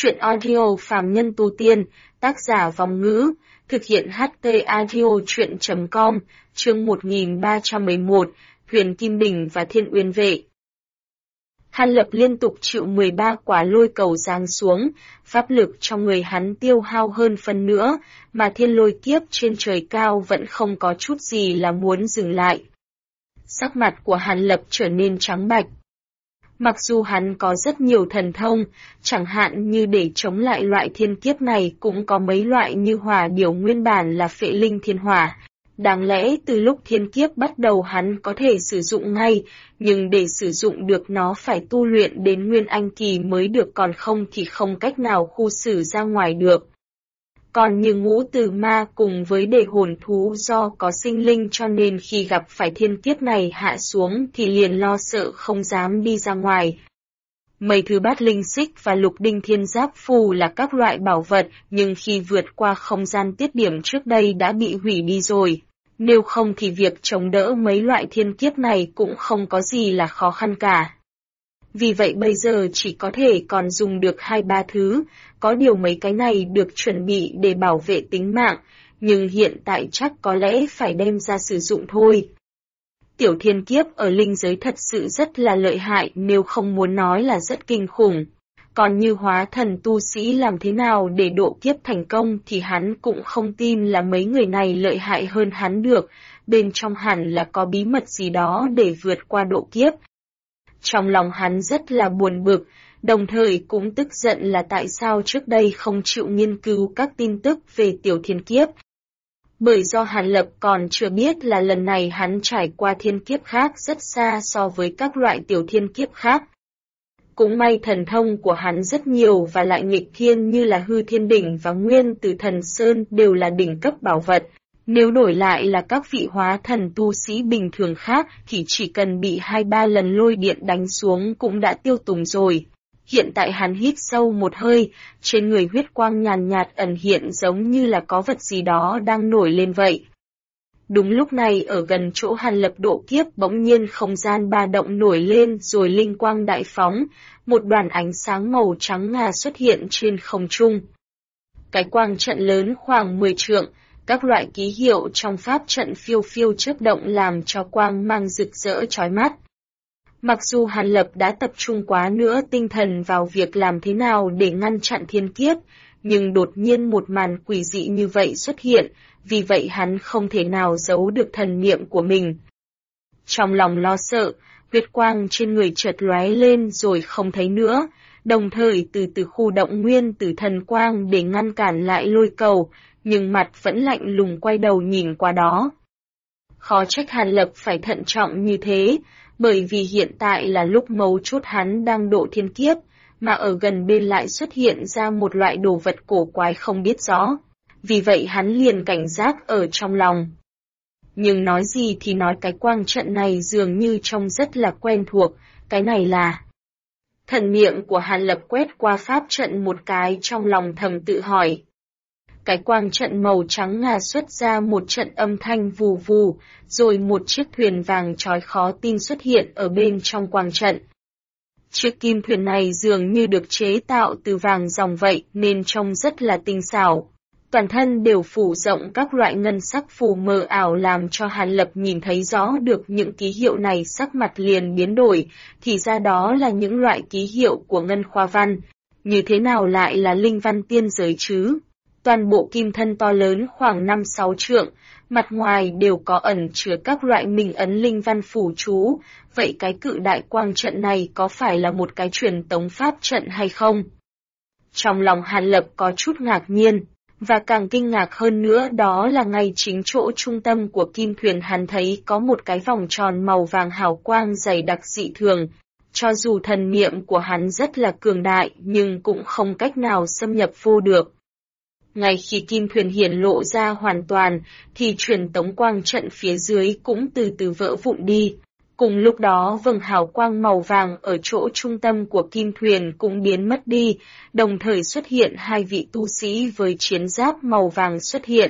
Truyện audio phàm nhân tu tiên, tác giả Vong Ngữ, thực hiện HT audio truyện.com, chương 1311, Huyền Kim Đỉnh và Thiên Uyên Vệ. Hàn Lập liên tục chịu 13 quả lôi cầu giáng xuống, pháp lực trong người hắn tiêu hao hơn phân nữa, mà thiên lôi kiếp trên trời cao vẫn không có chút gì là muốn dừng lại. Sắc mặt của Hàn Lập trở nên trắng bạch. Mặc dù hắn có rất nhiều thần thông, chẳng hạn như để chống lại loại thiên kiếp này cũng có mấy loại như hỏa điểu nguyên bản là phệ linh thiên hỏa. Đáng lẽ từ lúc thiên kiếp bắt đầu hắn có thể sử dụng ngay, nhưng để sử dụng được nó phải tu luyện đến Nguyên Anh Kỳ mới được, còn không thì không cách nào khu xử ra ngoài được. Còn như Ngũ Từ Ma cùng với đề hồn thú do có sinh linh cho nên khi gặp phải thiên kiếp này hạ xuống thì liền lo sợ không dám đi ra ngoài. Mấy thứ bát linh xích và lục đinh thiên giáp phù là các loại bảo vật, nhưng khi vượt qua không gian tiết điểm trước đây đã bị hủy đi rồi. Nếu không thì việc chống đỡ mấy loại thiên kiếp này cũng không có gì là khó khăn cả. Vì vậy bây giờ chỉ có thể còn dùng được 2-3 thứ, có điều mấy cái này được chuẩn bị để bảo vệ tính mạng, nhưng hiện tại chắc có lẽ phải đem ra sử dụng thôi. Tiểu thiên kiếp ở linh giới thật sự rất là lợi hại, nếu không muốn nói là rất kinh khủng. Còn như hóa thần tu sĩ làm thế nào để độ kiếp thành công thì hắn cũng không tin là mấy người này lợi hại hơn hắn được, bên trong hẳn là có bí mật gì đó để vượt qua độ kiếp. Trong lòng hắn rất là buồn bực, đồng thời cũng tức giận là tại sao trước đây không chịu nghiên cứu các tin tức về tiểu thiên kiếp. Bởi do Hàn Lập còn chưa biết là lần này hắn trải qua thiên kiếp khác rất xa so với các loại tiểu thiên kiếp khác. Cũng may thần thông của hắn rất nhiều và lại nghịch thiên như là Hư Thiên Đỉnh và Nguyên Tử Thần Sơn đều là đỉnh cấp bảo vật. Nếu đổi lại là các vị hóa thần tu sĩ bình thường khác thì chỉ cần bị 2-3 lần lôi điện đánh xuống cũng đã tiêu tùng rồi. Hiện tại hắn hít sâu một hơi, trên người huyết quang nhàn nhạt ẩn hiện giống như là có vật gì đó đang nổi lên vậy. Đúng lúc này ở gần chỗ Hàn Lập độ kiếp bỗng nhiên không gian ba động nổi lên rồi linh quang đại phóng, một đoàn ánh sáng màu trắng ngà xuất hiện trên không trung. Cái quang trận lớn khoảng 10 trượng, các loại ký hiệu trong pháp trận phiêu phiêu chớp động làm cho quang mang rực rỡ chói mắt. Mặc dù Hàn Lập đã tập trung quá nữa tinh thần vào việc làm thế nào để ngăn chặn thiên kiếp, nhưng đột nhiên một màn quỷ dị như vậy xuất hiện, vì vậy hắn không thể nào giấu được thần niệm của mình. Trong lòng lo sợ, huyết quang trên người chợt lóe lên rồi không thấy nữa, đồng thời từ khu động Nguyên Tử Thần Quang để ngăn cản lại lôi cầu, nhưng mặt vẫn lạnh lùng quay đầu nhìn qua đó. Khó trách Hàn Lập phải thận trọng như thế, bởi vì hiện tại là lúc mấu chốt hắn đang độ thiên kiếp, mà ở gần bên lại xuất hiện ra một loại đồ vật cổ quái không biết rõ. Vì vậy hắn liền cảnh giác ở trong lòng. Nhưng nói gì thì nói cái quang trận này dường như trông rất là quen thuộc, cái này là... Thần niệm của Hàn Lập quét qua pháp trận một cái trong lòng thầm tự hỏi. Cái quang trận màu trắng ngà xuất ra một trận âm thanh vù vù, rồi một chiếc thuyền vàng chói khó tin xuất hiện ở bên trong quang trận. Chiếc kim thuyền này dường như được chế tạo từ vàng ròng vậy nên trông rất là tinh xảo. Toàn thân đều phủ rộng các loại ngân sắc phù mờ ảo làm cho Hàn Lập nhìn thấy rõ được những ký hiệu này, sắc mặt liền biến đổi, thì ra đó là những loại ký hiệu của ngân khoa văn. Như thế nào lại là linh văn tiên giới chứ? Toàn bộ kim thân to lớn khoảng 5-6 trượng, mặt ngoài đều có ẩn chứa các loại minh ấn linh văn phủ chú, vậy cái cự đại quang trận này có phải là một cái truyền tống pháp trận hay không? Trong lòng Hàn Lập có chút ngạc nhiên, và càng kinh ngạc hơn nữa đó là ngay chính chỗ trung tâm của kim thuyền hắn thấy có một cái vòng tròn màu vàng hào quang dày đặc dị thường. Cho dù thần niệm của hắn rất là cường đại nhưng cũng không cách nào xâm nhập vô được. Ngay khi kim thuyền hiển lộ ra hoàn toàn, thì truyền tống quang trận phía dưới cũng từ từ vỡ vụn đi. Cùng lúc đó vầng hào quang màu vàng ở chỗ trung tâm của kim thuyền cũng biến mất đi, đồng thời xuất hiện 2 vị tu sĩ với chiến giáp màu vàng xuất hiện.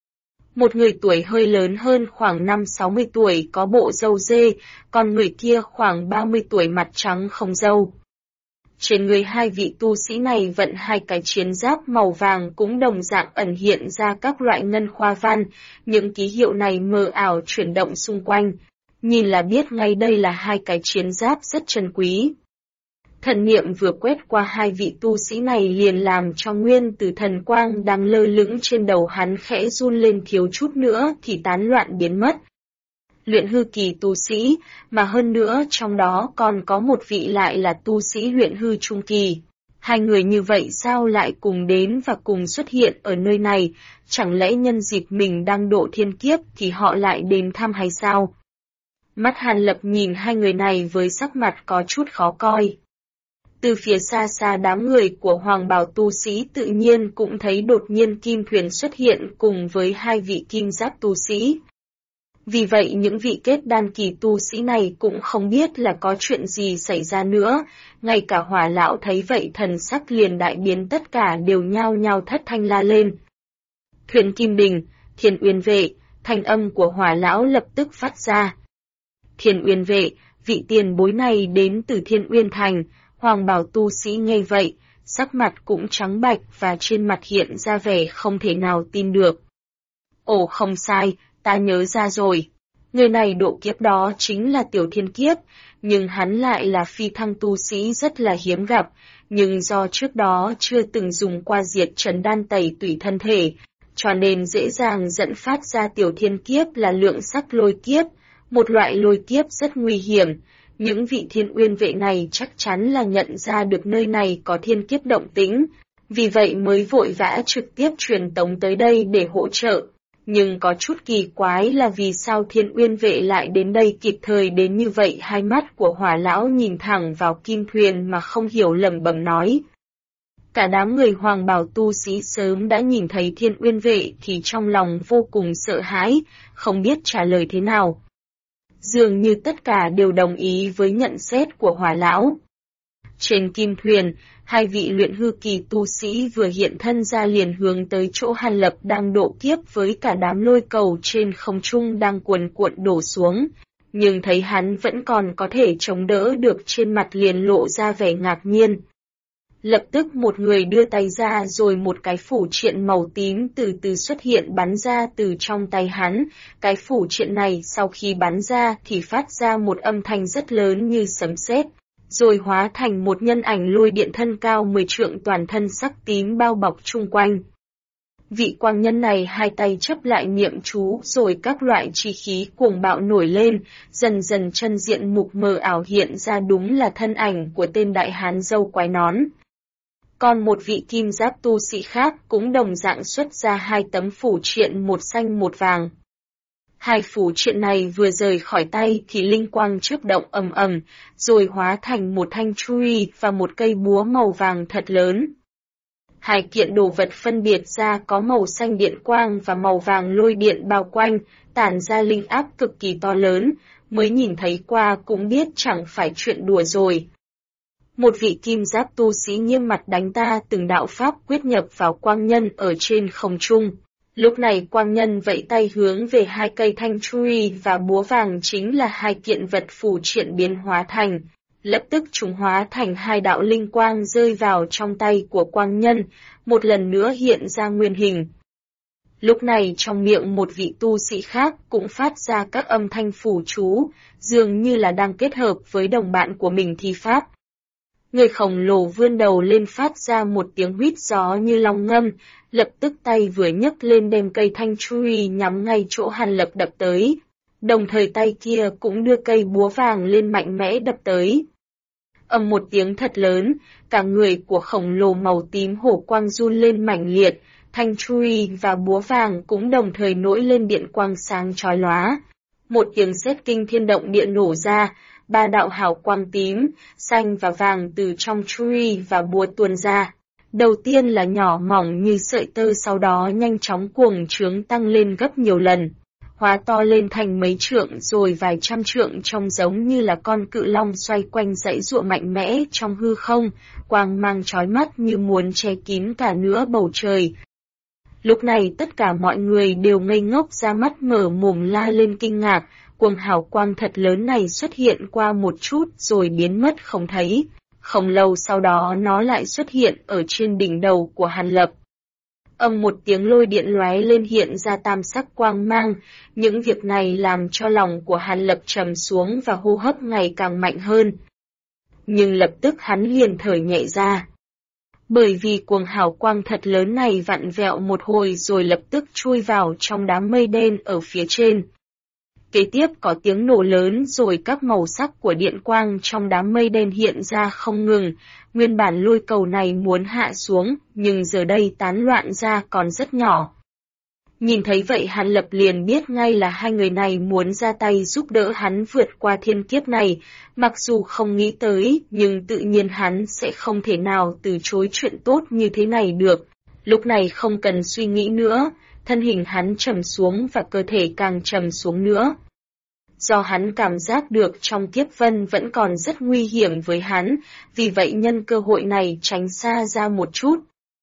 Một người tuổi hơi lớn hơn khoảng 50-60 tuổi có bộ râu dê, còn người kia khoảng 30 tuổi mặt trắng không râu. Trên người hai vị tu sĩ này vận hai cái chiến giáp màu vàng cũng đồng dạng ẩn hiện ra các loại ngân khoa văn, những ký hiệu này mờ ảo chuyển động xung quanh. Nhìn là biết ngay đây là hai cái chiến giáp rất trân quý. Thần niệm vừa quét qua hai vị tu sĩ này liền làm cho nguyên tử thần quang đang lơ lửng trên đầu hắn khẽ run lên thiếu chút nữa thì tán loạn biến mất. Luyện hư kỳ tu sĩ, mà hơn nữa trong đó còn có một vị lại là tu sĩ luyện hư trung kỳ. Hai người như vậy sao lại cùng đến và cùng xuất hiện ở nơi này, chẳng lẽ nhân dịp mình đang độ thiên kiếp thì họ lại đến thăm hay sao? Mắt Hàn Lập nhìn hai người này với sắc mặt có chút khó coi. Từ phía xa xa đám người của Hoàng Bào tu sĩ tự nhiên cũng thấy đột nhiên kim thuyền xuất hiện cùng với hai vị kim giáp tu sĩ. Vì vậy những vị kết đan kỳ tu sĩ này cũng không biết là có chuyện gì xảy ra nữa, ngay cả Hỏa lão thấy vậy thần sắc liền đại biến, tất cả đều nhao nhao thất thanh la lên. Thuyền Kim Đình, Thiên Uyên Vệ, thanh âm của Hỏa lão lập tức phát ra. Thiên Uyên Vệ, vị tiền bối này đến từ Thiên Uyên Thành. Hoàng bào tu sĩ nghe vậy, sắc mặt cũng trắng bạch và trên mặt hiện ra vẻ không thể nào tin được. Ồ không sai, ta nhớ ra rồi. Người này độ kiếp đó chính là Tiểu Thiên Kiếp, nhưng hắn lại là phi thăng tu sĩ rất là hiếm gặp, nhưng do trước đó chưa từng dùng qua diệt trần đan tẩy tủy thân thể, cho nên dễ dàng dẫn phát ra Tiểu Thiên Kiếp là lượng sắc lôi kiếp, một loại lôi kiếp rất nguy hiểm. Những vị Thiên Uyên Vệ này chắc chắn là nhận ra được nơi này có thiên kiếp động tĩnh, vì vậy mới vội vã trực tiếp truyền tống tới đây để hỗ trợ. Nhưng có chút kỳ quái là vì sao Thiên Uyên Vệ lại đến đây kịp thời đến như vậy. Hai mắt của Hỏa lão nhìn thẳng vào kim thuyền mà không hiểu, lẩm bẩm nói. Cả đám người Hoàng bào tu sĩ sớm đã nhìn thấy Thiên Uyên Vệ thì trong lòng vô cùng sợ hãi, không biết trả lời thế nào. Dường như tất cả đều đồng ý với nhận xét của Hỏa lão. Trên kim thuyền, hai vị luyện hư kỳ tu sĩ vừa hiện thân ra liền hướng tới chỗ Hàn Lập đang độ kiếp với cả đám lôi cầu trên không trung đang cuồn cuộn đổ xuống, nhưng thấy hắn vẫn còn có thể chống đỡ được, trên mặt liền lộ ra vẻ ngạc nhiên. Lập tức một người đưa tay ra rồi một cái phủ triện màu tím từ từ xuất hiện bắn ra từ trong tay hắn. Cái phủ triện này sau khi bắn ra thì phát ra một âm thanh rất lớn như sấm sét, rồi hóa thành một nhân ảnh lôi điện thân cao 10 trượng, toàn thân sắc tím bao bọc chung quanh. Vị quang nhân này hai tay chấp lại niệm chú rồi các loại chi khí cuồng bạo nổi lên, dần dần chân diện mục mờ ảo hiện ra, đúng là thân ảnh của tên đại hán râu quái nón. Còn một vị kim giáp tu sĩ khác cũng đồng dạng xuất ra hai tấm phủ triện, một xanh một vàng. Hai phủ triện này vừa rời khỏi tay thì linh quang chớp động ầm ầm, rồi hóa thành một thanh truy và một cây búa màu vàng thật lớn. Hai kiện đồ vật phân biệt ra có màu xanh điện quang và màu vàng lôi điện bao quanh, tản ra linh áp cực kỳ to lớn, mới nhìn thấy qua cũng biết chẳng phải chuyện đùa rồi. Một vị kim giáp tu sĩ nghiêm mặt đánh ta từng đạo pháp quyết nhập vào quang nhân ở trên không trung. Lúc này quang nhân vẫy tay hướng về hai cây thanh truy và búa vàng chính là hai kiện vật phù triện biến hóa thành. Lập tức chúng hóa thành hai đạo linh quang rơi vào trong tay của quang nhân, một lần nữa hiện ra nguyên hình. Lúc này trong miệng một vị tu sĩ khác cũng phát ra các âm thanh phù chú, dường như là đang kết hợp với đồng bạn của mình thi pháp. Người khổng lồ vươn đầu lên phát ra một tiếng huýt gió như long ngâm, lập tức tay vừa nhấc lên đem cây thanh truy nhắm ngay chỗ Hàn Lập đập tới. Đồng thời tay kia cũng đưa cây búa vàng lên mạnh mẽ đập tới. Ầm một tiếng thật lớn, cả người của khổng lồ màu tím hổ quang run lên mãnh liệt, thanh truy và búa vàng cũng đồng thời nổi lên điện quang sáng chói lóa. Một tiếng sét kinh thiên động địa nổ ra, ba đạo hào quang tím, xanh và vàng từ trong truy và búa tuôn ra. Đầu tiên là nhỏ mỏng như sợi tơ, sau đó nhanh chóng cuồng trướng tăng lên gấp nhiều lần, hóa to lên thành mấy trượng rồi vài trăm trượng, trông giống như là con cự long xoay quanh dãy giụa mạnh mẽ trong hư không, quang mang chói mắt như muốn che kín cả nửa bầu trời. Lúc này tất cả mọi người đều ngây ngốc ra mắt mở mồm la lên kinh ngạc, cuồng hào quang thật lớn này xuất hiện qua một chút rồi biến mất không thấy. Không lâu sau đó nó lại xuất hiện ở trên đỉnh đầu của Hàn Lập. Âm một tiếng lôi điện lóe lên hiện ra tam sắc quang mang, những việc này làm cho lòng của Hàn Lập trầm xuống và hô hấp ngày càng mạnh hơn. Nhưng lập tức hắn liền thở nhẹ ra. Bởi vì cuồng hào quang thật lớn này vặn vẹo một hồi rồi lập tức chui vào trong đám mây đen ở phía trên. Kế tiếp có tiếng nổ lớn rồi các màu sắc của điện quang trong đám mây đen hiện ra không ngừng, nguyên bản lôi cầu này muốn hạ xuống, nhưng giờ đây tán loạn ra còn rất nhỏ. Nhìn thấy vậy Hàn Lập liền biết ngay là hai người này muốn ra tay giúp đỡ hắn vượt qua thiên kiếp này, mặc dù không nghĩ tới, nhưng tự nhiên hắn sẽ không thể nào từ chối chuyện tốt như thế này được. Lúc này không cần suy nghĩ nữa, thân hình hắn trầm xuống và cơ thể càng trầm xuống nữa. Do hắn cảm giác được trong kiếp vân vẫn còn rất nguy hiểm với hắn, vì vậy nhân cơ hội này tránh xa ra một chút.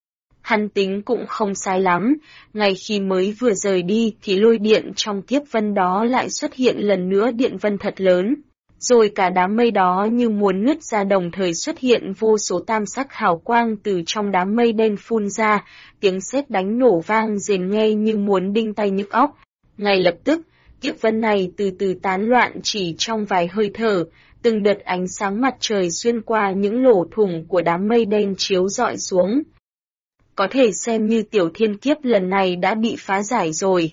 Hắn tính cũng không sai lắm, ngay khi mới vừa rời đi thì lôi điện trong kiếp vân đó lại xuất hiện lần nữa điện vân thật lớn. Rồi cả đám mây đó như muốn nứt ra đồng thời xuất hiện vô số tam sắc hào quang từ trong đám mây đen phun ra, tiếng sét đánh nổ vang rền nghe như muốn đinh tai nhức óc. Ngay lập tức, kiếp vân này từ từ tán loạn chỉ trong vài hơi thở, từng đợt ánh sáng mặt trời xuyên qua những lỗ thủng của đám mây đen chiếu rọi xuống. Có thể xem như tiểu thiên kiếp lần này đã bị phá giải rồi.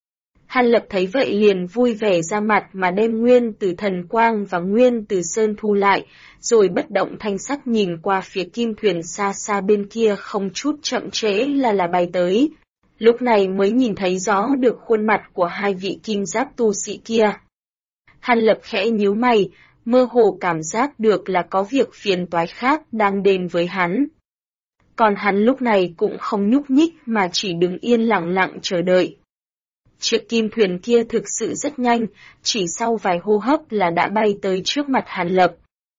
Hàn Lập thấy vậy liền vui vẻ ra mặt mà đem nguyên từ thần quang và nguyên từ sơn thu lại, rồi bất động thanh sắc nhìn qua phía kim thuyền xa xa bên kia không chút chậm trễ là bay tới. Lúc này mới nhìn thấy rõ được khuôn mặt của hai vị kim giáp tu sĩ kia. Hàn Lập khẽ nhíu mày, mơ hồ cảm giác được là có việc phiền toái khác đang đến với hắn. Còn hắn lúc này cũng không nhúc nhích mà chỉ đứng yên lặng lặng chờ đợi. Chiếc kim thuyền kia thực sự rất nhanh, chỉ sau vài hô hấp là đã bay tới trước mặt Hàn Lập.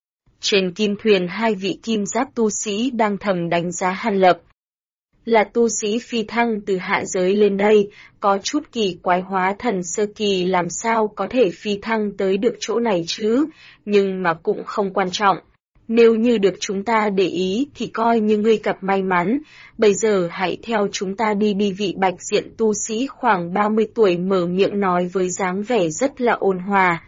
Trên kim thuyền hai vị kim giáp tu sĩ đang thầm đánh giá Hàn Lập. Là tu sĩ phi thăng từ hạ giới lên đây, có chút kỳ quái hóa thần sơ kỳ làm sao có thể phi thăng tới được chỗ này chứ, nhưng mà cũng không quan trọng. Nếu như được chúng ta để ý thì coi như ngươi gặp may mắn, bây giờ hãy theo chúng ta đi. Vị bạch diện tu sĩ khoảng 30 tuổi mở miệng nói với dáng vẻ rất là ôn hòa.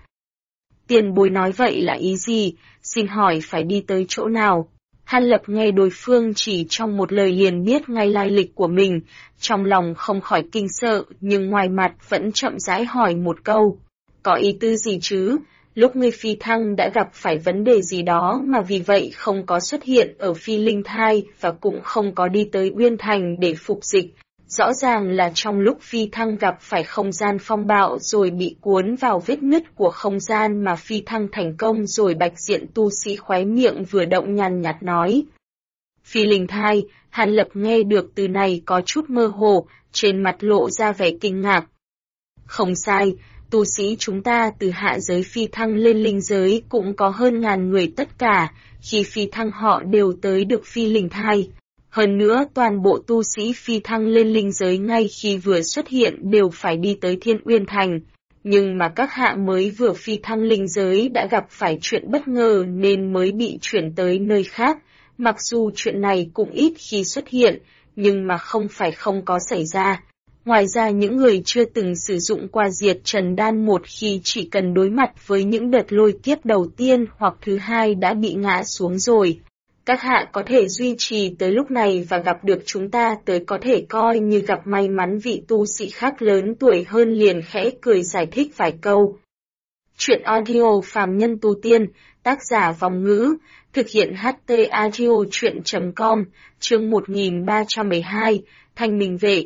Tiền bối nói vậy là ý gì, xin hỏi phải đi tới chỗ nào? Hàn Lập nghe đối phương chỉ trong một lời liền biết ngay lai lịch của mình, trong lòng không khỏi kinh sợ nhưng ngoài mặt vẫn chậm rãi hỏi một câu. Có ý tư gì chứ? Lúc ngươi phi thăng đã gặp phải vấn đề gì đó mà vì vậy không có xuất hiện ở phi linh thai và cũng không có đi tới Uyên Thành để phục dịch. Rõ ràng là trong lúc phi thăng gặp phải không gian phong bạo rồi bị cuốn vào vết nứt của không gian mà phi thăng thành công rồi bạch diện tu sĩ khóe miệng vừa động nhàn nhạt nói. Phi linh thai, Hàn Lập nghe được từ này có chút mơ hồ, trên mặt lộ ra vẻ kinh ngạc. Không sai. Tu sĩ chúng ta từ hạ giới phi thăng lên linh giới cũng có hơn ngàn người tất cả, khi phi thăng họ đều tới được phi linh thai. Hơn nữa toàn bộ tu sĩ phi thăng lên linh giới ngay khi vừa xuất hiện đều phải đi tới Thiên Uyên Thành. Nhưng mà các hạ mới vừa phi thăng linh giới đã gặp phải chuyện bất ngờ nên mới bị chuyển tới nơi khác. Mặc dù chuyện này cũng ít khi xuất hiện, nhưng mà không phải không có xảy ra. Ngoài ra những người chưa từng sử dụng qua diệt trần đan một khi chỉ cần đối mặt với những đợt lôi kiếp đầu tiên hoặc thứ hai đã bị ngã xuống rồi. Các hạ có thể duy trì tới lúc này và gặp được chúng ta tới có thể coi như gặp may mắn. Vị tu sĩ khác lớn tuổi hơn liền khẽ cười giải thích vài câu. Chuyện audio phàm nhân tu tiên, tác giả Vòng Ngữ, thực hiện HT Audio Chuyện.com, chương 1312, Thanh Minh Vệ.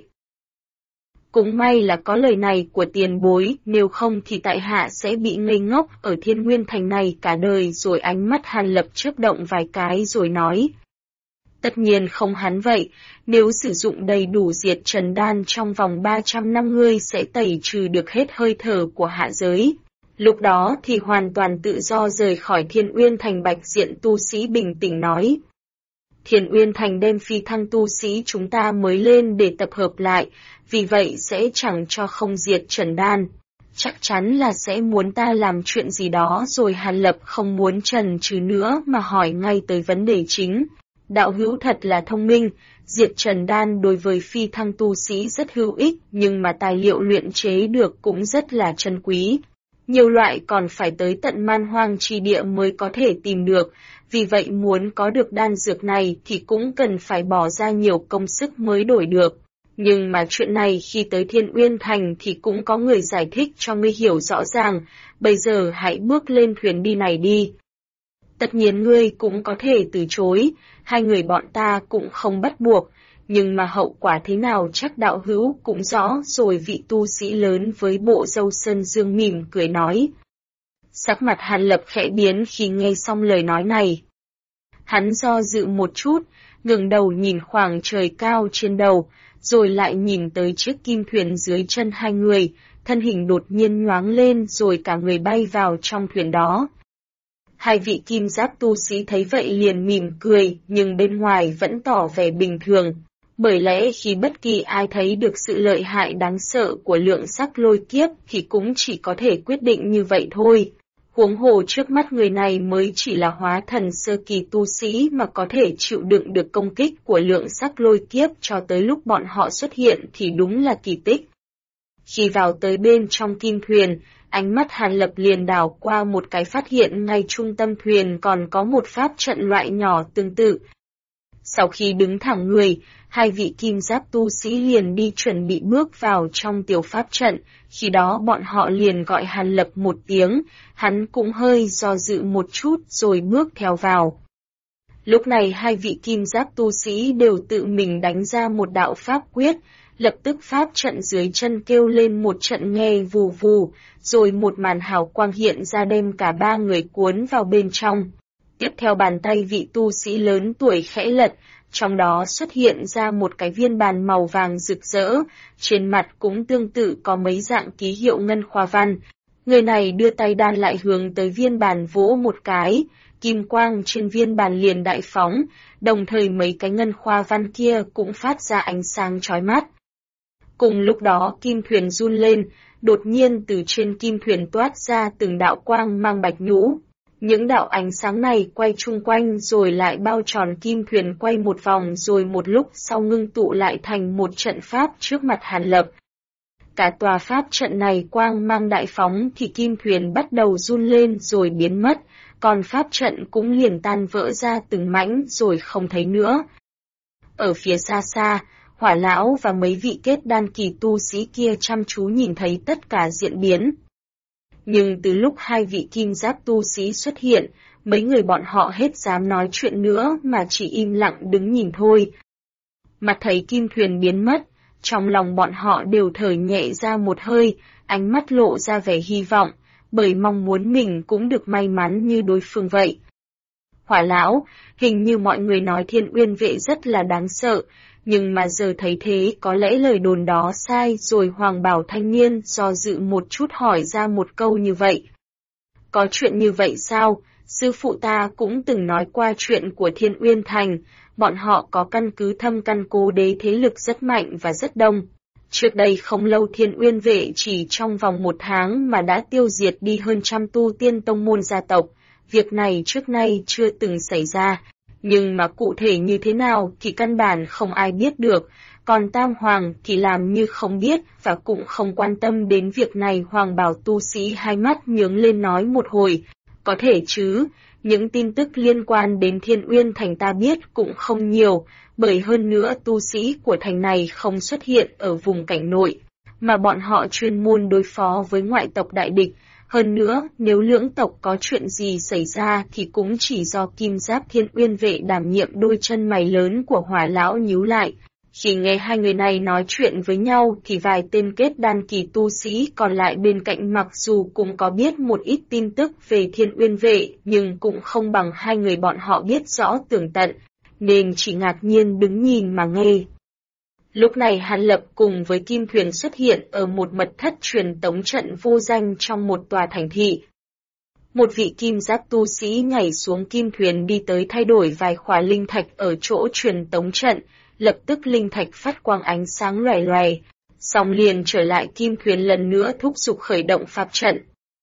Cũng may là có lời này của tiền bối, nếu không thì tại hạ sẽ bị ngây ngốc ở Thiên Nguyên Thành này cả đời. Rồi ánh mắt Hàn Lập chớp động vài cái rồi nói. Tất nhiên không hắn vậy, nếu sử dụng đầy đủ diệt trần đan trong vòng 300 năm ngươi sẽ tẩy trừ được hết hơi thở của hạ giới. Lúc đó thì hoàn toàn tự do rời khỏi Thiên Uyên Thành. Bạch diện tu sĩ bình tĩnh nói. Thiên Uyên Thành đem phi thăng tu sĩ chúng ta mới lên để tập hợp lại, vì vậy sẽ chẳng cho không diệt trần đan. chắc chắn là sẽ muốn ta làm chuyện gì đó rồi. Hàn Lập không muốn chần chừ nữa mà hỏi ngay tới vấn đề chính. Đạo hữu thật là thông minh, diệt trần đan đối với phi thăng tu sĩ rất hữu ích, nhưng mà tài liệu luyện chế được cũng rất là chân quý. Nhiều loại còn phải tới tận man hoang chi địa mới có thể tìm được, vì vậy muốn có được đan dược này thì cũng cần phải bỏ ra nhiều công sức mới đổi được. Nhưng mà chuyện này khi tới Thiên Uyên Thành thì cũng có người giải thích cho ngươi hiểu rõ ràng, bây giờ hãy bước lên thuyền đi này đi. Tất nhiên ngươi cũng có thể từ chối, hai người bọn ta cũng không bắt buộc, nhưng mà hậu quả thế nào chắc đạo hữu cũng rõ rồi. Vị tu sĩ lớn với bộ râu sơn dương mỉm cười nói. Sắc mặt Hàn Lập khẽ biến khi nghe xong lời nói này. Hắn do dự một chút, ngẩng đầu nhìn khoảng trời cao trên đầu, rồi lại nhìn tới chiếc kim thuyền dưới chân hai người, thân hình đột nhiên nhoáng lên rồi cả người bay vào trong thuyền đó. Hai vị kim giáp tu sĩ thấy vậy liền mỉm cười, nhưng bên ngoài vẫn tỏ vẻ bình thường. Bởi lẽ khi bất kỳ ai thấy được sự lợi hại đáng sợ của lượng sắc lôi kiếp thì cũng chỉ có thể quyết định như vậy thôi. Huống hồ trước mắt người này mới chỉ là hóa thần sơ kỳ tu sĩ mà có thể chịu đựng được công kích của lượng sắc lôi kiếp cho tới lúc bọn họ xuất hiện thì đúng là kỳ tích. Khi vào tới bên trong kim thuyền, ánh mắt Hàn Lập liền đảo qua một cái phát hiện ngay trung tâm thuyền còn có một pháp trận loại nhỏ tương tự. Sau khi đứng thẳng người, hai vị kim giáp tu sĩ liền đi chuẩn bị bước vào trong tiểu pháp trận, khi đó bọn họ liền gọi Hàn Lập một tiếng, hắn cũng hơi do dự một chút rồi bước theo vào. Lúc này hai vị kim giáp tu sĩ đều tự mình đánh ra một đạo pháp quyết, lập tức pháp trận dưới chân kêu lên một trận nghe vù vù, rồi một màn hào quang hiện ra đem cả ba người cuốn vào bên trong. Tiếp theo bàn tay vị tu sĩ lớn tuổi khẽ lật, trong đó xuất hiện ra một cái viên bàn màu vàng rực rỡ, trên mặt cũng tương tự có mấy dạng ký hiệu ngân khoa văn. Người này đưa tay đan lại hướng tới viên bàn vỗ một cái, kim quang trên viên bàn liền đại phóng, đồng thời mấy cái ngân khoa văn kia cũng phát ra ánh sáng chói mắt. Cùng lúc đó kim thuyền run lên, đột nhiên từ trên kim thuyền toát ra từng đạo quang mang bạch nhũ. Những đạo ánh sáng này quay chung quanh rồi lại bao tròn kim thuyền quay một vòng rồi một lúc sau ngưng tụ lại thành một trận pháp trước mặt Hàn Lập. Cả tòa pháp trận này quang mang đại phóng thì kim thuyền bắt đầu run lên rồi biến mất, còn pháp trận cũng liền tan vỡ ra từng mảnh rồi không thấy nữa. Ở phía xa xa, Hỏa lão và mấy vị kết đan kỳ tu sĩ kia chăm chú nhìn thấy tất cả diễn biến. Nhưng từ lúc hai vị kim giáp tu sĩ xuất hiện, mấy người bọn họ hết dám nói chuyện nữa mà chỉ im lặng đứng nhìn thôi. Mà thấy kim thuyền biến mất, trong lòng bọn họ đều thở nhẹ ra một hơi, ánh mắt lộ ra vẻ hy vọng, bởi mong muốn mình cũng được may mắn như đối phương vậy. Hỏa lão, hình như mọi người nói Thiên Uyên vệ rất là đáng sợ, nhưng mà giờ thấy thế có lẽ lời đồn đó sai rồi. Hoàng bào thanh niên do dự một chút hỏi ra một câu như vậy. Có chuyện như vậy sao? Sư phụ ta cũng từng nói qua chuyện của Thiên Uyên Thành, bọn họ có căn cứ thâm căn cố đế thế lực rất mạnh và rất đông. Trước đây không lâu Thiên Uyên vệ chỉ trong vòng 1 tháng mà đã tiêu diệt đi hơn 100 tu tiên tông môn gia tộc, việc này trước nay chưa từng xảy ra. Nhưng mà cụ thể như thế nào thì căn bản không ai biết được, còn Tam Hoàng thì làm như không biết và cũng không quan tâm đến việc này. Hoàng bào tu sĩ hai mắt nhướng lên nói một hồi, có thể chứ, những tin tức liên quan đến Thiên Uyên Thành ta biết cũng không nhiều, bởi hơn nữa tu sĩ của thành này không xuất hiện ở vùng cảnh nội, mà bọn họ chuyên môn đối phó với ngoại tộc đại địch. Hơn nữa, nếu lưỡng tộc có chuyện gì xảy ra thì cũng chỉ do kim giáp Thiên Uyên vệ đảm nhiệm. Đôi chân mày lớn của Hỏa lão nhíu lại. Khi nghe hai người này nói chuyện với nhau thì vài tên kết đan kỳ tu sĩ còn lại bên cạnh mặc dù cũng có biết một ít tin tức về Thiên Uyên vệ nhưng cũng không bằng hai người bọn họ biết rõ tường tận, nên chỉ ngạc nhiên đứng nhìn mà nghe. Lúc này Hàn Lập cùng với kim thuyền xuất hiện ở một mật thất truyền tống trận vô danh trong một tòa thành thị. Một vị kim giáp tu sĩ nhảy xuống kim thuyền đi tới thay đổi vài khỏa linh thạch ở chỗ truyền tống trận, lập tức linh thạch phát quang ánh sáng loè loè. Xong liền trở lại kim thuyền lần nữa thúc giục khởi động pháp trận.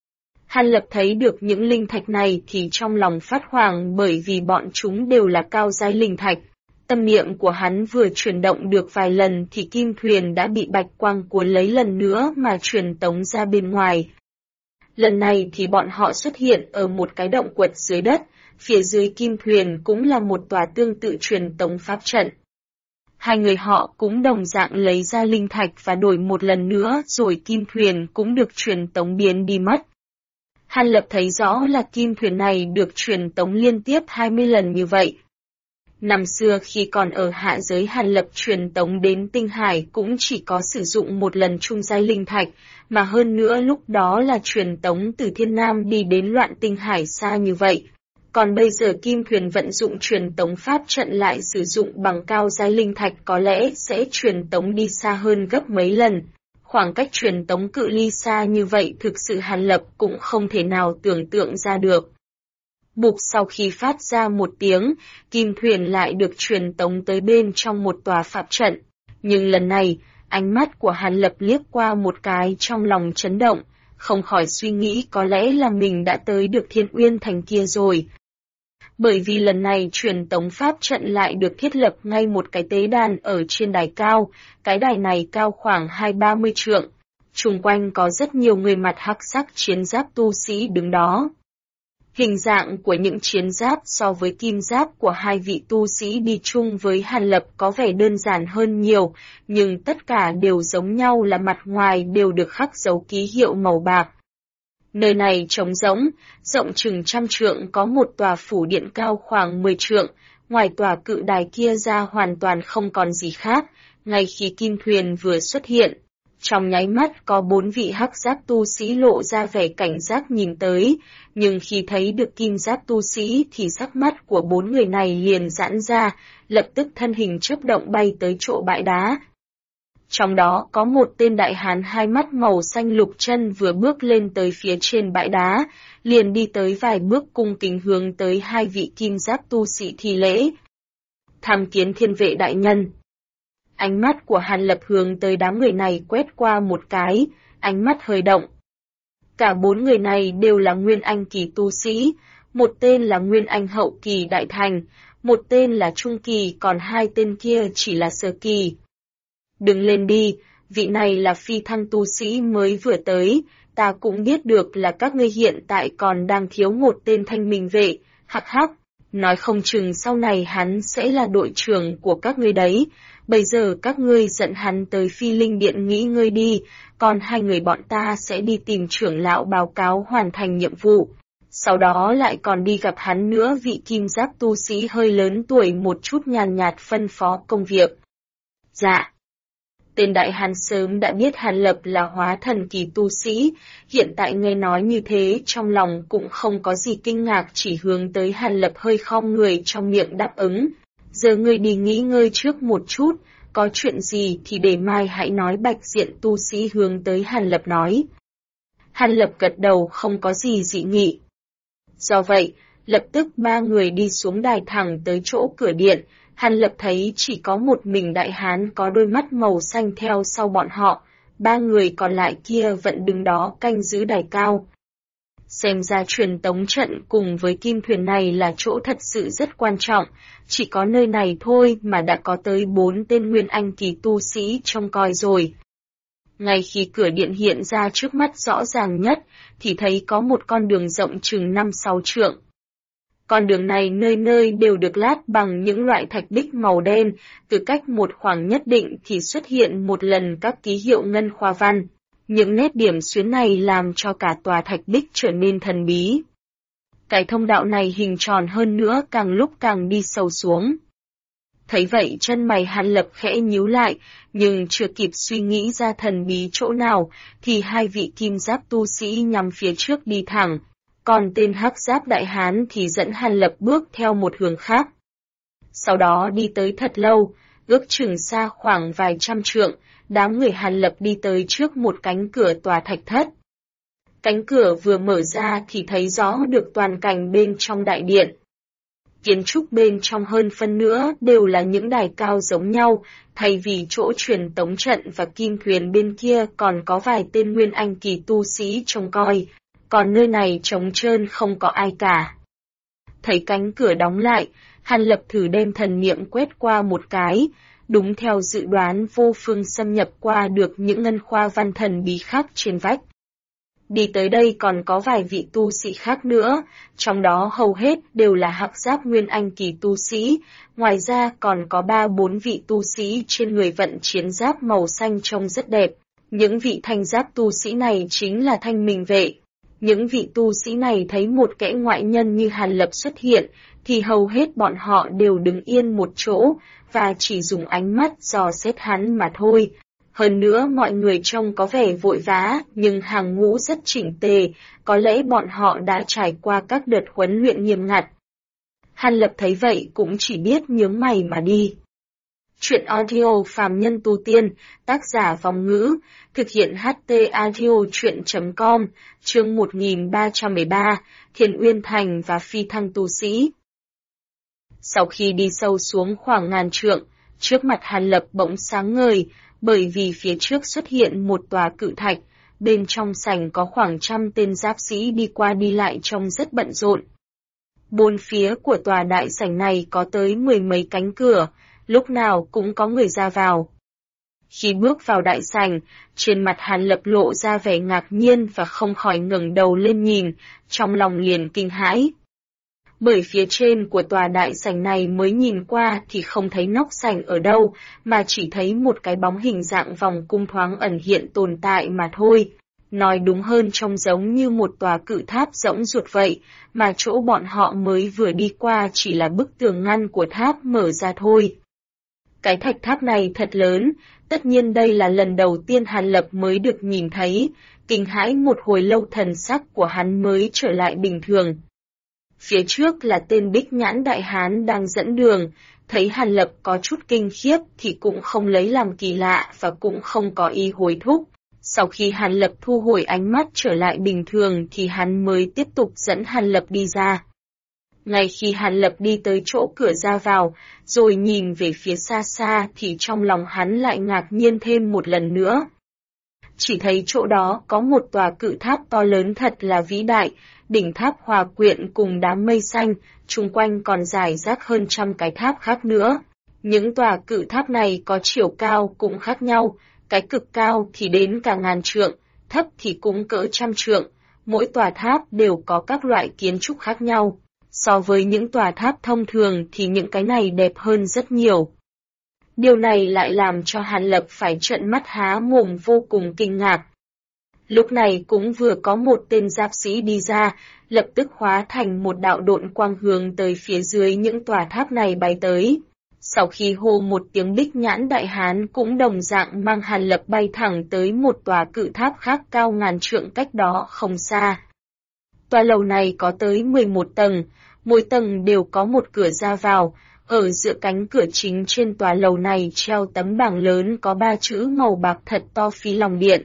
Hàn Lập thấy được những linh thạch này thì trong lòng phát hoảng bởi vì bọn chúng đều là cao giai linh thạch. Tâm niệm của hắn vừa chuyển động được vài lần thì kim thuyền đã bị bạch quang cuốn lấy lần nữa mà truyền tống ra bên ngoài. Lần này thì bọn họ xuất hiện ở một cái động quật dưới đất, phía dưới kim thuyền cũng là một tòa tương tự truyền tống pháp trận. Hai người họ cũng đồng dạng lấy ra linh thạch và đổi một lần nữa rồi kim thuyền cũng được truyền tống biến đi mất. Hàn Lập thấy rõ là kim thuyền này được truyền tống liên tiếp 20 lần như vậy. Năm xưa khi còn ở hạ giới Hàn Lập truyền tống đến tinh hải cũng chỉ có sử dụng một lần trung giai linh thạch, mà hơn nữa lúc đó là truyền tống từ Thiên Nam đi đến Loạn Tinh Hải xa như vậy. Còn bây giờ kim thuyền vận dụng truyền tống pháp trận lại sử dụng bằng cao giai linh thạch có lẽ sẽ truyền tống đi xa hơn gấp mấy lần. Khoảng cách truyền tống cự ly xa như vậy thực sự Hàn Lập cũng không thể nào tưởng tượng ra được. Bụp sau khi phát ra một tiếng, kim thuyền lại được truyền tống tới bên trong một tòa pháp trận. Nhưng lần này, ánh mắt của Hàn Lập liếc qua một cái trong lòng chấn động, không khỏi suy nghĩ có lẽ là mình đã tới được Thiên Uyên Thành kia rồi. Bởi vì lần này truyền tống pháp trận lại được thiết lập ngay một cái tế đàn ở trên đài cao, cái đài này cao khoảng 20-30 trượng. Xung quanh có rất nhiều người mặt hắc sắc chiến giáp tu sĩ đứng đó. Hình dạng của những chiến giáp so với kim giáp của hai vị tu sĩ đi chung với Hàn Lập có vẻ đơn giản hơn nhiều, nhưng tất cả đều giống nhau là mặt ngoài đều được khắc dấu ký hiệu màu bạc. Nơi này trống rỗng, rộng chừng 100 trượng có một tòa phủ điện cao khoảng 10 trượng, ngoài tòa cự đài kia ra hoàn toàn không còn gì khác, ngay khi kim thuyền vừa xuất hiện. Trong nháy mắt có 4 vị hắc giáp tu sĩ lộ ra vẻ cảnh giác nhìn tới, nhưng khi thấy được kim giáp tu sĩ thì sắc mắt của 4 người này liền giãn ra, lập tức thân hình chớp động bay tới chỗ bãi đá. Trong đó có một tên đại hán hai mắt màu xanh lục chân vừa bước lên tới phía trên bãi đá, liền đi tới vài bước cung kính hướng tới hai vị kim giáp tu sĩ thi lễ. Tham kiến thiên vệ đại nhân. Ánh mắt của Hàn Lập hướng tới đám người này quét qua một cái, ánh mắt hơi động. Cả 4 người này đều là Nguyên Anh kỳ tu sĩ, một tên là Nguyên Anh hậu kỳ đại thành, một tên là trung kỳ còn hai tên kia chỉ là sơ kỳ. Đừng lên đi, vị này là phi thăng tu sĩ mới vừa tới, ta cũng biết được là các ngươi hiện tại còn đang thiếu một tên thanh minh vệ, hắc hắc, nói không chừng sau này hắn sẽ là đội trưởng của các ngươi đấy. Bây giờ các ngươi dẫn hắn tới Phi Linh Điện nghỉ ngơi đi, còn hai người bọn ta sẽ đi tìm trưởng lão báo cáo hoàn thành nhiệm vụ. Sau đó lại còn đi gặp hắn nữa. Vị kim giáp tu sĩ hơi lớn tuổi một chút nhàn nhạt phân phó công việc. Dạ. Tên đại hán sớm đã biết Hàn Lập là hóa thần kỳ tu sĩ, hiện tại nghe nói như thế trong lòng cũng không có gì kinh ngạc, chỉ hướng tới Hàn Lập hơi khom người trong miệng đáp ứng. Giờ ngươi đi nghỉ ngơi trước một chút, có chuyện gì thì để mai hãy nói. Bạch diện tu sĩ hướng tới Hàn Lập nói. Hàn Lập gật đầu không có gì dị nghị. Do vậy, lập tức 3 người đi xuống đài thẳng tới chỗ cửa điện. Hàn Lập thấy chỉ có một mình đại hán có đôi mắt màu xanh theo sau bọn họ, 3 người còn lại kia vẫn đứng đó canh giữ đài cao. Xem ra truyền tống trận cùng với kim thuyền này là chỗ thật sự rất quan trọng, chỉ có nơi này thôi mà đã có tới 4 tên Nguyên Anh kỳ tu sĩ trông coi rồi. Ngay khi cửa điện hiện ra trước mắt rõ ràng nhất, thì thấy có một con đường rộng chừng 5-6 trượng. Con đường này nơi nơi đều được lát bằng những loại thạch bích màu đen, từ cách một khoảng nhất định thì xuất hiện một lần các ký hiệu ngân khoa văn. Những nét điểm xuyến này làm cho cả tòa thạch bích trở nên thần bí. Cái thông đạo này hình tròn hơn nữa càng lúc càng đi sâu xuống. Thấy vậy chân mày Hàn Lập khẽ nhíu lại, nhưng chưa kịp suy nghĩ ra thần bí chỗ nào, thì hai vị kim giáp tu sĩ nhằm phía trước đi thẳng. Còn tên hắc giáp đại hán thì dẫn Hàn Lập bước theo một hướng khác. Sau đó đi tới thật lâu, ước chừng xa khoảng vài trăm trượng, đám người Hàn Lập đi tới trước một cánh cửa tòa thạch thất. Cánh cửa vừa mở ra thì thấy rõ được toàn cảnh bên trong đại điện. Kiến trúc bên trong hơn phân nữa đều là những đài cao giống nhau, thay vì chỗ truyền tống trận và kim thuyền bên kia còn có vài tên nguyên anh kỳ tu sĩ trông coi, còn nơi này trống trơn không có ai cả. Thấy cánh cửa đóng lại, Hàn Lập thử đem thần niệm quét qua một cái, đúng theo dự đoán vô phương xâm nhập qua được những ngân khoa văn thần bí khác trên vách. Đi tới đây còn có vài vị tu sĩ khác nữa, trong đó hầu hết đều là hắc giáp nguyên anh kỳ tu sĩ, ngoài ra còn có 3-4 vị tu sĩ trên người vận chiến giáp màu xanh trông rất đẹp. Những vị thanh giáp tu sĩ này chính là thanh minh vệ. Những vị tu sĩ này thấy một kẻ ngoại nhân như Hàn Lập xuất hiện, thì hầu hết bọn họ đều đứng yên một chỗ, và chỉ dùng ánh mắt dò xét hắn mà thôi. Hơn nữa mọi người trông có vẻ vội vã, nhưng hàng ngũ rất chỉnh tề, có lẽ bọn họ đã trải qua các đợt huấn luyện nghiêm ngặt. Hàn Lập thấy vậy cũng chỉ biết nhướng mày mà đi. Chuyện audio phàm nhân tu tiên, tác giả Vòng Ngữ, thực hiện HT audio chuyện.com, chương 1313, Thiền Uyên Thành và Phi Thăng tu sĩ. Sau khi đi sâu xuống khoảng ngàn trượng, trước mặt Hàn Lập bỗng sáng ngời, bởi vì phía trước xuất hiện một tòa cự thạch, bên trong sảnh có khoảng 100 tên giáp sĩ đi qua đi lại trông rất bận rộn. Bốn phía của tòa đại sảnh này có tới 10 mấy cánh cửa, lúc nào cũng có người ra vào. Khi bước vào đại sảnh, trên mặt Hàn Lập lộ ra vẻ ngạc nhiên và không khỏi ngẩng đầu lên nhìn, trong lòng liền kinh hãi. Bởi phía trên của tòa đại sảnh này mới nhìn qua thì không thấy nóc sảnh ở đâu, mà chỉ thấy một cái bóng hình dạng vòng cung thoáng ẩn hiện tồn tại mà thôi. Nói đúng hơn trông giống như một tòa cự tháp rỗng ruột vậy, mà chỗ bọn họ mới vừa đi qua chỉ là bức tường ngăn của tháp mở ra thôi. Cái thạch tháp này thật lớn, tất nhiên đây là lần đầu tiên Hàn Lập mới được nhìn thấy, kinh hãi một hồi lâu thần sắc của hắn mới trở lại bình thường. Phía trước là tên Bích Nhãn Đại Hán đang dẫn đường, thấy Hàn Lập có chút kinh khiếp thì cũng không lấy làm kỳ lạ và cũng không có ý hối thúc. Sau khi Hàn Lập thu hồi ánh mắt trở lại bình thường thì hắn mới tiếp tục dẫn Hàn Lập đi ra. Ngay khi Hàn Lập đi tới chỗ cửa ra vào, rồi nhìn về phía xa xa thì trong lòng hắn lại ngạc nhiên thêm một lần nữa. Chỉ thấy chỗ đó có một tòa cự tháp to lớn thật là vĩ đại, đỉnh tháp hòa quyện cùng đám mây xanh, chung quanh còn rải rác hơn 100 cái tháp khác nữa. Những tòa cự tháp này có chiều cao cũng khác nhau, cái cực cao thì đến cả 1000 trượng, thấp thì cũng cỡ 100 trượng, mỗi tòa tháp đều có các loại kiến trúc khác nhau. So với những tòa tháp thông thường thì những cái này đẹp hơn rất nhiều. Điều này lại làm cho Hàn Lập phải trợn mắt há mồm vô cùng kinh ngạc. Lúc này cũng vừa có một tên giáp sĩ đi ra, lập tức hóa thành một đạo độn quang hướng tới phía dưới những tòa tháp này bay tới. Sau khi hô một tiếng, Bích Nhãn Đại Hán cũng đồng dạng mang Hàn Lập bay thẳng tới một tòa cự tháp khác cao 1000 trượng cách đó không xa. Tòa lầu này có tới 11 tầng, mỗi tầng đều có một cửa ra vào, ở giữa cánh cửa chính trên tòa lầu này treo tấm bảng lớn có 3 chữ màu bạc thật to: Phí Lòng Điện.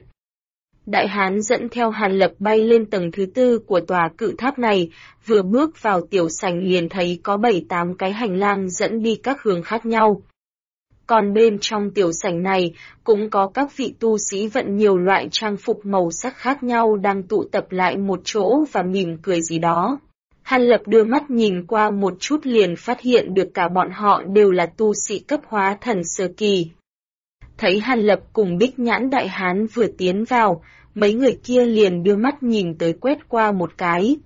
Đại Hán dẫn theo Hàn Lập bay lên tầng thứ 4 của tòa cự tháp này, vừa bước vào tiểu sảnh liền thấy có 7-8 cái hành lang dẫn đi các hướng khác nhau. Còn bên trong tiểu sảnh này cũng có các vị tu sĩ vận nhiều loại trang phục màu sắc khác nhau đang tụ tập lại một chỗ và mỉm cười gì đó. Hàn Lập đưa mắt nhìn qua một chút liền phát hiện được cả bọn họ đều là tu sĩ cấp hóa thần sơ kỳ. Thấy Hàn Lập cùng Bích Nhãn Đại Hán vừa tiến vào, mấy người kia liền đưa mắt nhìn tới quét qua một cái.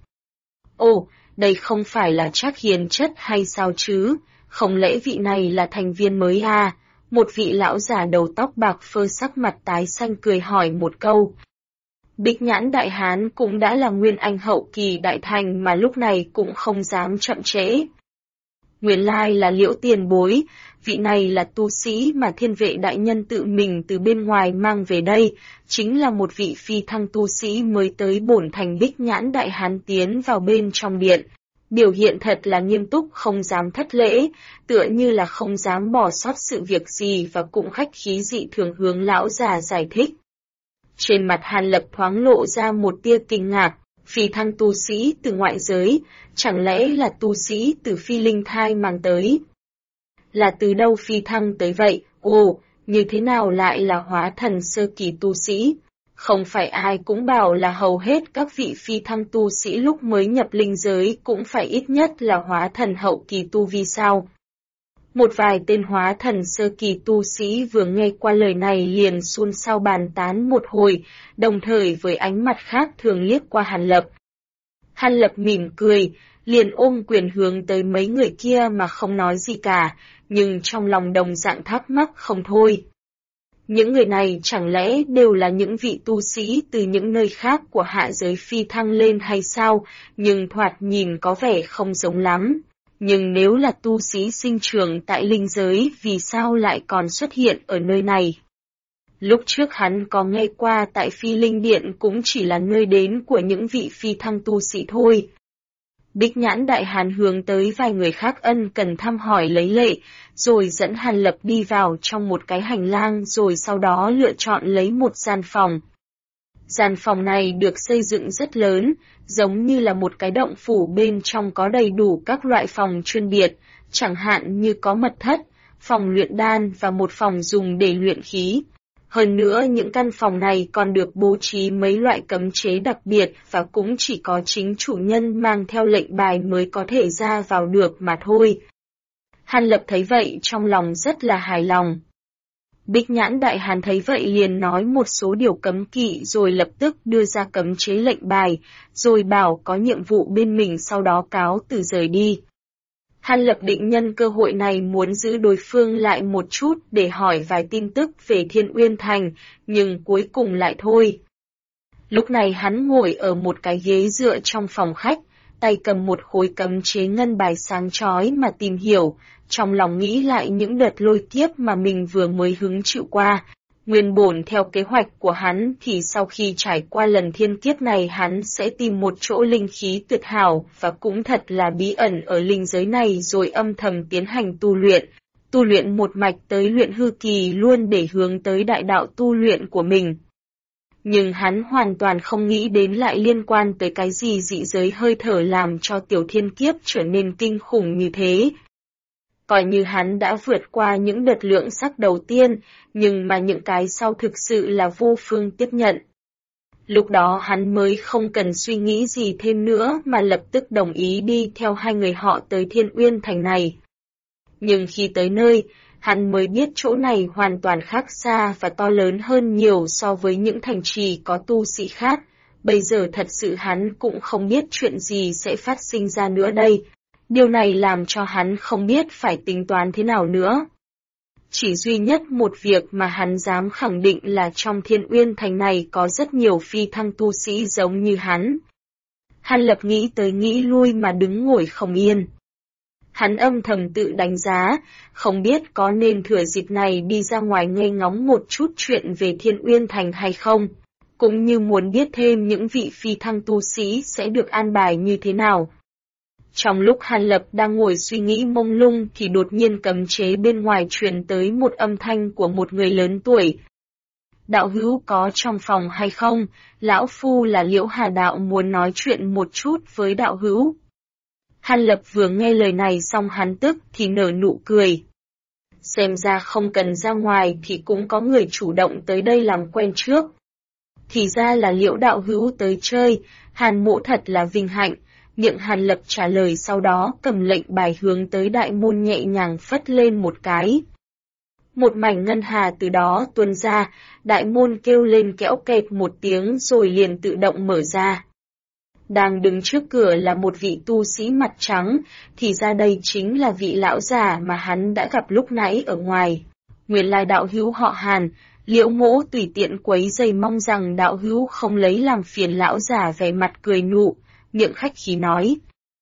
Ồ, đây không phải là Trác Hiền Chất hay sao chứ, không lẽ vị này là thành viên mới à? Một vị lão già đầu tóc bạc phơ sắc mặt tái xanh cười hỏi một câu. Bích Nhãn Đại Hán cũng đã là nguyên anh hậu kỳ đại thành mà lúc này cũng không dám chậm trễ. Nguyên lai là Liễu tiền bối, vị này là tu sĩ mà Thiên Vệ đại nhân tự mình từ bên ngoài mang về đây, chính là một vị phi thăng tu sĩ mới tới bổn thành. Bích Nhãn Đại Hán tiến vào bên trong điện, biểu hiện thật là nghiêm túc, không dám thất lễ, tựa như là không dám bỏ sót sự việc gì và cũng khách khí dị thường hướng lão già giải thích. Trên mặt Hàn Lập thoáng lộ ra một tia kinh ngạc, Phi thăng tu sĩ từ ngoại giới, chẳng lẽ là tu sĩ từ phi linh thai mang tới? Là từ đâu phi thăng tới vậy? Ồ, như thế nào lại là hóa thần sơ kỳ tu sĩ? Không phải ai cũng bảo là hầu hết các vị phi thăng tu sĩ lúc mới nhập linh giới cũng phải ít nhất là hóa thần hậu kỳ tu vi sao? Một vài tên hóa thần sơ kỳ tu sĩ vừa nghe qua lời này liền xôn xao bàn tán một hồi, đồng thời với ánh mặt khác thường liếc qua Hàn Lập. Hàn Lập mỉm cười, liền ôm quyền hướng tới mấy người kia mà không nói gì cả, nhưng trong lòng đồng dạng thắc mắc không thôi. Những người này chẳng lẽ đều là những vị tu sĩ từ những nơi khác của hạ giới phi thăng lên hay sao, nhưng thoạt nhìn có vẻ không giống lắm. Nhưng nếu là tu sĩ sinh trưởng tại linh giới vì sao lại còn xuất hiện ở nơi này? Lúc trước hắn có nghe qua tại Phi Linh Điện cũng chỉ là nơi đến của những vị phi thăng tu sĩ thôi. Bích Nhãn Đại Hàn hướng tới vài người khác ân cần thăm hỏi lấy lệ, rồi dẫn Hàn Lập đi vào trong một cái hành lang rồi sau đó lựa chọn lấy một gian phòng. Gian phòng này được xây dựng rất lớn, giống như là một cái động phủ bên trong có đầy đủ các loại phòng chuyên biệt, chẳng hạn như có mật thất, phòng luyện đan và một phòng dùng để luyện khí. Hơn nữa những căn phòng này còn được bố trí mấy loại cấm chế đặc biệt và cũng chỉ có chính chủ nhân mang theo lệnh bài mới có thể ra vào được mà thôi. Hàn Lập thấy vậy trong lòng rất là hài lòng. Bích Nhãn Đại Hàn thấy vậy liền nói một số điều cấm kỵ rồi lập tức đưa ra cấm chế lệnh bài, rồi bảo có nhiệm vụ bên mình sau đó cáo từ rời đi. Hàn Lập định nhân cơ hội này muốn giữ đối phương lại một chút để hỏi vài tin tức về Thiên Uyên Thành, nhưng cuối cùng lại thôi. Lúc này hắn ngồi ở một cái ghế dựa trong phòng khách, tay cầm một khối cấm chế ngân bài sáng chói mà tìm hiểu, trong lòng nghĩ lại những đợt lôi kiếp mà mình vừa mới hứng chịu qua. Nguyên bổn theo kế hoạch của hắn thì sau khi trải qua lần thiên kiếp này hắn sẽ tìm một chỗ linh khí tuyệt hảo và cũng thật là bí ẩn ở linh giới này rồi âm thầm tiến hành tu luyện một mạch tới luyện hư kỳ luôn để hướng tới đại đạo tu luyện của mình. Nhưng hắn hoàn toàn không nghĩ đến lại liên quan tới cái gì dị giới hơi thở làm cho tiểu thiên kiếp trở nên kinh khủng như thế. Coi như hắn đã vượt qua những đợt lượng sắc đầu tiên, nhưng mà những cái sau thực sự là vô phương tiếp nhận. Lúc đó hắn mới không cần suy nghĩ gì thêm nữa mà lập tức đồng ý đi theo hai người họ tới Thiên Uyên Thành này. Nhưng khi tới nơi, hắn mới biết chỗ này hoàn toàn khác xa và to lớn hơn nhiều so với những thành trì có tu sĩ khác. Bây giờ thật sự hắn cũng không biết chuyện gì sẽ phát sinh ra nữa đây. Điều này làm cho hắn không biết phải tính toán thế nào nữa. Chỉ duy nhất một việc mà hắn dám khẳng định là trong Thiên Uyên Thành này có rất nhiều phi thăng tu sĩ giống như hắn. Hàn Lập nghĩ tới nghĩ lui mà đứng ngồi không yên. Hắn âm thầm tự đánh giá, không biết có nên thừa dịp này đi ra ngoài nghe ngóng một chút chuyện về Thiên Uyên Thành hay không, cũng như muốn biết thêm những vị phi thăng tu sĩ sẽ được an bài như thế nào. Trong lúc Hàn Lập đang ngồi suy nghĩ mông lung thì đột nhiên cấm chế bên ngoài truyền tới một âm thanh của một người lớn tuổi. Đạo hữu có trong phòng hay không? Lão Phu là Liễu Hà Đạo muốn nói chuyện một chút với đạo hữu. Hàn Lập vừa nghe lời này xong hắn tức thì nở nụ cười. Xem ra không cần ra ngoài thì cũng có người chủ động tới đây làm quen trước. Thì ra là Liễu đạo hữu tới chơi, Hàn mỗ thật là vinh hạnh. Miệng Hàn Lập trả lời sau đó cầm lệnh bài hướng tới đại môn nhẹ nhàng phất lên một cái. Một mảnh ngân hà từ đó tuôn ra, đại môn kêu lên kẽo kẹt một tiếng rồi liền tự động mở ra. Đang đứng trước cửa là một vị tu sĩ mặt trắng, thì ra đây chính là vị lão già mà hắn đã gặp lúc nãy ở ngoài. Nguyên lai đạo hữu họ Hàn, Liễu mỗ tùy tiện quấy rầy mong rằng đạo hữu không lấy làm phiền. Lão già vẻ mặt cười nụ, miệng khách khí nói.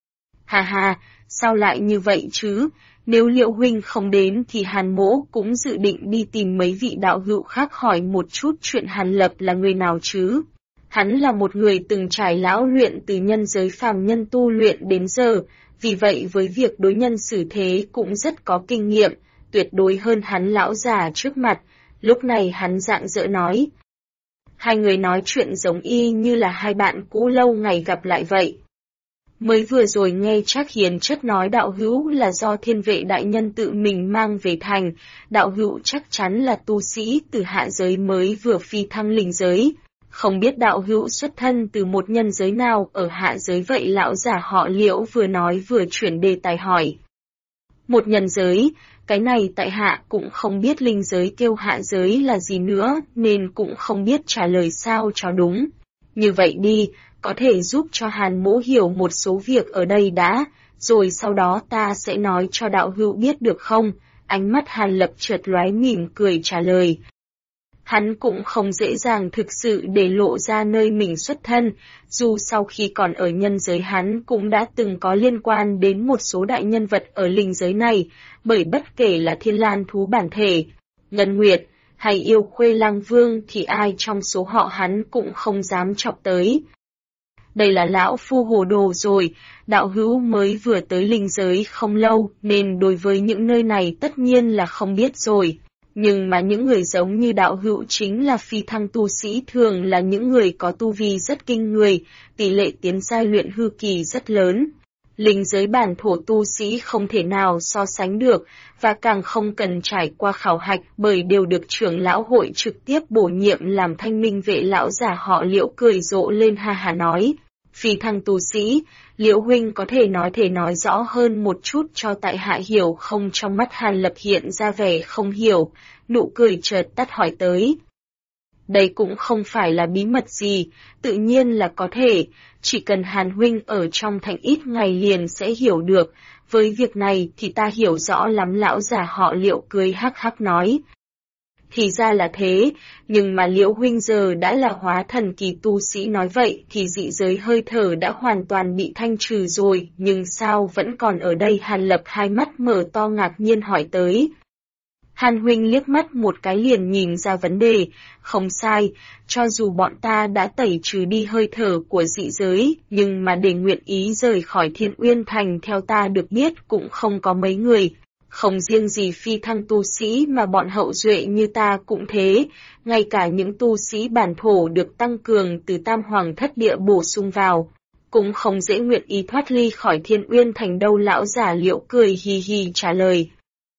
Hà hà, sao lại như vậy chứ, nếu Liễu huynh không đến thì Hàn mỗ cũng dự định đi tìm mấy vị đạo hữu khác hỏi một chút chuyện Hàn Lập là người nào chứ. Hắn là một người từng trải lão luyện từ nhân giới phàm nhân tu luyện đến giờ, vì vậy với việc đối nhân xử thế cũng rất có kinh nghiệm, tuyệt đối hơn hắn lão già trước mặt. Lúc này hắn rạng rỡ nói. Hai người nói chuyện giống y như là hai bạn cũ lâu ngày gặp lại vậy. Mới vừa rồi nghe Trác Hiền Chất nói đạo hữu là do Thiên Vệ đại nhân tự mình mang về thành, đạo hữu chắc chắn là tu sĩ từ hạ giới mới vừa phi thăng linh giới. Không biết đạo hữu xuất thân từ một nhân giới nào ở hạ giới vậy? Lão giả họ Liễu vừa nói vừa chuyển đề tài hỏi. Một nhân giới, cái này tại hạ cũng không biết linh giới kêu hạ giới là gì nữa, nên cũng không biết trả lời sao cho đúng. Như vậy đi, có thể giúp cho Hàn mỗ hiểu một số việc ở đây đã, rồi sau đó ta sẽ nói cho đạo hữu biết được không? Ánh mắt Hàn Lập chợt lóe mỉm cười trả lời. Hắn cũng không dễ dàng thực sự để lộ ra nơi mình xuất thân, dù sau khi còn ở nhân giới hắn cũng đã từng có liên quan đến một số đại nhân vật ở linh giới này, bởi bất kể là Thiên Lan thú bản thể, Ngân Nguyệt, hay yêu Khuê Lang Vương thì ai trong số họ hắn cũng không dám chọc tới. Đây là lão phu hồ đồ rồi, đạo hữu mới vừa tới linh giới không lâu nên đối với những nơi này tất nhiên là không biết rồi. Nhưng mà những người giống như đạo hữu chính là phi thăng tu sĩ, thường là những người có tu vi rất kinh người, tỷ lệ tiến giai luyện hư kỳ rất lớn. Linh giới bản thổ tu sĩ không thể nào so sánh được, và càng không cần trải qua khảo hạch bởi đều được trưởng lão hội trực tiếp bổ nhiệm làm thanh minh vệ. Lão giả họ Liễu cười rộ lên ha hà nói. Phi thăng tu sĩ, Liễu huynh có thể nói rõ hơn một chút cho tại hạ hiểu không? Trong mắt Hàn Lập hiện ra vẻ không hiểu, nụ cười chợt tắt hỏi tới. Đây cũng không phải là bí mật gì, tự nhiên là có thể, chỉ cần Hàn huynh ở trong thành ít ngày liền sẽ hiểu được, với việc này thì ta hiểu rõ lắm. Lão giả họ Liễu cười hắc hắc nói. Thì ra là thế, nhưng mà Liễu huynh giờ đã là hóa thần kỳ tu sĩ, nói vậy thì dị giới hơi thở đã hoàn toàn bị thanh trừ rồi, nhưng sao vẫn còn ở đây? Hàn Lập hai mắt mở to ngạc nhiên hỏi tới. Hàn huynh liếc mắt một cái liền nhìn ra vấn đề, không sai, cho dù bọn ta đã tẩy trừ đi hơi thở của dị giới, nhưng mà để nguyện ý rời khỏi Thiên Uyên Thành theo ta được biết cũng không có mấy người. Không riêng gì phi thăng tu sĩ mà bọn hậu duệ như ta cũng thế, ngay cả những tu sĩ bản thổ được tăng cường từ Tam Hoàng Thất Địa bổ sung vào, cũng không dễ nguyện ý thoát ly khỏi Thiên Uyên Thành đâu. Lão giả Liễu cười hì hì trả lời.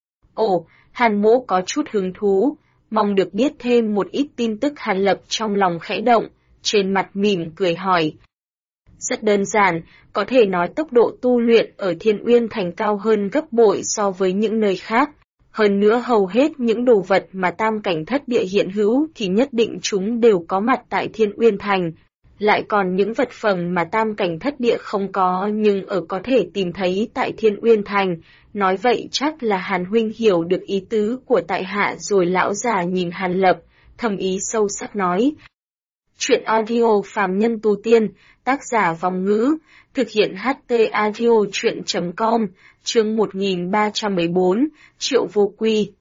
Ồ, Hàn mỗ có chút hứng thú, mong được biết thêm một ít tin tức. Hàn Lập trong lòng khẽ động, trên mặt mỉm cười hỏi. Rất đơn giản, có thể nói tốc độ tu luyện ở Thiên Uyên Thành cao hơn gấp bội so với những nơi khác. Hơn nữa hầu hết những đồ vật mà Tam Cảnh Thất Địa hiện hữu thì nhất định chúng đều có mặt tại Thiên Uyên Thành. Lại còn những vật phẩm mà Tam Cảnh Thất Địa không có nhưng có thể tìm thấy tại Thiên Uyên Thành. Nói vậy chắc là Hàn huynh hiểu được ý tứ của tại hạ rồi. Lão già nhìn Hàn Lập, thầm ý sâu sắc nói. Chuyện audio phàm nhân tu tiên, tác giả Vòng Ngữ, thực hiện HT audio chuyện.com, chương 1314, Triệu Vô Quy.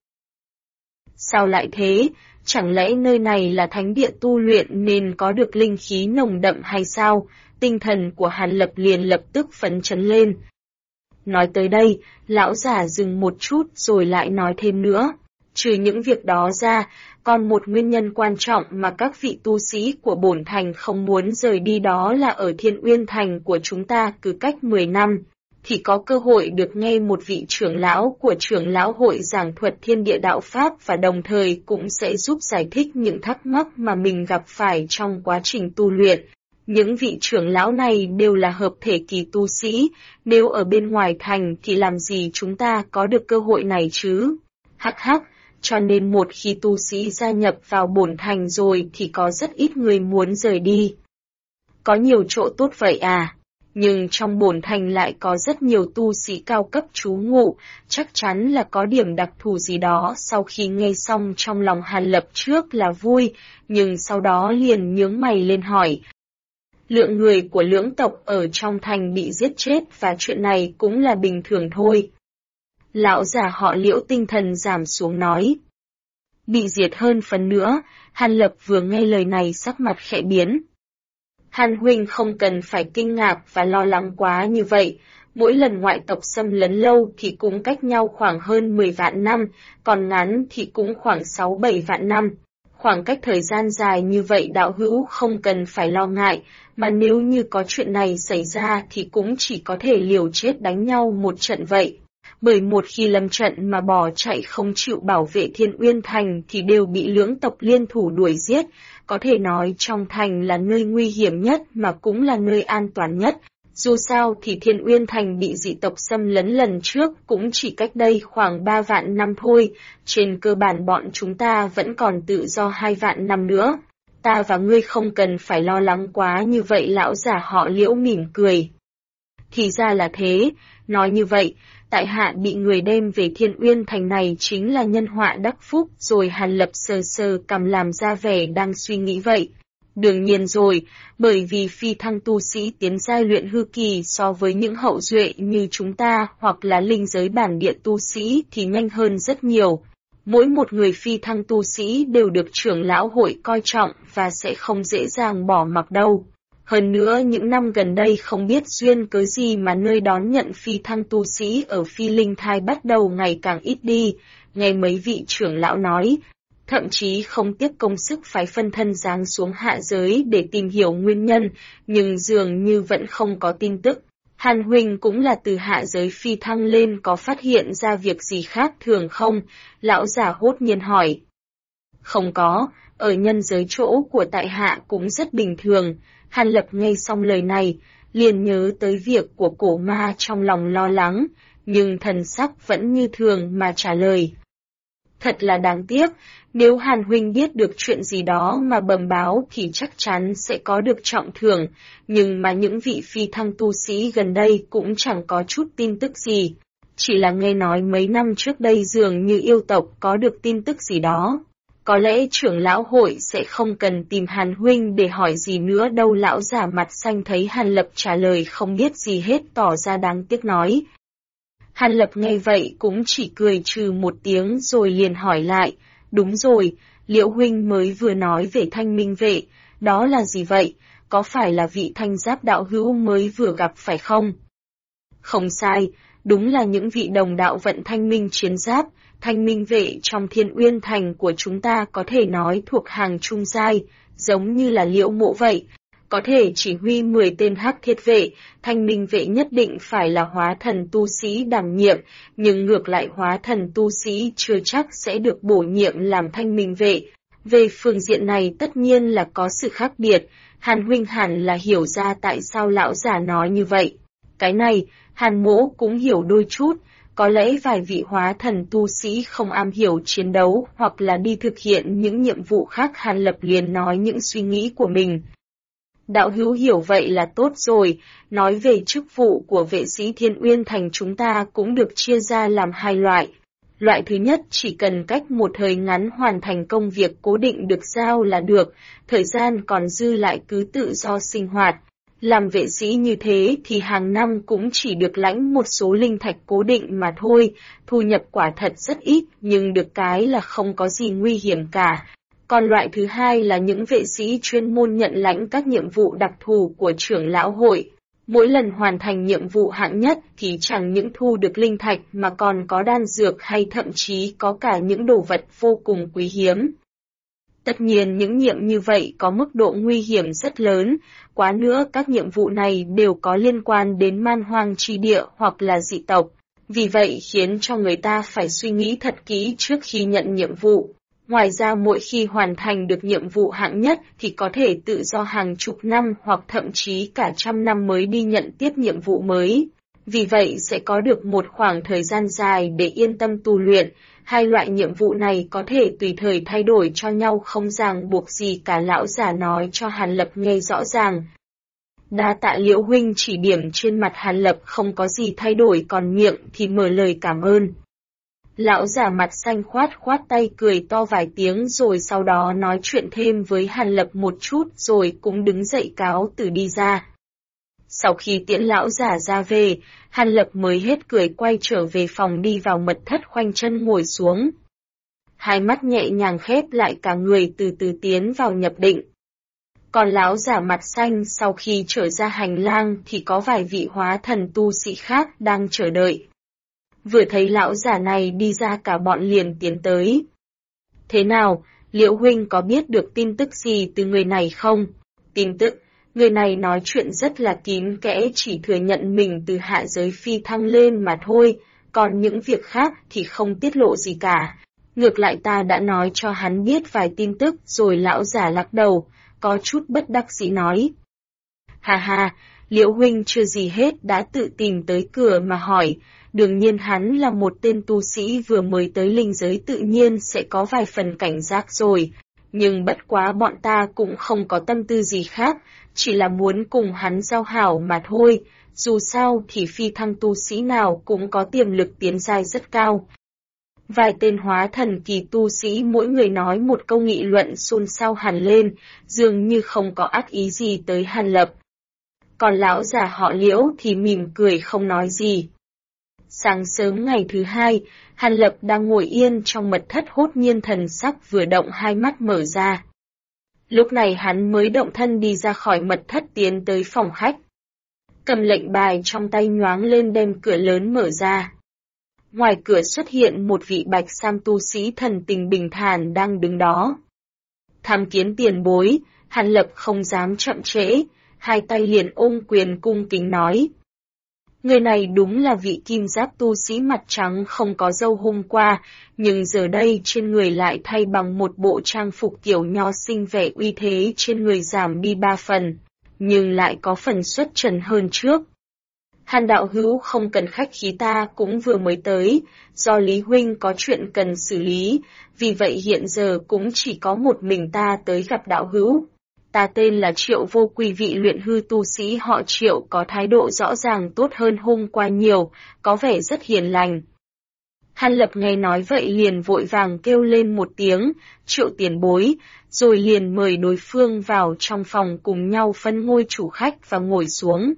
Sao lại thế? Chẳng lẽ nơi này là thánh địa tu luyện nên có được linh khí nồng đậm hay sao? Tinh thần của Hàn Lập liền lập tức phấn chấn lên. Nói tới đây, lão già dừng một chút rồi lại nói thêm nữa. Trừ những việc đó ra, còn một nguyên nhân quan trọng mà các vị tu sĩ của bổn thành không muốn rời đi, đó là ở Thiên Uyên Thành của chúng ta cứ cách 10 năm, thì có cơ hội được nghe một vị trưởng lão của trưởng lão hội giảng thuật thiên địa đạo Pháp và đồng thời cũng sẽ giúp giải thích những thắc mắc mà mình gặp phải trong quá trình tu luyện. Những vị trưởng lão này đều là hợp thể kỳ tu sĩ, nếu ở bên ngoài thành thì làm gì chúng ta có được cơ hội này chứ? Hắc hắc, cho nên một khi tu sĩ gia nhập vào bổn thành rồi thì có rất ít người muốn rời đi. Có nhiều chỗ tốt vậy à? Nhưng trong bổn thành lại có rất nhiều tu sĩ cao cấp trú ngụ, chắc chắn là có điểm đặc thù gì đó. Sau khi nghe xong trong lòng Hàn Lập trước là vui, nhưng sau đó liền nhướng mày lên hỏi. Lượng người của lưỡng tộc ở trong thành bị giết chết và chuyện này cũng là bình thường thôi. Lão già họ Liễu tinh thần giảm xuống nói. Bị diệt hơn phần nữa. Hàn Lập vừa nghe lời này sắc mặt khẽ biến. Hàn huynh không cần phải kinh ngạc và lo lắng quá như vậy. Mỗi lần ngoại tộc xâm lấn lâu thì cũng cách nhau khoảng hơn 10 vạn năm, còn ngắn thì cũng khoảng 6-7 vạn năm. Khoảng cách thời gian dài như vậy đạo hữu không cần phải lo ngại, mà nếu như có chuyện này xảy ra thì cũng chỉ có thể liều chết đánh nhau một trận vậy. Bởi một khi lâm trận mà bỏ chạy không chịu bảo vệ Thiên Uyên Thành thì đều bị lưỡng tộc liên thủ đuổi giết, có thể nói trong thành là nơi nguy hiểm nhất mà cũng là nơi an toàn nhất. Dù sao thì Thiên Uyên Thành bị dị tộc xâm lấn lần trước cũng chỉ cách đây khoảng 3 vạn năm thôi, trên cơ bản bọn chúng ta vẫn còn tự do 2 vạn năm nữa. Ta và ngươi không cần phải lo lắng quá như vậy, lão giả họ Liễu mỉm cười. Thì ra là thế, nói như vậy, tại hạ bị người đem về Thiên Uyên Thành này chính là nhân họa đắc phúc rồi. Hàn Lập sờ sờ cằm làm ra vẻ đang suy nghĩ vậy. Đương nhiên rồi, bởi vì phi thăng tu sĩ tiến giai luyện hư kỳ so với những hậu duệ như chúng ta hoặc là linh giới bản địa tu sĩ thì nhanh hơn rất nhiều. Mỗi một người phi thăng tu sĩ đều được trưởng lão hội coi trọng và sẽ không dễ dàng bỏ mặc đâu. Hơn nữa những năm gần đây không biết duyên cớ gì mà nơi đón nhận phi thăng tu sĩ ở phi linh thai bắt đầu ngày càng ít đi, nghe mấy vị trưởng lão nói. Thậm chí không tiếc công sức phái phân thân giáng xuống hạ giới để tìm hiểu nguyên nhân, nhưng dường như vẫn không có tin tức. Hàn huynh cũng là từ hạ giới phi thăng lên, có phát hiện ra việc gì khác thường không? Lão giả hốt nhiên hỏi. Không có, ở nhân giới chỗ của tại hạ cũng rất bình thường. Hàn Lập nghe xong lời này, liền nhớ tới việc của cổ ma trong lòng lo lắng, nhưng thần sắc vẫn như thường mà trả lời. Thật là đáng tiếc, nếu Hàn huynh biết được chuyện gì đó mà bẩm báo thì chắc chắn sẽ có được trọng thưởng, nhưng mà những vị phi thăng tu sĩ gần đây cũng chẳng có chút tin tức gì. Chỉ là nghe nói mấy năm trước đây dường như yêu tộc có được tin tức gì đó. Có lẽ trưởng lão hội sẽ không cần tìm Hàn huynh để hỏi gì nữa đâu. Lão giả mặt xanh thấy Hàn Lập trả lời không biết gì hết tỏ ra đáng tiếc nói. Hàn Lập nghe vậy cũng chỉ cười trừ một tiếng rồi liền hỏi lại, đúng rồi, Liễu huynh mới vừa nói về Thanh Minh vệ, đó là gì vậy, có phải là vị Thanh Giáp đạo hữu mới vừa gặp phải không? Không sai, đúng là những vị đồng đạo vận Thanh Minh chiến giáp. Thanh Minh vệ trong Thiên Uyên Thành của chúng ta có thể nói thuộc hàng trung giai, giống như là Liễu mộ vậy. Có thể chỉ huy 10 tên hắc thiết vệ, Thanh Minh vệ nhất định phải là hóa thần tu sĩ đảm nhiệm, nhưng ngược lại hóa thần tu sĩ chưa chắc sẽ được bổ nhiệm làm Thanh Minh vệ. Về phương diện này tất nhiên là có sự khác biệt, Hàn huynh hẳn là hiểu ra tại sao lão giả nói như vậy. Cái này, Hàn mỗ cũng hiểu đôi chút. Có lẽ vài vị hóa thần tu sĩ không am hiểu chiến đấu hoặc là đi thực hiện những nhiệm vụ khác. Hàn Lập liền nói những suy nghĩ của mình. Đạo hữu hiểu vậy là tốt rồi, nói về chức vụ của vệ sĩ Thiên Uyên Thành chúng ta cũng được chia ra làm 2 loại. Loại thứ nhất chỉ cần cách một thời ngắn hoàn thành công việc cố định được giao là được, thời gian còn dư lại cứ tự do sinh hoạt. Làm vệ sĩ như thế thì hàng năm cũng chỉ được lãnh một số linh thạch cố định mà thôi, thu nhập quả thật rất ít nhưng được cái là không có gì nguy hiểm cả. Còn loại thứ hai là những vệ sĩ chuyên môn nhận lãnh các nhiệm vụ đặc thù của trưởng lão hội. Mỗi lần hoàn thành nhiệm vụ hạng nhất thì chẳng những thu được linh thạch mà còn có đan dược hay thậm chí có cả những đồ vật vô cùng quý hiếm. Tất nhiên những nhiệm như vậy có mức độ nguy hiểm rất lớn, quá nữa các nhiệm vụ này đều có liên quan đến man hoang chi địa hoặc là dị tộc. Vì vậy khiến cho người ta phải suy nghĩ thật kỹ trước khi nhận nhiệm vụ. Ngoài ra mỗi khi hoàn thành được nhiệm vụ hạng nhất thì có thể tự do hàng chục năm hoặc thậm chí cả trăm năm mới đi nhận tiếp nhiệm vụ mới. Vì vậy sẽ có được một khoảng thời gian dài để yên tâm tu luyện. 2 loại nhiệm vụ này có thể tùy thời thay đổi cho nhau không ràng buộc gì cả. Lão giả nói cho Hàn Lập nghe rõ ràng. Đa tạ Liễu huynh chỉ điểm. Trên mặt Hàn Lập không có gì thay đổi còn miệng thì mở lời cảm ơn. Lão giả mặt xanh khoát tay cười to vài tiếng rồi sau đó nói chuyện thêm với Hàn Lập một chút rồi cũng đứng dậy cáo từ đi ra. Sau khi tiễn lão giả ra về, Hàn Lập mới hết cười quay trở về phòng đi vào mật thất khoanh chân ngồi xuống. Hai mắt nhẹ nhàng khép lại cả người từ từ tiến vào nhập định. Còn lão giả mặt xanh sau khi trở ra hành lang thì có vài vị hóa thần tu sĩ khác đang chờ đợi. Vừa thấy lão giả này đi ra cả bọn liền tiến tới. Thế nào, Liễu huynh có biết được tin tức gì từ người này không? Tin tức, người này nói chuyện rất là kín kẽ, chỉ thừa nhận mình từ hạ giới phi thăng lên mà thôi, còn những việc khác thì không tiết lộ gì cả. Ngược lại ta đã nói cho hắn biết vài tin tức rồi. Lão giả lắc đầu, có chút bất đắc dĩ nói. Hà hà, Liễu huynh chưa gì hết đã tự tìm tới cửa mà hỏi, đương nhiên hắn là một tên tu sĩ vừa mới tới linh giới tự nhiên sẽ có vài phần cảnh giác rồi, nhưng bất quá bọn ta cũng không có tâm tư gì khác, chỉ là muốn cùng hắn giao hảo mà thôi, dù sao thì phi thăng tu sĩ nào cũng có tiềm lực tiến giai rất cao. Vài tên hóa thần kỳ tu sĩ mỗi người nói một câu nghị luận xôn xao hẳn lên, dường như không có ác ý gì tới Hàn Lập. Còn lão già họ Liễu thì mỉm cười không nói gì. Sáng sớm ngày thứ hai, Hàn Lập đang ngồi yên trong mật thất, hốt nhiên thần sắc vừa động, hai mắt mở ra. Lúc này hắn mới động thân đi ra khỏi mật thất tiến tới phòng khách. Cầm lệnh bài trong tay nhoáng lên đem cửa lớn mở ra. Ngoài cửa xuất hiện một vị bạch sam tu sĩ thần tình bình thản đang đứng đó. Tham kiến tiền bối, Hàn Lập không dám chậm trễ, hai tay liền ôm quyền cung kính nói. Người này đúng là vị kim giáp tu sĩ mặt trắng không có râu hôm qua, nhưng giờ đây trên người lại thay bằng một bộ trang phục kiểu nho sinh, vẻ uy thế trên người giảm đi 3 phần, nhưng lại có phần xuất trần hơn trước. Hàn đạo hữu không cần khách khí, ta cũng vừa mới tới, do Lý huynh có chuyện cần xử lý, vì vậy hiện giờ cũng chỉ có một mình ta tới gặp đạo hữu. Ta tên là Triệu Vô Quy, vị luyện hư tu sĩ họ Triệu, có thái độ rõ ràng tốt hơn hôm qua nhiều, có vẻ rất hiền lành. Hàn Lập nghe nói vậy liền vội vàng kêu lên một tiếng, Triệu tiền bối, rồi liền mời đối phương vào trong phòng cùng nhau phân ngôi chủ khách và ngồi xuống.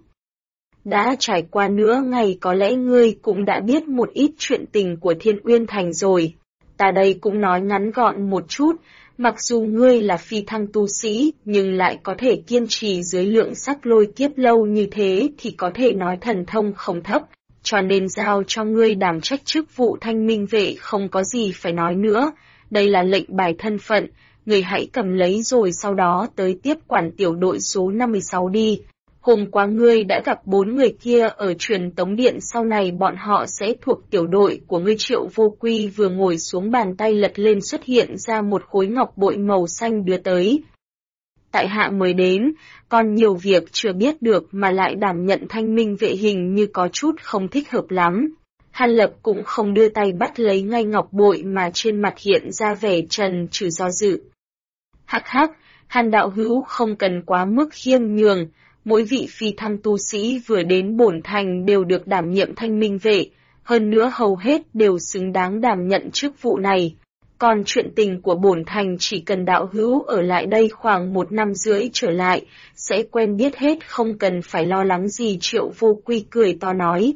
Đã trải qua nửa ngày có lẽ ngươi cũng đã biết một ít chuyện tình của Thiên Uyên Thành rồi. Ta đây cũng nói ngắn gọn một chút, mặc dù ngươi là phi thăng tu sĩ, nhưng lại có thể kiên trì dưới lượng sắc lôi kiếp lâu như thế thì có thể nói thần thông không thấp, cho nên giao cho ngươi đảm trách chức vụ Thanh Minh vệ không có gì phải nói nữa. Đây là lệnh bài thân phận, ngươi hãy cầm lấy rồi sau đó tới tiếp quản tiểu đội số 56 đi. Hôm qua ngươi đã gặp 4 người kia ở truyền tống điện, sau này bọn họ sẽ thuộc tiểu đội của ngươi. Triệu Vô Quy vừa ngồi xuống, bàn tay lật lên xuất hiện ra một khối ngọc bội màu xanh đưa tới. Tại hạ mới đến, còn nhiều việc chưa biết được mà lại đảm nhận Thanh Minh vệ hình như có chút không thích hợp lắm. Hàn Lập cũng không đưa tay bắt lấy ngay ngọc bội mà trên mặt hiện ra vẻ trần trừ do dự. Hắc hắc, Hàn đạo hữu không cần quá mức khiêm nhường. Mỗi vị phi thăng tu sĩ vừa đến bổn thành đều được đảm nhiệm Thanh Minh vệ, hơn nữa hầu hết đều xứng đáng đảm nhận chức vụ này. Còn chuyện tình của bổn thành chỉ cần đạo hữu ở lại đây khoảng 1 năm rưỡi trở lại, sẽ quen biết hết, không cần phải lo lắng gì. Triệu Vô Quy cười to nói.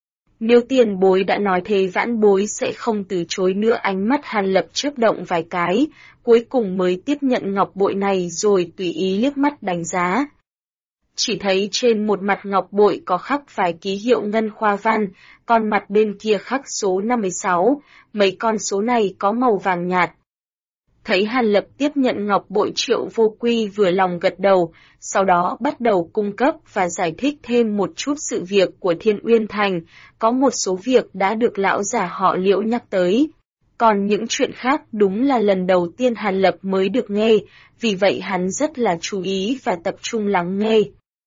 Nếu tiền bối đã nói thế vãn bối sẽ không từ chối nữa. Ánh mắt Hàn Lập chớp động vài cái, cuối cùng mới tiếp nhận ngọc bội này rồi tùy ý liếc mắt đánh giá. Chỉ thấy trên một mặt ngọc bội có khắc vài ký hiệu ngân khoa văn, còn mặt bên kia khắc số 56, mấy con số này có màu vàng nhạt. Thấy Hàn Lập tiếp nhận ngọc bội, Triệu Vô Quy vừa lòng gật đầu, sau đó bắt đầu cung cấp và giải thích thêm một chút sự việc của Thiên Uyên Thành, có một số việc đã được lão già họ Liễu nhắc tới. Còn những chuyện khác đúng là lần đầu tiên Hàn Lập mới được nghe, vì vậy hắn rất là chú ý và tập trung lắng nghe.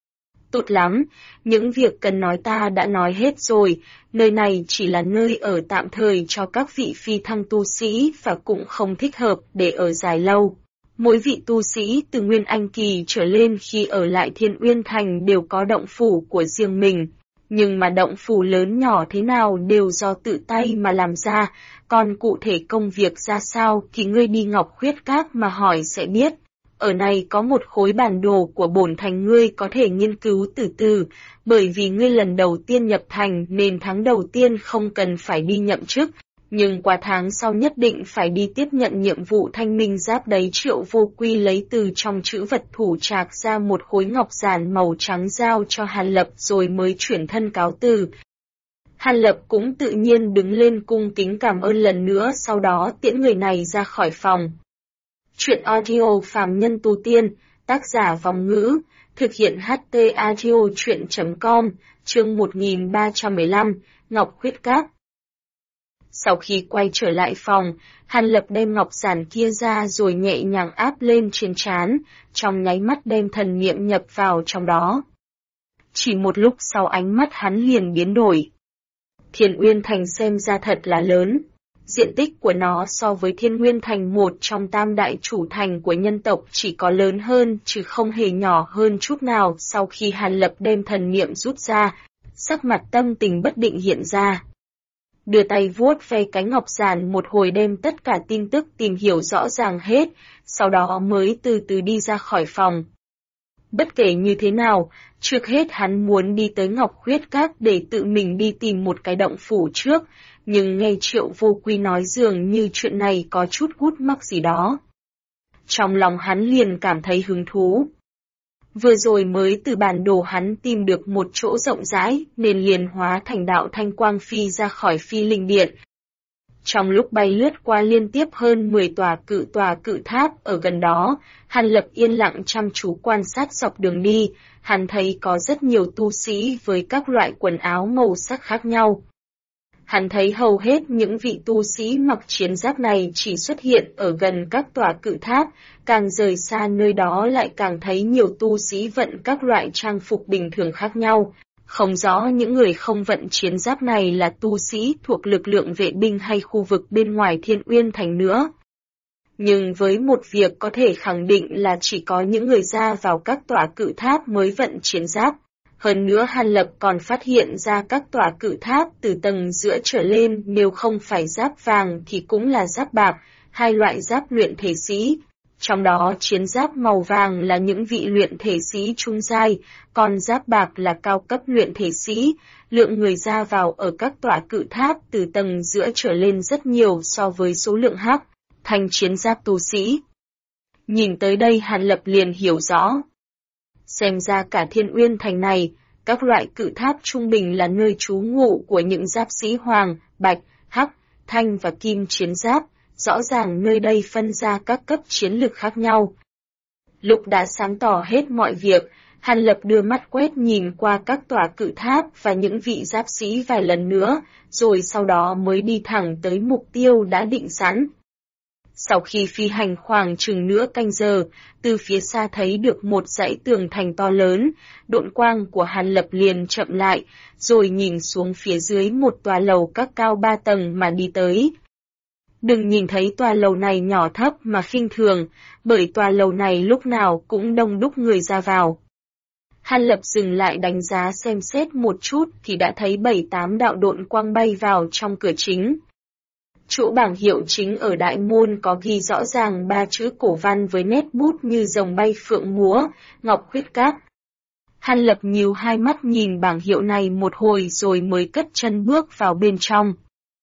Tốt lắm, những việc cần nói ta đã nói hết rồi, nơi này chỉ là nơi ở tạm thời cho các vị phi thăng tu sĩ và cũng không thích hợp để ở dài lâu. Mỗi vị tu sĩ từ Nguyên Anh kỳ trở lên khi ở lại Thiên Uyên Thành đều có động phủ của riêng mình, nhưng mà động phủ lớn nhỏ thế nào đều do tự tay mà làm ra, còn cụ thể công việc ra sao thì ngươi đi Ngọc Khuyết Các mà hỏi sẽ biết. Ở này có một khối bản đồ của bổn thành, ngươi có thể nghiên cứu từ từ, bởi vì ngươi lần đầu tiên nhập thành nên tháng đầu tiên không cần phải đi nhậm chức, nhưng qua tháng sau nhất định phải đi tiếp nhận nhiệm vụ Thanh Minh giáp đấy. Triệu Vô Quy lấy từ trong trữ vật thủ trạc ra một khối ngọc giản màu trắng giao cho Hàn Lập rồi mới chuyển thân cáo từ. Hàn Lập cũng tự nhiên đứng lên cung kính cảm ơn lần nữa, sau đó tiễn người này ra khỏi phòng. Truyện audio phàm nhân tu tiên, tác giả Vong Ngữ, thực hiện HT Audio Truyện.com, chương 1315, Ngọc Huyết Các. Sau khi quay trở lại phòng, Hàn Lập đem ngọc giản kia ra rồi nhẹ nhàng áp lên trên trán, trong nháy mắt đem thần niệm nhập vào trong đó. Chỉ một lúc sau ánh mắt hắn liền biến đổi. Thiên Uyên Thành xem ra thật là lớn. Diện tích của nó so với Thiên Nguyên Thành một trong tam đại chủ thành của nhân tộc chỉ có lớn hơn chứ không hề nhỏ hơn chút nào. Sau khi Hàn Lập đem thần niệm rút ra, sắc mặt tâm tình bất định hiện ra. Đưa tay vuốt ve cái ngọc giản một hồi đem tất cả tin tức tìm hiểu rõ ràng hết, sau đó mới từ từ đi ra khỏi phòng. Bất kể như thế nào, trước hết hắn muốn đi tới Ngọc Huyết Các để tự mình đi tìm một cái động phủ trước, nhưng nghe Triệu Vô Quy nói dường như chuyện này có chút hút mắc gì đó. Trong lòng hắn liền cảm thấy hứng thú. Vừa rồi mới từ bản đồ hắn tìm được một chỗ rộng rãi nên liền hóa thành đạo thanh quang phi ra khỏi Phi Linh Điện. Trong lúc bay lướt qua liên tiếp hơn 10 tòa cự tháp ở gần đó, Hàn Lập yên lặng chăm chú quan sát dọc đường đi, hắn thấy có rất nhiều tu sĩ với các loại quần áo màu sắc khác nhau. Hắn thấy hầu hết những vị tu sĩ mặc chiến giáp này chỉ xuất hiện ở gần các tòa cự tháp, càng rời xa nơi đó lại càng thấy nhiều tu sĩ vận các loại trang phục bình thường khác nhau. Không rõ những người không vận chiến giáp này là tu sĩ thuộc lực lượng vệ binh hay khu vực bên ngoài Thiên Uyên Thành nữa. Nhưng với một việc có thể khẳng định là chỉ có những người ra vào các tòa cự tháp mới vận chiến giáp. Hơn nữa Hàn Lập còn phát hiện ra các tòa cự tháp từ tầng giữa trở lên nếu không phải giáp vàng thì cũng là giáp bạc, hai loại giáp luyện thể sĩ. Trong đó chiến giáp màu vàng là những vị luyện thể sĩ trung giai, còn giáp bạc là cao cấp luyện thể sĩ. Lượng người ra vào ở các tòa cự tháp từ tầng giữa trở lên rất nhiều so với số lượng hắc thành chiến giáp tu sĩ. Nhìn tới đây Hàn Lập liền hiểu rõ. Xem ra cả Thiên Uyên Thành này, các loại cự tháp trung bình là nơi trú ngụ của những giáp sĩ hoàng, bạch, hắc, thanh và kim chiến giáp. Rõ ràng nơi đây phân ra các cấp chiến lược khác nhau. Lúc đã sáng tỏ hết mọi việc, Hàn Lập đưa mắt quét nhìn qua các tòa cự tháp và những vị giáp sĩ vài lần nữa, rồi sau đó mới đi thẳng tới mục tiêu đã định sẵn. Sau khi phi hành khoảng chừng nửa canh giờ, từ phía xa thấy được một dãy tường thành to lớn, độn quang của Hàn Lập liền chậm lại, rồi nhìn xuống phía dưới một tòa lầu các cao 3 tầng mà đi tới. Đừng nhìn thấy tòa lầu này nhỏ thấp mà khinh thường, bởi tòa lầu này lúc nào cũng đông đúc người ra vào. Hàn Lập dừng lại đánh giá xem xét một chút thì đã thấy 7-8 đạo độn quang bay vào trong cửa chính. Chỗ bảng hiệu chính ở đại môn có ghi rõ ràng 3 chữ cổ văn với nét bút như rồng bay phượng múa, Ngọc Huyết Các. Hàn Lập nhíu hai mắt nhìn bảng hiệu này một hồi rồi mới cất chân bước vào bên trong.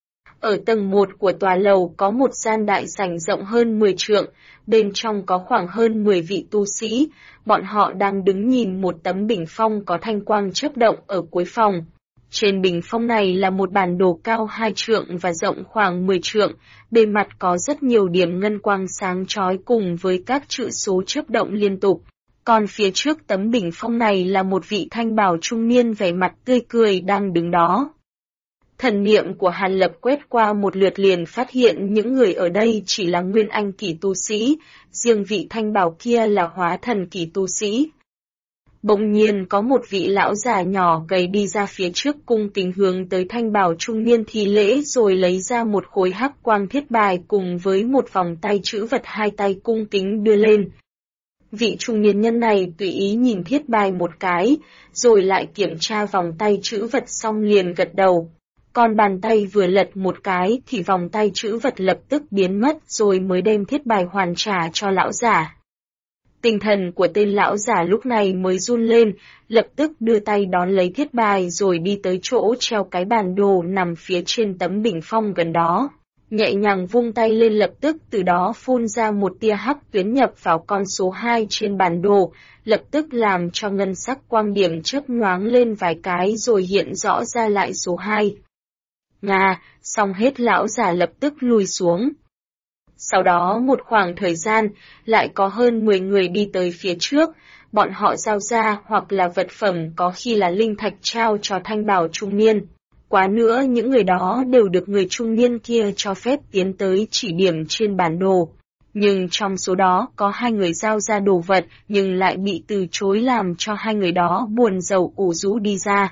Ở tầng 1 của tòa lầu có một gian đại sảnh rộng hơn 10 trượng, bên trong có khoảng hơn 10 vị tu sĩ, bọn họ đang đứng nhìn một tấm bình phong có thanh quang chớp động ở cuối phòng. Trên bình phong này là một bản đồ cao 2 trượng và rộng khoảng 10 trượng, bề mặt có rất nhiều điểm ngân quang sáng chói cùng với các chữ số chớp động liên tục. Còn phía trước tấm bình phong này là một vị thanh bào trung niên vẻ mặt tươi cười đang đứng đó. Thần niệm của Hàn Lập quét qua một lượt liền phát hiện những người ở đây chỉ là nguyên anh kỳ tu sĩ, riêng vị thanh bào kia là hóa thần kỳ tu sĩ. Bỗng nhiên có một vị lão già nhỏ gầy đi ra phía trước cung kính hướng tới thanh bào trung niên thi lễ rồi lấy ra một khối hắc quang thiết bài cùng với một vòng tay chữ vật hai tay cung kính đưa lên. Vị trung niên nhân này tùy ý nhìn thiết bài một cái, rồi lại kiểm tra vòng tay chữ vật xong liền gật đầu. Còn bàn tay vừa lật một cái thì vòng tay chữ vật lập tức biến mất rồi mới đem thiết bài hoàn trả cho lão giả. Tinh thần của tên lão giả lúc này mới run lên, lập tức đưa tay đón lấy thiết bài rồi đi tới chỗ treo cái bản đồ nằm phía trên tấm bình phong gần đó. Nhẹ nhàng vung tay lên lập tức từ đó phun ra một tia hắc tuyến nhập vào con số 2 trên bản đồ, lập tức làm cho ngân sắc quang điểm chớp nhoáng lên vài cái rồi hiện rõ ra lại số 2. Xong hết lão giả lập tức lùi xuống. Sau đó một khoảng thời gian, lại có hơn 10 người đi tới phía trước, bọn họ giao ra hoặc là vật phẩm có khi là linh thạch trao cho thanh bảo trung niên. Quá nữa những người đó đều được người trung niên kia cho phép tiến tới chỉ điểm trên bản đồ. Nhưng trong số đó có 2 người giao ra đồ vật nhưng lại bị từ chối làm cho 2 người đó buồn rầu ủ rũ đi ra.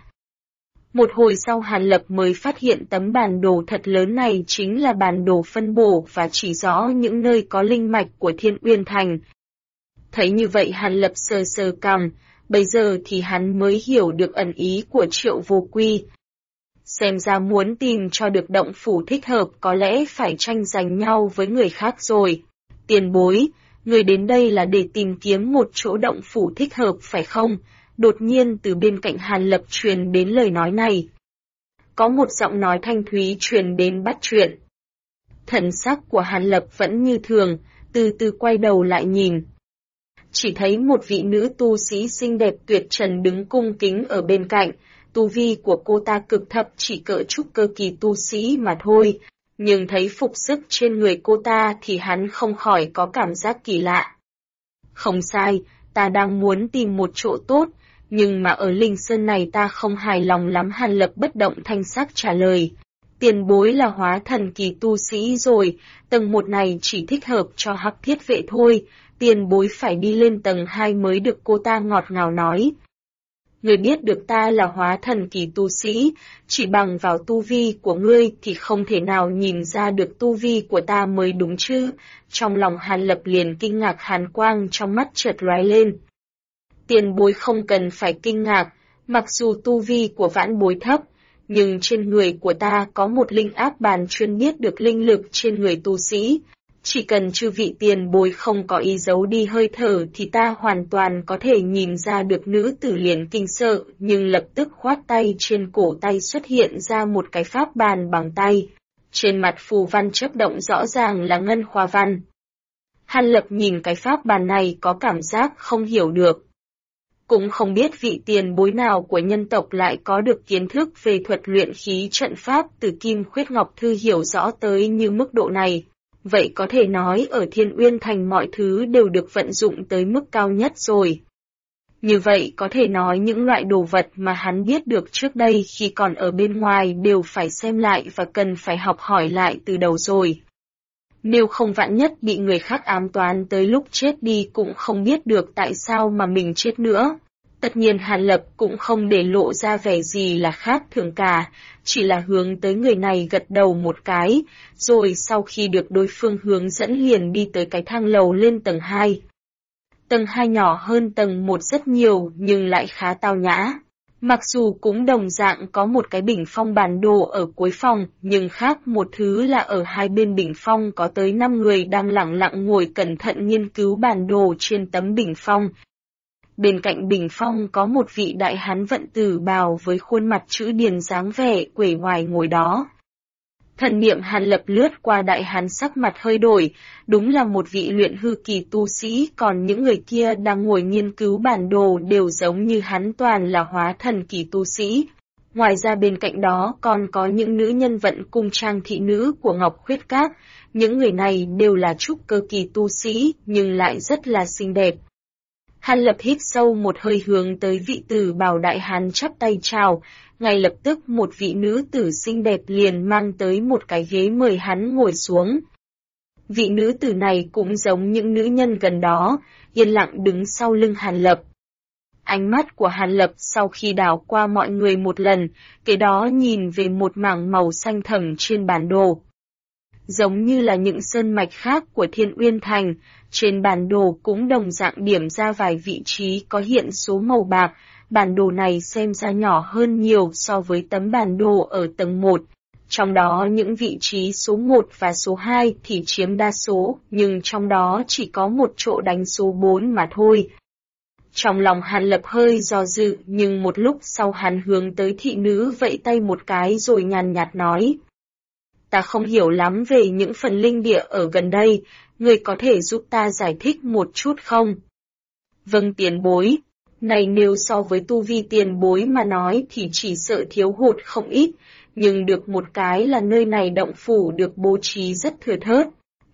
Một hồi sau Hàn Lập mới phát hiện tấm bản đồ thật lớn này chính là bản đồ phân bổ và chỉ rõ những nơi có linh mạch của Thiên Uyên Thành. Thấy như vậy Hàn Lập sờ sờ cằm, bây giờ thì hắn mới hiểu được ẩn ý của Triệu Vô Quy. Xem ra muốn tìm cho được động phủ thích hợp có lẽ phải tranh giành nhau với người khác rồi. Tiền bối, người đến đây là để tìm kiếm một chỗ động phủ thích hợp phải không? Đột nhiên từ bên cạnh Hàn Lập truyền đến lời nói này. Có một giọng nói thanh thúy truyền đến bắt chuyện. Thần sắc của Hàn Lập vẫn như thường, từ từ quay đầu lại nhìn. Chỉ thấy một vị nữ tu sĩ xinh đẹp tuyệt trần đứng cung kính ở bên cạnh, tu vi của cô ta cực thấp chỉ cỡ trúc cơ kỳ tu sĩ mà thôi, nhưng thấy phục sức trên người cô ta thì hắn không khỏi có cảm giác kỳ lạ. Không sai, ta đang muốn tìm một chỗ tốt, nhưng mà ở Linh Sơn này ta không hài lòng lắm. Hàn Lập bất động thanh sắc trả lời. Tiền bối là hóa thần kỳ tu sĩ rồi, tầng 1 này chỉ thích hợp cho Hắc Thiết vệ thôi, tiền bối phải đi lên tầng 2 mới được, cô ta ngọt ngào nói. Người biết được ta là hóa thần kỳ tu sĩ, chỉ bằng vào tu vi của ngươi thì không thể nào nhìn ra được tu vi của ta mới đúng chứ. Trong lòng Hàn Lập liền kinh ngạc, hàn quang trong mắt chợt lóe lên. Tiền bối không cần phải kinh ngạc, mặc dù tu vi của vãn bối thấp, nhưng trên người của ta có một linh áp bàn chuyên biết được linh lực trên người tu sĩ. Chỉ cần chư vị tiền bối không có ý giấu đi hơi thở thì ta hoàn toàn có thể nhìn ra được. Nữ tử liền kinh sợ, nhưng lập tức khoát tay, trên cổ tay xuất hiện ra một cái pháp bàn bằng tay. Trên mặt phù văn chớp động rõ ràng là ngân khoa văn. Hàn Lập nhìn cái pháp bàn này có cảm giác không hiểu được. Cũng không biết vị tiền bối nào của nhân tộc lại có được kiến thức về thuật luyện khí trận pháp từ Kim Khuyết Ngọc Thư hiểu rõ tới như mức độ này. Vậy có thể nói ở Thiên Uyên Thành mọi thứ đều được vận dụng tới mức cao nhất rồi. Như vậy có thể nói những loại đồ vật mà hắn biết được trước đây khi còn ở bên ngoài đều phải xem lại và cần phải học hỏi lại từ đầu rồi. Nếu không vạn nhất bị người khác ám toán tới lúc chết đi cũng không biết được tại sao mà mình chết nữa. Tất nhiên Hàn Lập cũng không để lộ ra vẻ gì là khác thường cả, chỉ là hướng tới người này gật đầu một cái, rồi sau khi được đối phương hướng dẫn liền đi tới cái thang lầu lên tầng 2. Tầng 2 nhỏ hơn tầng 1 rất nhiều nhưng lại khá tao nhã. Mặc dù cũng đồng dạng có một cái bình phong bản đồ ở cuối phòng, nhưng khác một thứ là ở hai bên bình phong có tới 5 người đang lặng lặng ngồi cẩn thận nghiên cứu bản đồ trên tấm bình phong. Bên cạnh bình phong có một vị đại hán vận tử bào với khuôn mặt chữ điền dáng vẻ uể oải ngồi đó. Thần niệm Hàn Lập lướt qua đại hán, sắc mặt hơi đổi, đúng là một vị luyện hư kỳ tu sĩ, còn những người kia đang ngồi nghiên cứu bản đồ đều giống như hắn, toàn là hóa thần kỳ tu sĩ. Ngoài ra bên cạnh đó còn có những nữ nhân vận cung trang thị nữ của Ngọc Khuyết Các, những người này đều là trúc cơ kỳ tu sĩ nhưng lại rất là xinh đẹp. Hàn Lập hít sâu một hơi hướng tới vị tử bào đại hán chắp tay chào, ngay lập tức một vị nữ tử xinh đẹp liền mang tới một cái ghế mời hắn ngồi xuống. Vị nữ tử này cũng giống những nữ nhân gần đó, yên lặng đứng sau lưng Hàn Lập. Ánh mắt của Hàn Lập sau khi đảo qua mọi người một lần, kế đó nhìn về một mảng màu xanh thẳm trên bản đồ. Giống như là những sơn mạch khác của Thiên Uyên Thành, trên bản đồ cũng đồng dạng điểm ra vài vị trí có hiện số màu bạc. Bản đồ này xem ra nhỏ hơn nhiều so với tấm bản đồ ở tầng 1. Trong đó những vị trí số 1 và số 2 thì chiếm đa số, nhưng trong đó chỉ có một chỗ đánh số 4 mà thôi. Trong lòng Hàn Lập hơi do dự, nhưng một lúc sau hắn hướng tới thị nữ vẫy tay một cái rồi nhàn nhạt nói. Ta không hiểu lắm về những phần linh địa ở gần đây, người có thể giúp ta giải thích một chút không? Vâng tiền bối. Này nếu so với tu vi tiền bối mà nói thì chỉ sợ thiếu hụt không ít, nhưng được một cái là nơi này động phủ được bố trí rất thưa thớt.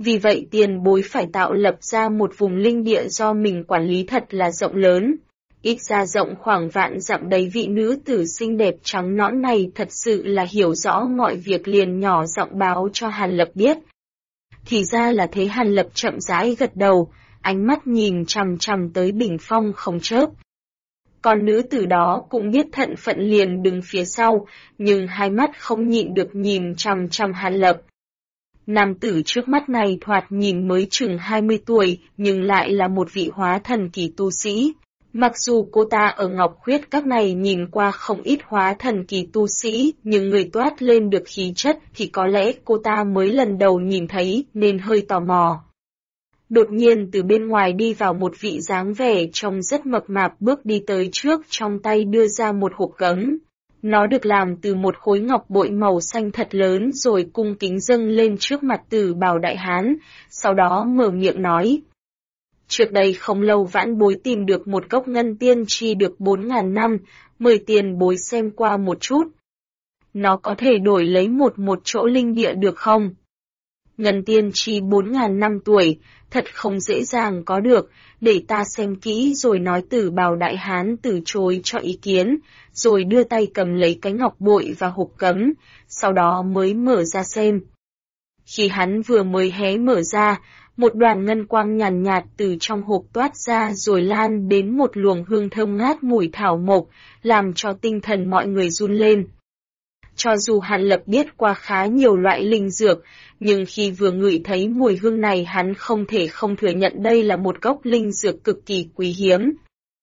Vì vậy tiền bối phải tạo lập ra một vùng linh địa do mình quản lý thật là rộng lớn. Ít ra rộng khoảng vạn dặm đấy. Vị nữ tử xinh đẹp trắng nõn này thật sự là hiểu rõ mọi việc, liền nhỏ giọng báo cho Hàn Lập biết. Thì ra là thế. Hàn Lập chậm rãi gật đầu, ánh mắt nhìn chằm chằm tới bình phong không chớp. Còn nữ tử đó cũng biết thận phận liền đứng phía sau, nhưng hai mắt không nhịn được nhìn chằm chằm Hàn Lập. Nam tử trước mắt này thoạt nhìn mới chừng 20 tuổi, nhưng lại là một vị hóa thần kỳ tu sĩ. Mặc dù cô ta ở Ngọc Khuyết Các này nhìn qua không ít hóa thần kỳ tu sĩ, nhưng người toát lên được khí chất thì có lẽ cô ta mới lần đầu nhìn thấy nên hơi tò mò. Đột nhiên từ bên ngoài đi vào một vị dáng vẻ trông rất mập mạp, bước đi tới trước, trong tay đưa ra một hộp gấm. Nó được làm từ một khối ngọc bội màu xanh thật lớn, rồi cung kính dâng lên trước mặt Tử Bào Đại Hán, sau đó mở miệng nói. Trước đây không lâu vãn bối tìm được một cốc ngân tiên tri được 4.000 năm, mời tiền bối xem qua một chút. Nó có thể đổi lấy một chỗ linh địa được không? Ngân tiên tri 4.000 năm tuổi, thật không dễ dàng có được, để ta xem kỹ rồi nói. Tử Bào Đại Hán từ chối cho ý kiến, rồi đưa tay cầm lấy cái ngọc bội và hộp gấm, sau đó mới mở ra xem. Khi hắn vừa mới hé mở ra, một đoàn ngân quang nhàn nhạt từ trong hộp toát ra rồi lan đến một luồng hương thơm ngát mùi thảo mộc, làm cho tinh thần mọi người run lên. Cho dù Hàn Lập biết qua khá nhiều loại linh dược, nhưng khi vừa ngửi thấy mùi hương này hắn không thể không thừa nhận đây là một gốc linh dược cực kỳ quý hiếm.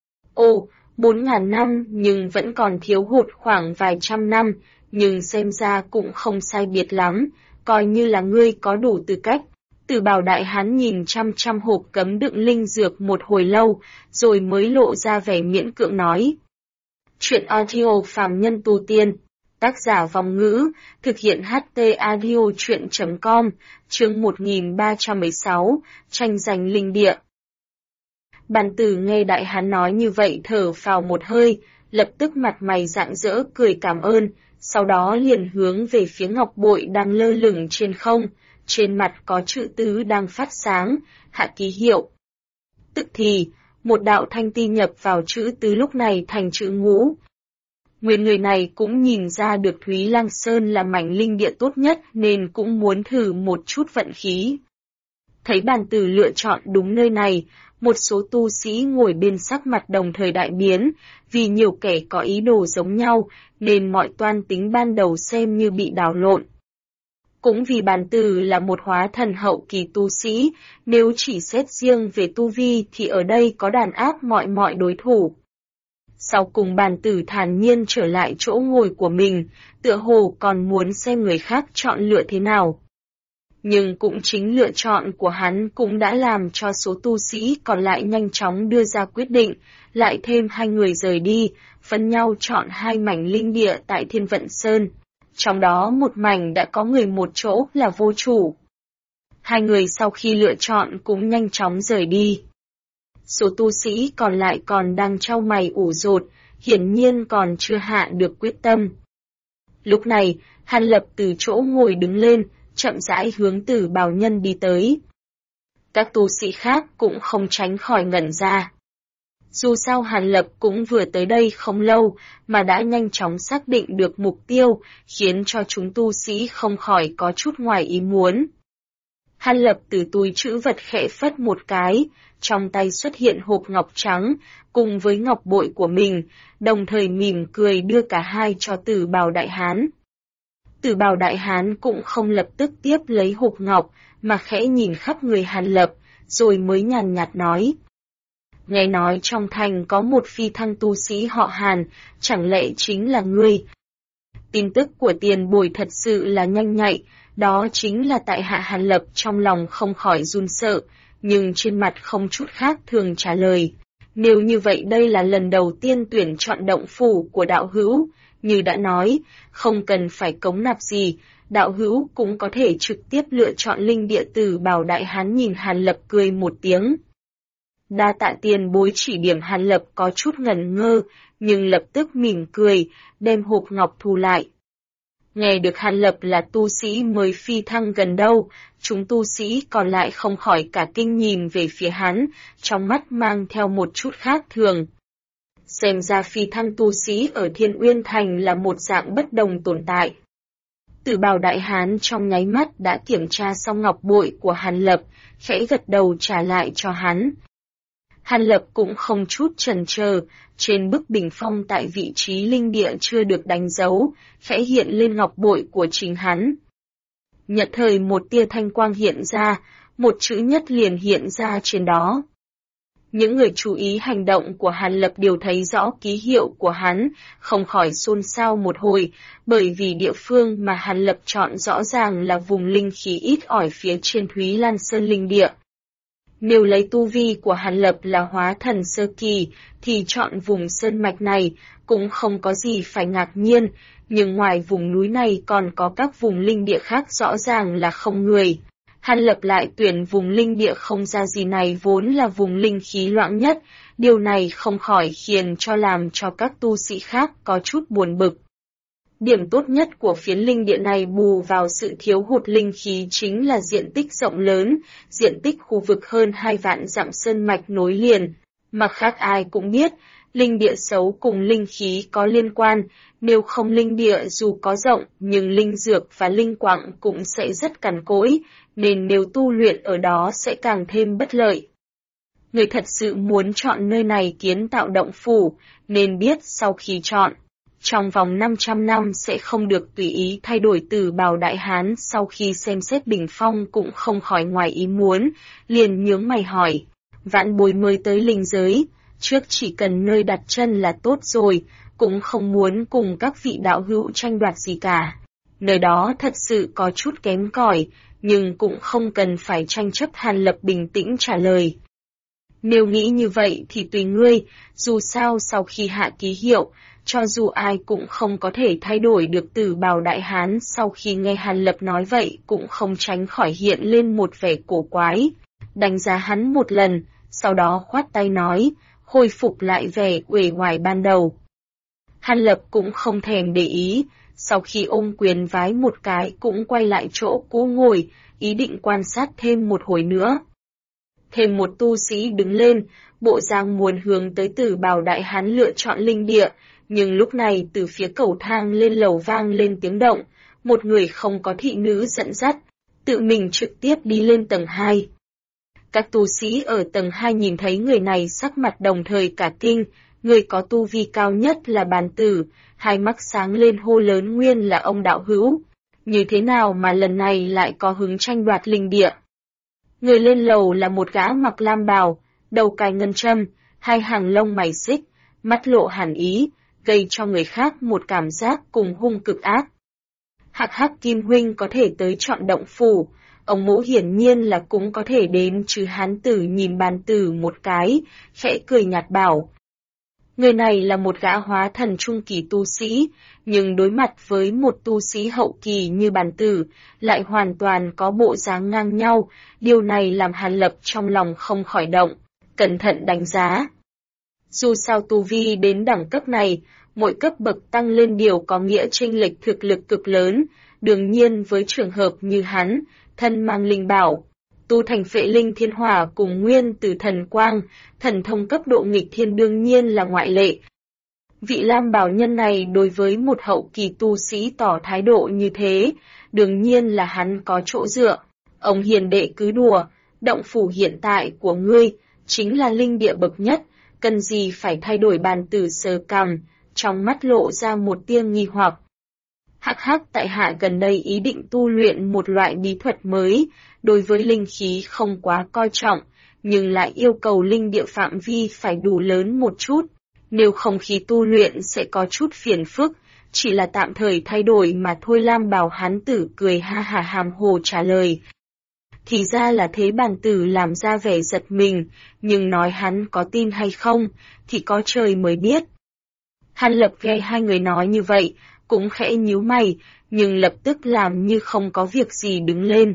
Ồ, 4.000 năm nhưng vẫn còn thiếu hụt khoảng vài trăm năm, nhưng xem ra cũng không sai biệt lắm, coi như là ngươi có đủ tư cách. Tử Bào Đại Hán nhìn chăm chăm hộp cấm đựng linh dược một hồi lâu, rồi mới lộ ra vẻ miễn cưỡng nói. Chuyện audio phàm nhân tu tiên. Tác giả Vong Ngữ, thực hiện HT Audio Chuyện.com, chương 1316, tranh giành linh địa. Bàn tử nghe Đại Hán nói như vậy thở phào một hơi, lập tức mặt mày rạng rỡ cười cảm ơn, sau đó liền hướng về phía ngọc bội đang lơ lửng trên không, trên mặt có chữ tứ đang phát sáng, hạ ký hiệu. Tức thì, một đạo thanh ti nhập vào chữ tứ lúc này thành chữ ngũ. Nguyên người này cũng nhìn ra được Thúy Lăng Sơn là mảnh linh địa tốt nhất nên cũng muốn thử một chút vận khí. Thấy bàn tử lựa chọn đúng nơi này, một số tu sĩ ngồi bên sắc mặt đồng thời đại biến, vì nhiều kẻ có ý đồ giống nhau, nên mọi toan tính ban đầu xem như bị đảo lộn. Cũng vì bàn tử là một hóa thần hậu kỳ tu sĩ, nếu chỉ xét riêng về tu vi thì ở đây có đàn áp mọi đối thủ. Sau cùng bàn tử thản nhiên trở lại chỗ ngồi của mình, tựa hồ còn muốn xem người khác chọn lựa thế nào. Nhưng cũng chính lựa chọn của hắn cũng đã làm cho số tu sĩ còn lại nhanh chóng đưa ra quyết định, lại thêm hai người rời đi, phân nhau chọn hai mảnh linh địa tại Thiên Vận Sơn. Trong đó một mảnh đã có người một chỗ là vô chủ. Hai người sau khi lựa chọn cũng nhanh chóng rời đi. Số tu sĩ còn lại còn đang trao mày ủ rột, hiển nhiên còn chưa hạ được quyết tâm. Lúc này, Hàn Lập từ chỗ ngồi đứng lên, chậm rãi hướng Tử Bào Nhân đi tới. Các tu sĩ khác cũng không tránh khỏi ngẩn ra. Dù sao Hàn Lập cũng vừa tới đây không lâu, mà đã nhanh chóng xác định được mục tiêu, khiến cho chúng tu sĩ không khỏi có chút ngoài ý muốn. Hàn Lập từ túi trữ vật khẽ phất một cái, trong tay xuất hiện hộp ngọc trắng, cùng với ngọc bội của mình, đồng thời mỉm cười đưa cả hai cho Tử Bào Đại Hán. Tử Bào Đại Hán cũng không lập tức tiếp lấy hộp ngọc, mà khẽ nhìn khắp người Hàn Lập, rồi mới nhàn nhạt nói. Nghe nói trong thành có một phi thăng tu sĩ họ Hàn, chẳng lẽ chính là ngươi? Tin tức của tiền bối thật sự là nhanh nhạy, đó chính là tại hạ. Hàn Lập trong lòng không khỏi run sợ, nhưng trên mặt không chút khác thường trả lời. Nếu như vậy đây là lần đầu tiên tuyển chọn động phủ của đạo hữu, như đã nói, không cần phải cống nạp gì, đạo hữu cũng có thể trực tiếp lựa chọn linh địa. Tử Bào Đại Hán nhìn Hàn Lập cười một tiếng. Đa tạ tiền bối chỉ điểm. Hàn Lập có chút ngẩn ngơ, nhưng lập tức mỉm cười, đem hộp ngọc thu lại. Nghe được Hàn Lập là tu sĩ mới phi thăng gần đâu, chúng tu sĩ còn lại không khỏi cả kinh nhìn về phía hắn, trong mắt mang theo một chút khác thường. Xem ra phi thăng tu sĩ ở Thiên Uyên Thành là một dạng bất đồng tồn tại. Tử Bào Đại Hán trong nháy mắt đã kiểm tra xong ngọc bội của Hàn Lập, khẽ gật đầu trả lại cho hắn. Hàn Lập cũng không chút chần chờ, trên bức bình phong tại vị trí linh địa chưa được đánh dấu, khẽ hiện lên ngọc bội của chính hắn. Nhận thời một tia thanh quang hiện ra, một chữ nhất liền hiện ra trên đó. Những người chú ý hành động của Hàn Lập đều thấy rõ ký hiệu của hắn, không khỏi xôn xao một hồi, bởi vì địa phương mà Hàn Lập chọn rõ ràng là vùng linh khí ít ỏi phía trên Thúy Lan Sơn linh địa. Nếu lấy tu vi của Hàn Lập là hóa thần sơ kỳ, thì chọn vùng sơn mạch này cũng không có gì phải ngạc nhiên, nhưng ngoài vùng núi này còn có các vùng linh địa khác rõ ràng là không người. Hàn Lập lại tuyển vùng linh địa không ra gì này vốn là vùng linh khí loãng nhất, điều này không khỏi khiến làm cho các tu sĩ khác có chút buồn bực. Điểm tốt nhất của phiến linh địa này bù vào sự thiếu hụt linh khí chính là diện tích rộng lớn, diện tích khu vực hơn 2 vạn dặm sơn mạch nối liền. Mặt khác ai cũng biết, linh địa xấu cùng linh khí có liên quan, nếu không linh địa dù có rộng nhưng linh dược và linh quặng cũng sẽ rất cằn cỗi, nên nếu tu luyện ở đó sẽ càng thêm bất lợi. Người thật sự muốn chọn nơi này kiến tạo động phủ, nên biết sau khi chọn, trong vòng 500 năm sẽ không được tùy ý thay đổi. Tử Bào Đại Hán sau khi xem xét bình phong cũng không khỏi ngoài ý muốn, liền nhướng mày hỏi, vạn bối mới tới linh giới, trước chỉ cần nơi đặt chân là tốt rồi, cũng không muốn cùng các vị đạo hữu tranh đoạt gì cả. Nơi đó thật sự có chút kém cỏi, nhưng cũng không cần phải tranh chấp. Hàn Lập bình tĩnh trả lời. Nếu nghĩ như vậy thì tùy ngươi, dù sao sau khi hạ ký hiệu, cho dù ai cũng không có thể thay đổi được. Tử Bào Đại Hán sau khi nghe Hàn Lập nói vậy cũng không tránh khỏi hiện lên một vẻ cổ quái, đánh giá hắn một lần, sau đó khoát tay nói, khôi phục lại vẻ uể oải ban đầu. Hàn Lập cũng không thèm để ý, sau khi ôm quyền vái một cái cũng quay lại chỗ cũ ngồi, ý định quan sát thêm một hồi nữa. Thêm một tu sĩ đứng lên, bộ dáng muốn hướng tới Tử Bào Đại Hán lựa chọn linh địa, nhưng lúc này từ phía cầu thang lên lầu vang lên tiếng động, một người không có thị nữ dẫn dắt, tự mình trực tiếp đi lên tầng 2. Các tu sĩ ở tầng 2 nhìn thấy người này sắc mặt đồng thời cả kinh, người có tu vi cao nhất là Bàn Tử, hai mắt sáng lên hô lớn, nguyên là ông đạo hữu, như thế nào mà lần này lại có hứng tranh đoạt linh địa. Người lên lầu là một gã mặc lam bào, đầu cài ngân châm, hai hàng lông mày xích, mắt lộ hàn ý, gây cho người khác một cảm giác cùng hung cực ác. Hắc hắc, Kim huynh có thể tới chọn động phủ, ông mũ hiển nhiên là cũng có thể đến chứ. Hán tử nhìn Bàn Tử một cái, khẽ cười nhạt bảo. Người này là một gã hóa thần trung kỳ tu sĩ, nhưng đối mặt với một tu sĩ hậu kỳ như Bàn Tử, lại hoàn toàn có bộ dáng ngang nhau, điều này làm Hàn Lập trong lòng không khỏi động, cẩn thận đánh giá. Dù sao tu vi đến đẳng cấp này, mỗi cấp bậc tăng lên điều có nghĩa chênh lệch thực lực cực lớn, đương nhiên với trường hợp như hắn, thân mang linh bảo, tu thành Phệ Linh Thiên Hỏa cùng Nguyên Tử Thần Quang, thần thông cấp độ nghịch thiên đương nhiên là ngoại lệ. Vị lam bảo nhân này đối với một hậu kỳ tu sĩ tỏ thái độ như thế, đương nhiên là hắn có chỗ dựa. Ông hiền đệ cứ đùa, động phủ hiện tại của ngươi chính là linh địa bậc nhất, cần gì phải thay đổi. Bàn Tử sờ cằm, trong mắt lộ ra một tia nghi hoặc. Hắc hắc, tại hạ gần đây ý định tu luyện một loại bí thuật mới, đối với linh khí không quá coi trọng, nhưng lại yêu cầu linh địa phạm vi phải đủ lớn một chút, nếu không khi tu luyện sẽ có chút phiền phức, chỉ là tạm thời thay đổi mà thôi. Lam bào hán tử cười ha hà hàm hồ trả lời. Thì ra là thế. Bàn Tử làm ra vẻ giật mình, nhưng nói hắn có tin hay không, thì có trời mới biết. Hàn Lập nghe hai người nói như vậy, cũng khẽ nhíu mày, nhưng lập tức làm như không có việc gì đứng lên.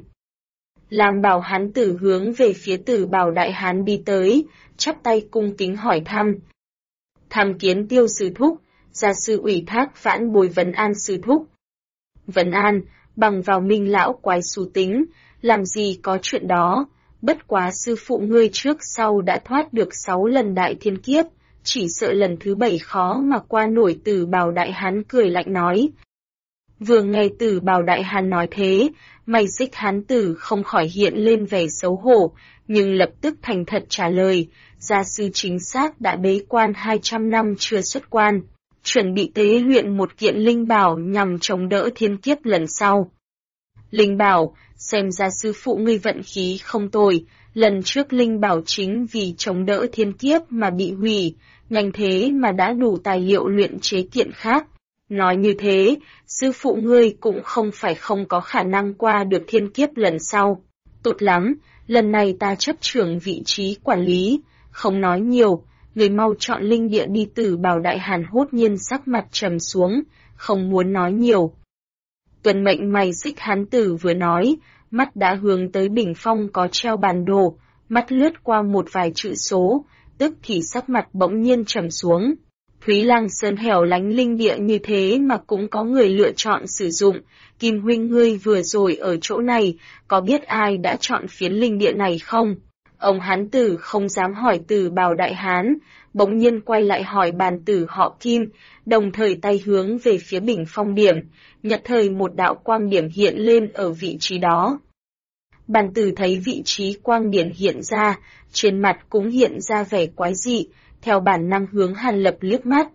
Lam bào hán tử hướng về phía Tử Bào Đại Hán đi tới, chắp tay cung kính hỏi thăm. Tham kiến Tiêu sư thúc, gia sư ủy thác vãn bối vấn an sư thúc. Vấn an, bằng vào Minh lão quái xú tính, làm gì có chuyện đó, bất quá sư phụ ngươi trước sau đã thoát được 6 lần đại thiên kiếp, chỉ sợ lần thứ 7 khó mà qua nổi. Tử Bào Đại Hán cười lạnh nói. Vừa nghe Tử Bào Đại Hán nói thế, mày Xích Hán tử không khỏi hiện lên vẻ xấu hổ, nhưng lập tức thành thật trả lời, gia sư chính xác đã bế quan 200 năm chưa xuất quan, chuẩn bị tế luyện một kiện linh bảo nhằm chống đỡ thiên kiếp lần sau. Linh bảo, xem ra sư phụ ngươi vận khí không tồi, lần trước linh bảo chính vì chống đỡ thiên kiếp mà bị hủy, nhanh thế mà đã đủ tài liệu luyện chế kiện khác. Nói như thế, sư phụ ngươi cũng không phải không có khả năng qua được thiên kiếp lần sau. Tốt lắm, lần này ta chấp trưởng vị trí quản lý, không nói nhiều, người mau chọn linh địa đi. Tử Bào Đại Hán hốt nhiên sắc mặt trầm xuống, không muốn nói nhiều. Tuân mệnh mày Xích Hán tử vừa nói, mắt đã hướng tới bình phong có treo bản đồ, mắt lướt qua một vài chữ số, tức thì sắc mặt bỗng nhiên trầm xuống. Thúy Lang Sơn hẻo lánh linh địa như thế mà cũng có người lựa chọn sử dụng, Kim huynh ngươi vừa rồi ở chỗ này, có biết ai đã chọn phiến linh địa này không? Ông hán tử không dám hỏi Tử Bào Đại Hán, bỗng nhiên quay lại hỏi bàn tử họ Kim, đồng thời tay hướng về phía bình phong điểm, nhất thời một đạo quang điểm hiện lên ở vị trí đó. Bàn tử thấy vị trí quang điểm hiện ra, trên mặt cũng hiện ra vẻ quái dị, theo bản năng hướng Hàn Lập liếc mắt.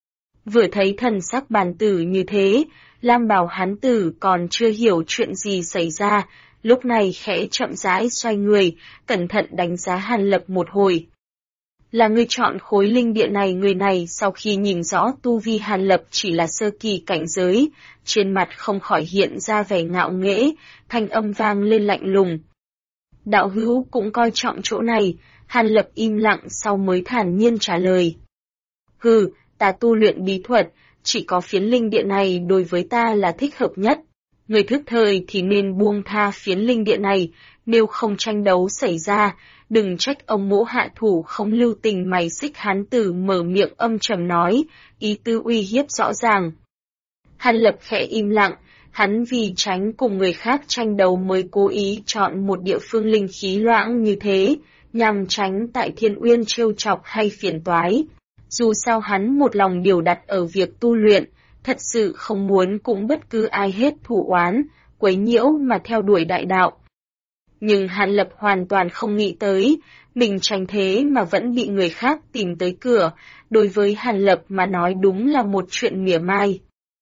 Vừa thấy thần sắc bàn tử như thế, lam bào hán tử còn chưa hiểu chuyện gì xảy ra, lúc này khẽ chậm rãi xoay người, cẩn thận đánh giá Hàn Lập một hồi. Là ngươi chọn khối linh địa này. Người này sau khi nhìn rõ tu vi Hàn Lập chỉ là sơ kỳ cảnh giới, trên mặt không khỏi hiện ra vẻ ngạo nghễ, thanh âm vang lên lạnh lùng. Đạo hữu cũng coi trọng chỗ này. Hàn Lập im lặng sau mới thản nhiên trả lời. Hừ, ta tu luyện bí thuật, chỉ có phiến linh địa này đối với ta là thích hợp nhất. Người thức thời thì nên buông tha phiến linh địa này, nếu không tranh đấu xảy ra, đừng trách ông mỗ hạ thủ không lưu tình. Mày Xích Hán tử mở miệng âm trầm nói, ý tư uy hiếp rõ ràng. Hàn Lập khẽ im lặng, hắn vì tránh cùng người khác tranh đấu mới cố ý chọn một địa phương linh khí loãng như thế, nhằm tránh tại Thiên Uyên trêu chọc hay phiền toái. Dù sao hắn một lòng điều đặt ở việc tu luyện, thật sự không muốn cũng bất cứ ai hết thù oán, quấy nhiễu mà theo đuổi đại đạo. Nhưng Hàn Lập hoàn toàn không nghĩ tới, mình tranh thế mà vẫn bị người khác tìm tới cửa, đối với Hàn Lập mà nói đúng là một chuyện mỉa mai.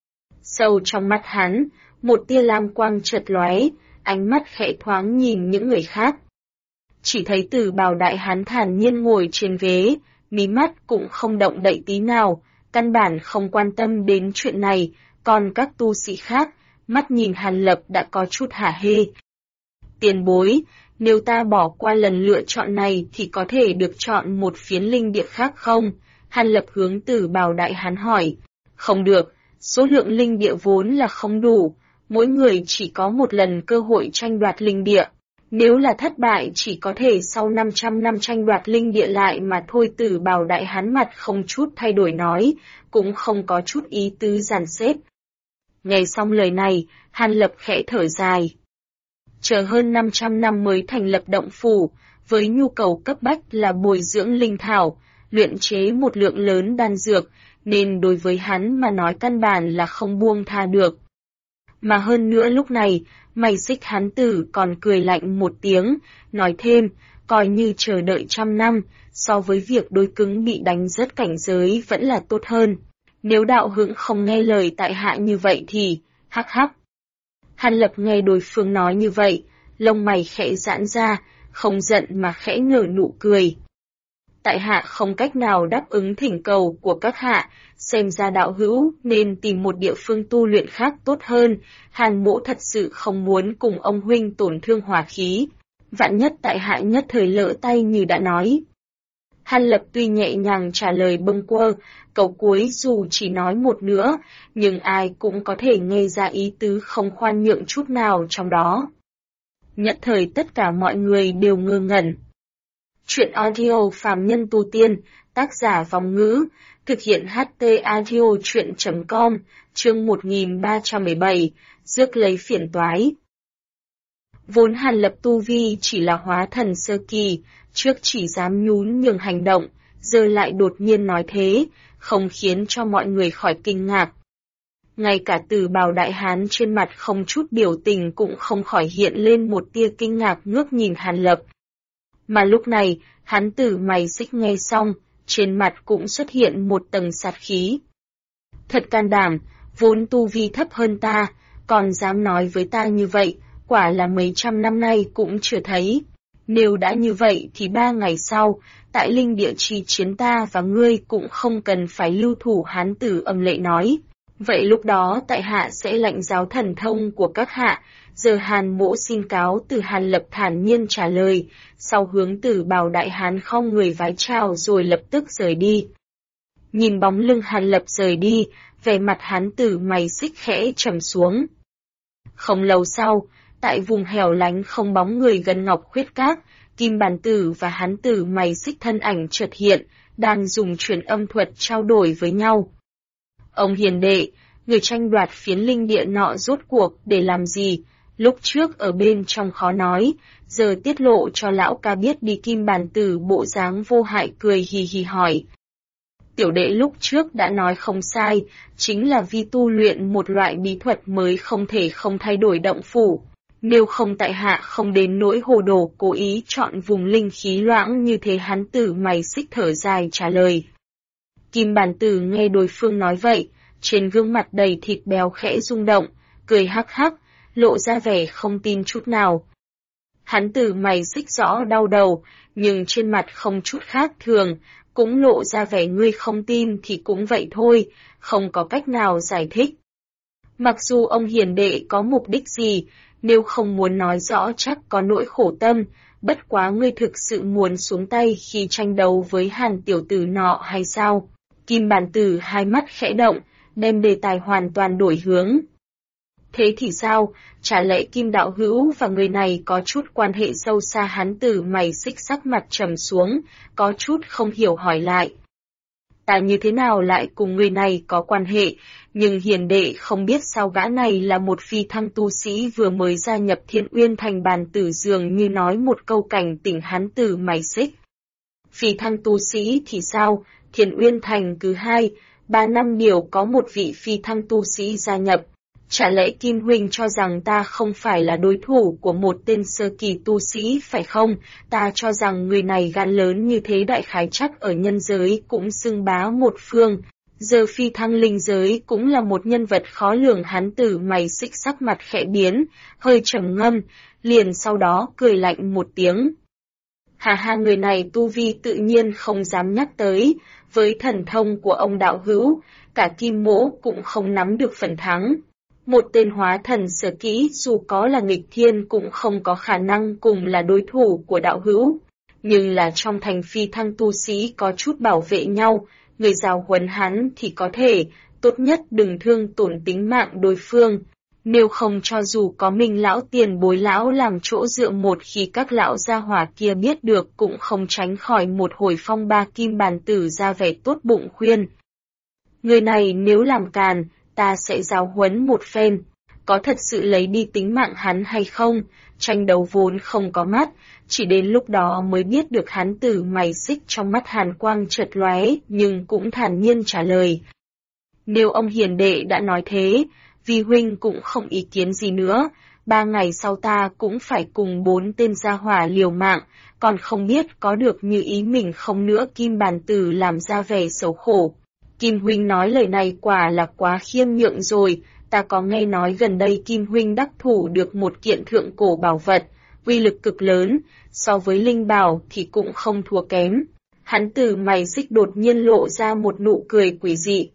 Sâu trong mắt hắn, một tia lam quang chợt lóe, ánh mắt khẽ thoáng nhìn những người khác. Chỉ thấy Tử Bào Đại Hán thản nhiên ngồi trên ghế, mí mắt cũng không động đậy tí nào, căn bản không quan tâm đến chuyện này, còn các tu sĩ khác, mắt nhìn Hàn Lập đã có chút hả hê. Tiền bối, nếu ta bỏ qua lần lựa chọn này thì có thể được chọn một phiến linh địa khác không? Hàn Lập hướng Tử Bào Đại Hán hỏi. Không được, số lượng linh địa vốn là không đủ, mỗi người chỉ có một lần cơ hội tranh đoạt linh địa. Nếu là thất bại chỉ có thể sau 500 năm tranh đoạt linh địa lại mà thôi. Tử Bào Đại Hán mặt không chút thay đổi nói, cũng không có chút ý tứ dàn xếp. Nghe xong lời này, Hàn Lập khẽ thở dài. Chờ hơn 500 năm mới thành lập động phủ, với nhu cầu cấp bách là bồi dưỡng linh thảo, luyện chế một lượng lớn đan dược, nên đối với hắn mà nói căn bản là không buông tha được. Mà hơn nữa lúc này, mày Xích Hán tử còn cười lạnh một tiếng, nói thêm, coi như chờ đợi 100 năm, so với việc đối cứng bị đánh rớt cảnh giới vẫn là tốt hơn. Nếu đạo hữu không nghe lời tại hạ như vậy thì, hắc hắc. Hàn Lập nghe đối phương nói như vậy, lông mày khẽ giãn ra, không giận mà khẽ nở nụ cười. Tại hạ không cách nào đáp ứng thỉnh cầu của các hạ, xem ra đạo hữu nên tìm một địa phương tu luyện khác tốt hơn. Hàn mỗ thật sự không muốn cùng ông huynh tổn thương hòa khí, vạn nhất tại hạ nhất thời lỡ tay như đã nói. Hàn Lập tuy nhẹ nhàng trả lời bâng quơ, câu cuối dù chỉ nói một nữa, nhưng ai cũng có thể nghe ra ý tứ không khoan nhượng chút nào trong đó. Nhất thời tất cả mọi người đều ngơ ngẩn. Truyện audio phàm nhân tu tiên, tác giả Vong Ngữ, thực hiện HT Audio Truyện.com, chương 1317, rước lấy phiền toái. Vốn Hàn Lập tu vi chỉ là hóa thần sơ kỳ, trước chỉ dám nhún nhường hành động, giờ lại đột nhiên nói thế, không khiến cho mọi người khỏi kinh ngạc. Ngay cả Từ Bào đại hán trên mặt không chút biểu tình cũng không khỏi hiện lên một tia kinh ngạc ngước nhìn Hàn Lập. Mà lúc này, hắn Tử mày xích nghe xong, trên mặt cũng xuất hiện một tầng sát khí. Thật can đảm, vốn tu vi thấp hơn ta, còn dám nói với ta như vậy, quả là mấy trăm năm nay cũng chưa thấy. Nếu đã như vậy thì 3 ngày sau, tại linh địa chi chiến ta và ngươi cũng không cần phải lưu thủ. Hán Tử âm lệ nói. Vậy lúc đó tại hạ sẽ lãnh giáo thần thông của các hạ. Giờ Hàn Mỗ xin cáo từ. Hàn Lập thản nhiên trả lời, sau hướng Từ Bào đại hán không người vái chào rồi lập tức rời đi. Nhìn bóng lưng Hàn Lập rời đi, vẻ mặt Hán Tử mày xích khẽ trầm xuống. Không lâu sau, tại vùng hẻo lánh không bóng người gần Ngọc Khuyết Các, Kim Bản Tử và Hán Tử mày xích thân ảnh chợt hiện, đang dùng truyền âm thuật trao đổi với nhau. Ông hiền đệ, người tranh đoạt phiến linh địa nọ rốt cuộc để làm gì? Lúc trước ở bên trong khó nói, giờ tiết lộ cho lão ca biết đi. Kim Bản Tử bộ dáng vô hại cười hì hì hỏi. Tiểu đệ lúc trước đã nói không sai, chính là vì tu luyện một loại bí thuật mới không thể không thay đổi động phủ. Nếu không tại hạ không đến nỗi hồ đồ cố ý chọn vùng linh khí loãng như thế. Hán Tử mày xích thở dài trả lời. Kim Bản Tử nghe đối phương nói vậy, trên gương mặt đầy thịt béo khẽ rung động, cười hắc hắc, lộ ra vẻ không tin chút nào. Hán Tử mày xích rõ đau đầu, nhưng trên mặt không chút khác thường, cũng lộ ra vẻ ngươi không tin thì cũng vậy thôi, không có cách nào giải thích. Mặc dù ông hiền đệ có mục đích gì, nếu không muốn nói rõ chắc có nỗi khổ tâm, bất quá ngươi thực sự muốn xuống tay khi tranh đấu với Hàn tiểu tử nọ hay sao? Kim Bản Tử hai mắt khẽ động, đem đề tài hoàn toàn đổi hướng. Thế thì sao, chả lẽ Kim đạo hữu và người này có chút quan hệ sâu xa? Hán Tử mày xích sắc mặt trầm xuống, có chút không hiểu hỏi lại. Ta như thế nào lại cùng người này có quan hệ, nhưng hiền đệ không biết sao gã này là một phi thăng tu sĩ vừa mới gia nhập Thiên Uyên Thành. Bản Tử dường như nói một câu cảnh tỉnh Hán Tử mày xích. Phi thăng tu sĩ thì sao, Thiên Uyên Thành cứ 2-3 năm điều có một vị phi thăng tu sĩ gia nhập. Chả lẽ Kim huynh cho rằng ta không phải là đối thủ của một tên sơ kỳ tu sĩ phải không? Ta cho rằng người này gan lớn như thế đại khái chắc ở nhân giới cũng xưng bá một phương. Giờ phi thăng linh giới cũng là một nhân vật khó lường. Hán Tử mày xích sắc mặt khẽ biến, hơi trầm ngâm, liền sau đó cười lạnh một tiếng. Hà ha, người này tu vi tự nhiên không dám nhắc tới, với thần thông của ông đạo hữu, cả Kim Mỗ cũng không nắm được phần thắng. Một tên hóa thần sở kỹ dù có là nghịch thiên cũng không có khả năng cùng là đối thủ của đạo hữu. Nhưng là trong thành phi thăng tu sĩ có chút bảo vệ nhau, người giáo huấn hắn thì có thể, tốt nhất đừng thương tổn tính mạng đối phương. Nếu không cho dù có mình lão tiền bối lão làm chỗ dựa, một khi các lão gia hỏa kia biết được cũng không tránh khỏi một hồi phong ba. Kim Bản Tử ra vẻ tốt bụng khuyên. Người này nếu làm càn, ta sẽ giáo huấn một phen. Có thật sự lấy đi tính mạng hắn hay không? Tranh đấu vốn không có mắt, chỉ đến lúc đó mới biết được. Hán Tử mày xích trong mắt hàn quang chợt lóe, nhưng cũng thản nhiên trả lời. Nếu ông hiền đệ đã nói thế, vi huynh cũng không ý kiến gì nữa. 3 ngày sau ta cũng phải cùng 4 tên gia hỏa liều mạng, còn không biết có được như ý mình không nữa. Kim Bản Tử làm ra vẻ xấu khổ. Kim huynh nói lời này quả là quá khiêm nhượng rồi, ta có nghe nói gần đây Kim huynh đắc thủ được một kiện thượng cổ bảo vật, uy lực cực lớn, so với linh bảo thì cũng không thua kém. Hán Tử mày xích đột nhiên lộ ra một nụ cười quỷ dị.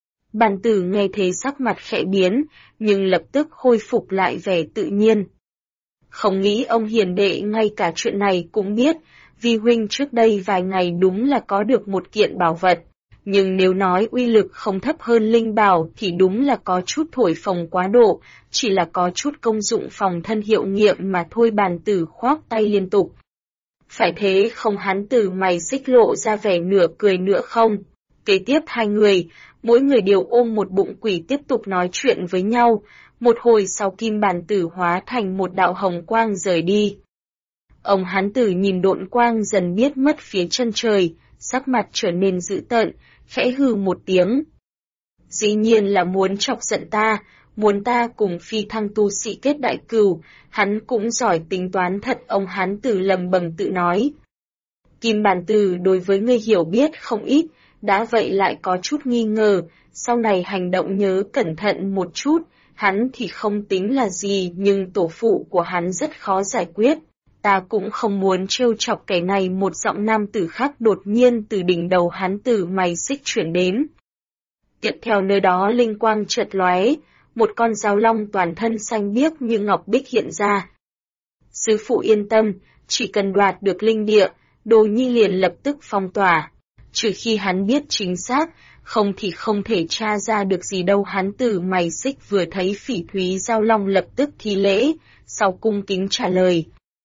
Bản Tử nghe thế sắc mặt khẽ biến, nhưng lập tức khôi phục lại vẻ tự nhiên. Không nghĩ ông hiền đệ ngay cả chuyện này cũng biết, vi huynh trước đây vài ngày đúng là có được một kiện bảo vật. Nhưng nếu nói uy lực không thấp hơn linh bảo thì đúng là có chút thổi phồng quá độ, chỉ là có chút công dụng phòng thân hiệu nghiệm mà thôi. Bản Tử khoác tay liên tục. Phải thế không? Hán Tử mày xích lộ ra vẻ nửa cười nửa không. Kế tiếp hai người, mỗi người đều ôm một bụng quỷ tiếp tục nói chuyện với nhau, một hồi sau Kim Bản Tử hóa thành một đạo hồng quang rời đi. Ông Hán Tử nhìn độn quang dần biết mất phía chân trời, sắc mặt trở nên dữ tợn, khẽ hừ một tiếng. Dĩ nhiên là muốn chọc giận ta, muốn ta cùng phi thăng tu sĩ kết đại cừu, hắn cũng giỏi tính toán thật. Ông Hán Tử lầm bầm tự nói. Kim Bản Tử đối với ngươi hiểu biết không ít, đã vậy lại có chút nghi ngờ, sau này hành động nhớ cẩn thận một chút, hắn thì không tính là gì nhưng tổ phụ của hắn rất khó giải quyết. Ta cũng không muốn trêu chọc kẻ này. Một giọng nam tử khác đột nhiên từ đỉnh đầu Hán Tử mày xích chuyển đến. Tiếp theo nơi đó linh quang chợt lóe, một con dao long toàn thân xanh biếc như ngọc bích hiện ra. Sư phụ yên tâm, chỉ cần đoạt được linh địa, Đồ Nhi liền lập tức phong tỏa. Trừ khi hắn biết chính xác, không thì không thể tra ra được gì đâu. Hán Tử mày xích vừa thấy Phỉ Thúy Giao Long lập tức thi lễ, sau cung kính trả lời.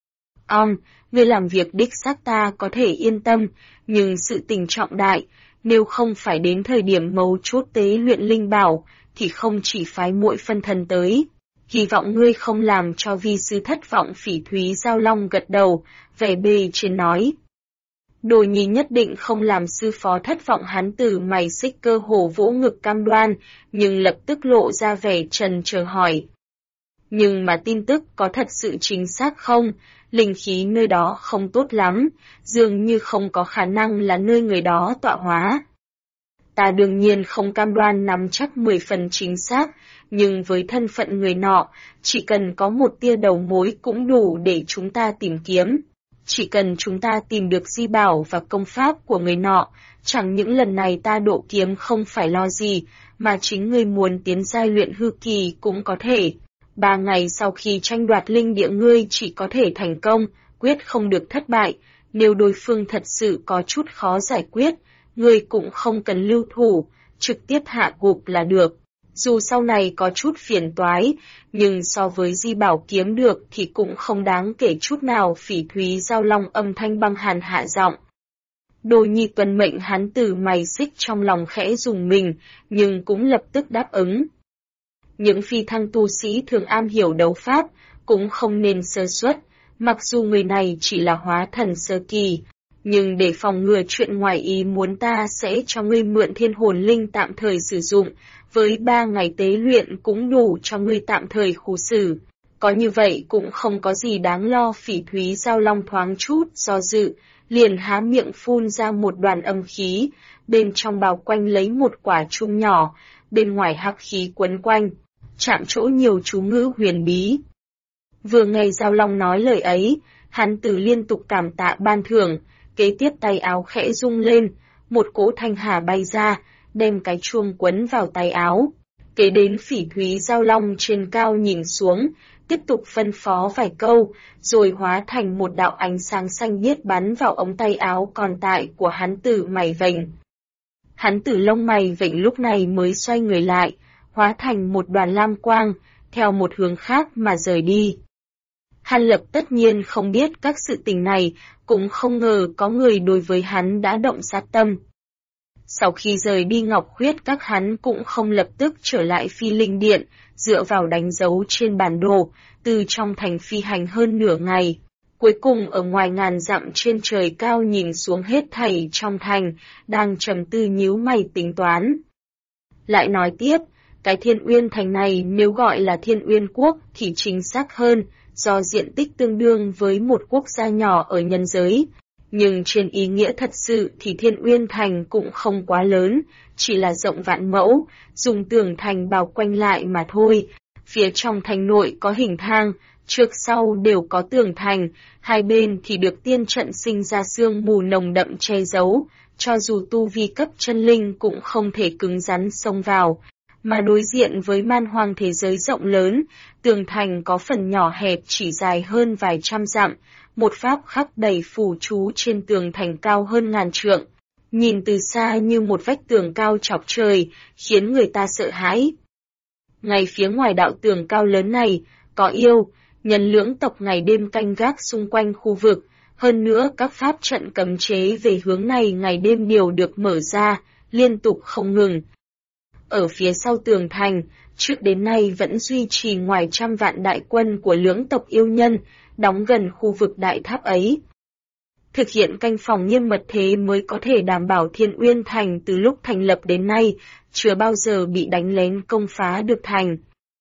Ngươi làm việc đích xác ta có thể yên tâm, nhưng sự tình trọng đại, nếu không phải đến thời điểm mấu chốt tế luyện linh bảo, thì không chỉ phái muội phân thần tới. Hy vọng ngươi không làm cho vi sư thất vọng. Phỉ Thúy Giao Long gật đầu, vẻ bề trên nói. Đồ Nhi nhất định không làm sư phó thất vọng. Hán Tử mày xích cơ hồ vỗ ngực cam đoan, nhưng lập tức lộ ra vẻ trần chờ hỏi. Nhưng mà tin tức có thật sự chính xác không? Linh khí nơi đó không tốt lắm, dường như không có khả năng là nơi người đó tọa hóa. Ta đương nhiên không cam đoan nắm chắc 10 phần chính xác, nhưng với thân phận người nọ, chỉ cần có một tia đầu mối cũng đủ để chúng ta tìm kiếm. Chỉ cần chúng ta tìm được di bảo và công pháp của người nọ, chẳng những lần này ta độ kiếm không phải lo gì, mà chính ngươi muốn tiến giai luyện hư kỳ cũng có thể. 3 ngày sau khi tranh đoạt linh địa ngươi chỉ có thể thành công, quyết không được thất bại. Nếu đối phương thật sự có chút khó giải quyết, ngươi cũng không cần lưu thủ, trực tiếp hạ gục là được. Dù sau này có chút phiền toái, nhưng so với di bảo kiếm được thì cũng không đáng kể chút nào. Phỉ Thúy Giao Long âm thanh băng hàn hạ giọng. Đồ Nhi tuân mệnh. Hán Tử mày xích trong lòng khẽ rùng mình, nhưng cũng lập tức đáp ứng. Những phi thăng tu sĩ thường am hiểu đấu pháp, cũng không nên sơ suất, mặc dù người này chỉ là hóa thần sơ kỳ. Nhưng để phòng ngừa chuyện ngoài ý muốn, ta sẽ cho ngươi mượn thiên hồn linh tạm thời sử dụng, với 3 ngày tế luyện cũng đủ cho ngươi tạm thời khu xử. Có như vậy cũng không có gì đáng lo. Phỉ Thúy Giao Long thoáng chút do dự, liền há miệng phun ra một đoàn âm khí, bên trong bao quanh lấy một quả chuông nhỏ, bên ngoài hắc khí quấn quanh, chạm chỗ nhiều chú ngữ huyền bí. Vừa nghe Giao Long nói lời ấy, Hán Tử liên tục cảm tạ ban thưởng, kế tiếp tay áo khẽ rung lên, một cỗ thanh hà bay ra, đem cái chuông quấn vào tay áo. Kế đến Phỉ Thúy Giao Long trên cao nhìn xuống, tiếp tục phân phó vài câu, rồi hóa thành một đạo ánh sáng xanh biếc bắn vào ống tay áo còn tại của Hán Tử mày vểnh. Hán Tử lông mày vểnh lúc này mới xoay người lại, hóa thành một đoàn lam quang, theo một hướng khác mà rời đi. Hàn Lập tất nhiên không biết các sự tình này, cũng không ngờ có người đối với hắn đã động sát tâm. Sau khi rời đi Ngọc Khuyết Các, hắn cũng không lập tức trở lại Phi Linh Điện, dựa vào đánh dấu trên bản đồ, từ trong thành phi hành hơn nửa ngày. Cuối cùng ở ngoài ngàn dặm trên trời cao nhìn xuống hết thảy trong thành, đang trầm tư nhíu mày tính toán. Lại nói tiếp, cái Thiên Uyên thành này nếu gọi là Thiên Uyên Quốc thì chính xác hơn, do diện tích tương đương với một quốc gia nhỏ ở nhân giới. Nhưng trên ý nghĩa thật sự thì Thiên Uyên thành cũng không quá lớn, chỉ là rộng vạn mẫu, dùng tường thành bao quanh lại mà thôi. Phía trong thành nội có hình thang, trước sau đều có tường thành, hai bên thì được tiên trận sinh ra sương mù nồng đậm che giấu, cho dù tu vi cấp chân linh cũng không thể cứng rắn xông vào. Mà đối diện với man hoang thế giới rộng lớn, tường thành có phần nhỏ hẹp chỉ dài hơn vài trăm dặm, một pháp khắc đầy phù chú trên tường thành cao hơn ngàn trượng. Nhìn từ xa như một vách tường cao chọc trời, khiến người ta sợ hãi. Ngay phía ngoài đạo tường cao lớn này, có yêu, nhân lưỡng tộc ngày đêm canh gác xung quanh khu vực, Hơn nữa các pháp trận cấm chế về hướng này ngày đêm đều được mở ra, liên tục không ngừng. Ở phía sau tường thành, trước đến nay vẫn duy trì ngoài trăm vạn đại quân của lưỡng tộc yêu nhân, đóng gần khu vực đại tháp ấy. Thực hiện canh phòng nghiêm mật thế mới có thể đảm bảo Thiên Uyên Thành từ lúc thành lập đến nay, chưa bao giờ bị đánh lén công phá được thành.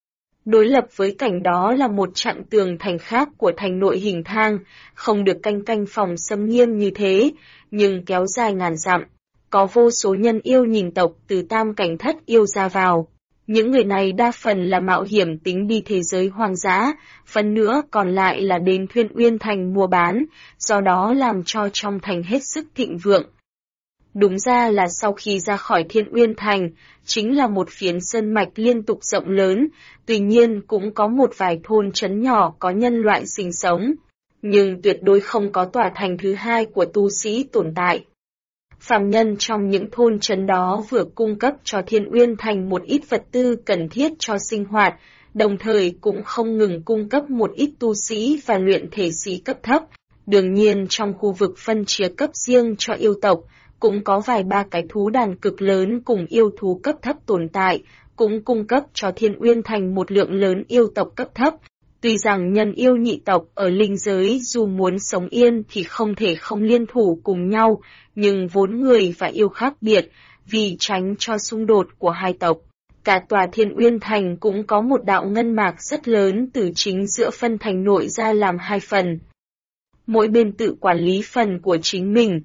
Đối lập với cảnh đó là một chặng tường thành khác của thành nội hình thang, không được canh phòng xâm nghiêm như thế, nhưng kéo dài ngàn dặm. Có vô số nhân yêu nhìn tộc từ tam cảnh thất yêu ra vào. Những người này đa phần là mạo hiểm tính đi thế giới hoang dã, phần nữa còn lại là đến Thiên Uyên Thành mua bán, do đó làm cho trong thành hết sức thịnh vượng. Đúng ra là sau khi ra khỏi Thiên Uyên Thành, chính là một phiến sơn mạch liên tục rộng lớn, tuy nhiên cũng có một vài thôn trấn nhỏ có nhân loại sinh sống, nhưng tuyệt đối không có tòa thành thứ hai của tu sĩ tồn tại. Phàm nhân trong những thôn trấn đó vừa cung cấp cho Thiên Uyên Thành một ít vật tư cần thiết cho sinh hoạt, đồng thời cũng không ngừng cung cấp một ít tu sĩ và luyện thể sĩ cấp thấp. Đương nhiên trong khu vực phân chia cấp riêng cho yêu tộc, cũng có vài ba cái thú đàn cực lớn cùng yêu thú cấp thấp tồn tại, cũng cung cấp cho Thiên Uyên Thành một lượng lớn yêu tộc cấp thấp. Tuy rằng nhân yêu nhị tộc ở linh giới dù muốn sống yên thì không thể không liên thủ cùng nhau, nhưng vốn người và yêu khác biệt, vì tránh cho xung đột của hai tộc. Cả tòa Thiên Uyên Thành cũng có một đạo ngân mạc rất lớn từ chính giữa phân thành nội ra làm hai phần. Mỗi bên tự quản lý phần của chính mình.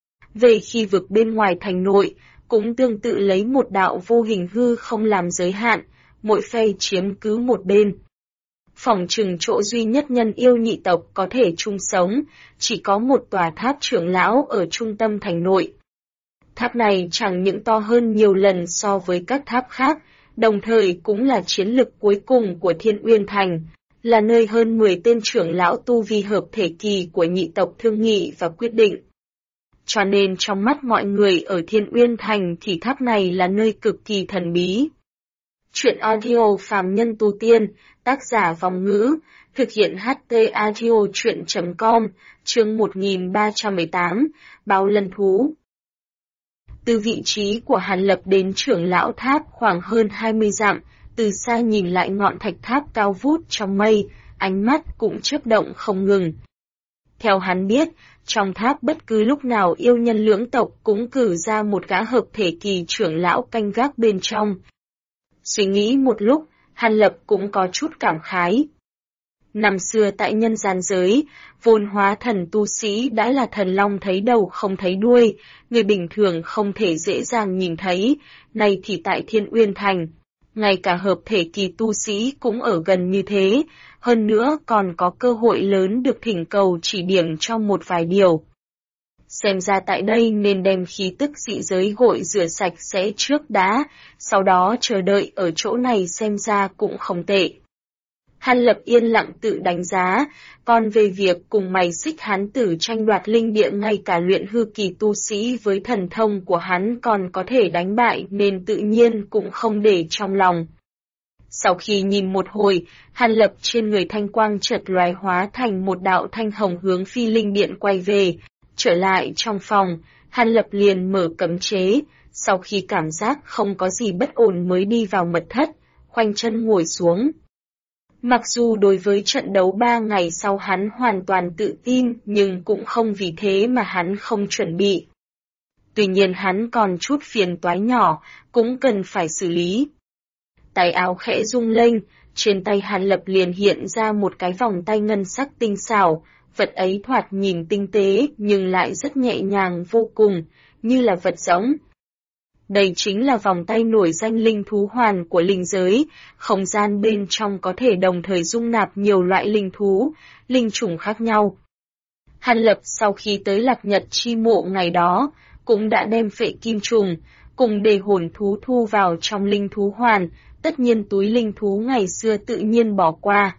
Về khi vực bên ngoài thành nội, cũng tương tự lấy một đạo vô hình hư không làm giới hạn, mỗi phe chiếm cứ một bên. Phỏng chừng chỗ duy nhất nhân yêu nhị tộc có thể chung sống, chỉ có một tòa tháp trưởng lão ở trung tâm thành nội. Tháp này chẳng những to hơn nhiều lần so với các tháp khác, đồng thời cũng là chiến lực cuối cùng của Thiên Uyên Thành, là nơi hơn 10 tên trưởng lão tu vi hợp thể kỳ của nhị tộc thương nghị và quyết định. Cho nên trong mắt mọi người ở Thiên Uyên Thành thì tháp này là nơi cực kỳ thần bí. Chuyện audio phàm nhân tu tiên, tác giả Vòng Ngữ, thực hiện HT Audio Chuyện.com, chương 1318, Báo Lân Thú. Từ vị trí của Hàn Lập đến trưởng lão tháp khoảng hơn 20 dặm, từ xa nhìn lại ngọn thạch tháp cao vút trong mây, ánh mắt cũng chớp động không ngừng. Theo hắn biết, trong tháp bất cứ lúc nào yêu nhân lưỡng tộc cũng cử ra một gã hợp thể kỳ trưởng lão canh gác bên trong. Suy nghĩ một lúc, Hàn Lập cũng có chút cảm khái. Năm xưa tại nhân gian giới, vốn hóa thần tu sĩ đã là thần long thấy đầu không thấy đuôi, người bình thường không thể dễ dàng nhìn thấy, nay thì tại Thiên Uyên Thành. Ngay cả hợp thể kỳ tu sĩ cũng ở gần như thế, hơn nữa còn có cơ hội lớn được thỉnh cầu chỉ điểm trong một vài điều. Xem ra tại đây nên đem khí tức dị giới gội rửa sạch sẽ trước đã, sau đó chờ đợi ở chỗ này xem ra cũng không tệ. Hàn Lập yên lặng tự đánh giá, còn về việc cùng mày xích hán tử tranh đoạt linh địa ngay cả luyện hư kỳ tu sĩ với thần thông của hắn còn có thể đánh bại nên tự nhiên cũng không để trong lòng. Sau khi nhìn một hồi, Hàn Lập trên người thanh quang chợt loài hóa thành một đạo thanh hồng hướng phi linh điện quay về. Trở lại trong phòng, Hàn Lập liền mở cấm chế, sau khi cảm giác không có gì bất ổn mới đi vào mật thất, khoanh chân ngồi xuống. Mặc dù đối với trận đấu 3 ngày sau hắn hoàn toàn tự tin nhưng cũng không vì thế mà hắn không chuẩn bị. Tuy nhiên hắn còn chút phiền toái nhỏ, cũng cần phải xử lý. Tay áo khẽ rung lên, trên tay Hàn Lập liền hiện ra một cái vòng tay ngân sắc tinh xảo, vật ấy thoạt nhìn tinh tế nhưng lại rất nhẹ nhàng vô cùng, như là vật giống. Đây chính là vòng tay nổi danh linh thú hoàn của linh giới, không gian bên trong có thể đồng thời dung nạp nhiều loại linh thú, linh chủng khác nhau. Hàn Lập sau khi tới Lạc Nhật chi mộ ngày đó, cũng đã đem phệ kim trùng, cùng đề hồn thú thu vào trong linh thú hoàn, tất nhiên túi linh thú ngày xưa tự nhiên bỏ qua.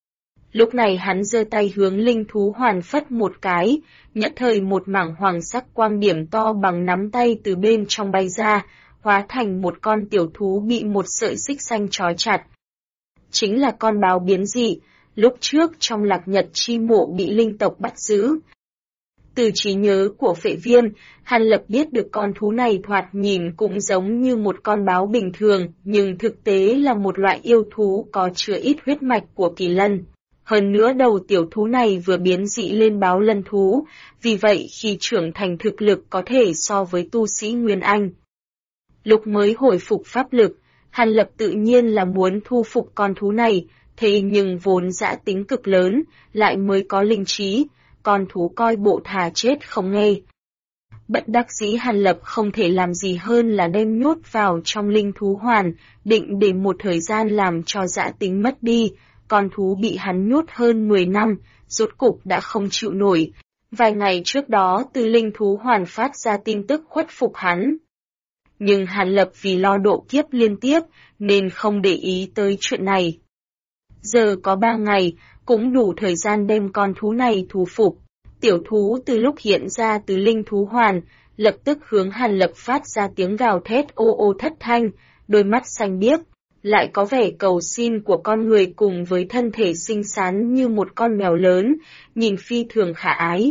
Lúc này hắn giơ tay hướng linh thú hoàn phất một cái, nhất thời một mảng hoàng sắc quang điểm to bằng nắm tay từ bên trong bay ra, hóa thành một con tiểu thú bị một sợi xích xanh trói chặt. Chính là con báo biến dị, lúc trước trong Lạc Nhật chi mộ bị linh tộc bắt giữ. Từ trí nhớ của Phệ Viêm, Hàn Lập biết được con thú này thoạt nhìn cũng giống như một con báo bình thường, nhưng thực tế là một loại yêu thú có chứa ít huyết mạch của kỳ lân. Hơn nữa đầu tiểu thú này vừa biến dị lên báo lân thú, vì vậy khi trưởng thành thực lực có thể so với tu sĩ Nguyên Anh. Lúc mới hồi phục pháp lực, Hàn Lập tự nhiên là muốn thu phục con thú này, thế nhưng vốn dã tính cực lớn, lại mới có linh trí, con thú coi bộ thà chết không nghe. Bất đắc dĩ Hàn Lập không thể làm gì hơn là đem nhốt vào trong linh thú hoàn, định để một thời gian làm cho dã tính mất đi. Con thú bị hắn nhốt hơn 10 năm, rốt cục đã không chịu nổi. Vài ngày trước đó từ linh thú hoàn phát ra tin tức khuất phục hắn. Nhưng Hàn Lập vì lo độ kiếp liên tiếp, nên không để ý tới chuyện này. Giờ có 3 ngày, cũng đủ thời gian đem con thú này thu phục. Tiểu thú từ lúc hiện ra từ linh thú hoàn, lập tức hướng Hàn Lập phát ra tiếng gào thét ô ô thất thanh, đôi mắt xanh biếc, lại có vẻ cầu xin của con người cùng với thân thể xinh xắn như một con mèo lớn, nhìn phi thường khả ái.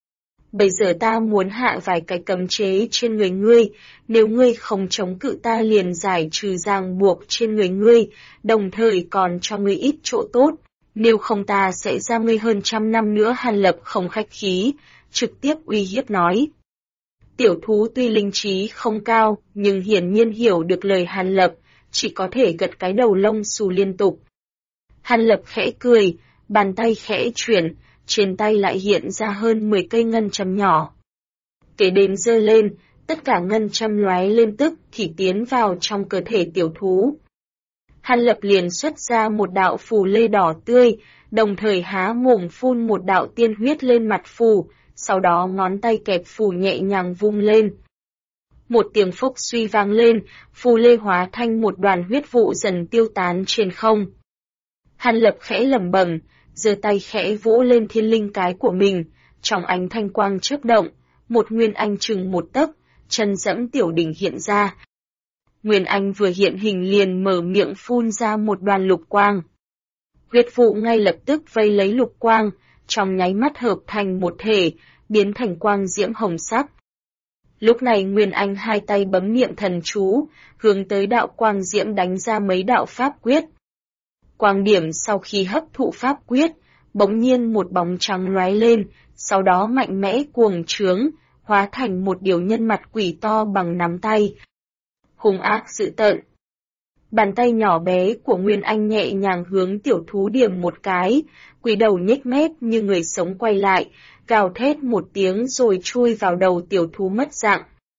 Bây giờ ta muốn hạ vài cái cấm chế trên người ngươi, nếu ngươi không chống cự ta liền giải trừ ràng buộc trên người ngươi, đồng thời còn cho ngươi ít chỗ tốt, nếu không ta sẽ giam ngươi hơn 100 năm nữa. Hàn Lập không khách khí, trực tiếp uy hiếp nói. Tiểu thú tuy linh trí không cao, nhưng hiển nhiên hiểu được lời Hàn Lập, chỉ có thể gật cái đầu lông xù liên tục. Hàn Lập khẽ cười, bàn tay khẽ chuyển, trên tay lại hiện ra hơn 10 cây ngân châm nhỏ. Kế đến giơ lên, tất cả ngân châm lóe lên tức thì tiến vào trong cơ thể tiểu thú. Hàn Lập liền xuất ra một đạo phù lê đỏ tươi, đồng thời há mồm phun một đạo tiên huyết lên mặt phù, sau đó ngón tay kẹp phù nhẹ nhàng vung lên. Một tiếng phốc suy vang lên, phù lê hóa thành một đoàn huyết vụ dần tiêu tán trên không. Hàn Lập khẽ lẩm bẩm, giơ tay khẽ vỗ lên thiên linh cái của mình, trong ánh thanh quang chớp động, một nguyên anh chừng 1 tấc, chân dẫm tiểu đỉnh hiện ra. Nguyên anh vừa hiện hình liền mở miệng phun ra một đoàn lục quang. Huyết vụ ngay lập tức vây lấy lục quang, trong nháy mắt hợp thành một thể, biến thành quang diễm hồng sắc. Lúc này Nguyên Anh hai tay bấm niệm thần chú, hướng tới đạo quang diễm đánh ra mấy đạo pháp quyết. Quang điểm sau khi hấp thụ pháp quyết, bỗng nhiên một bóng trắng lóe lên, sau đó mạnh mẽ cuồng trướng, hóa thành một điều nhân mặt quỷ to bằng nắm tay. Hung ác dữ tợn. Bàn tay nhỏ bé của Nguyên Anh nhẹ nhàng hướng tiểu thú điểm một cái, quỷ đầu nhếch mép như người sống quay lại, gào thét một tiếng rồi chui vào đầu tiểu thú mất dạng.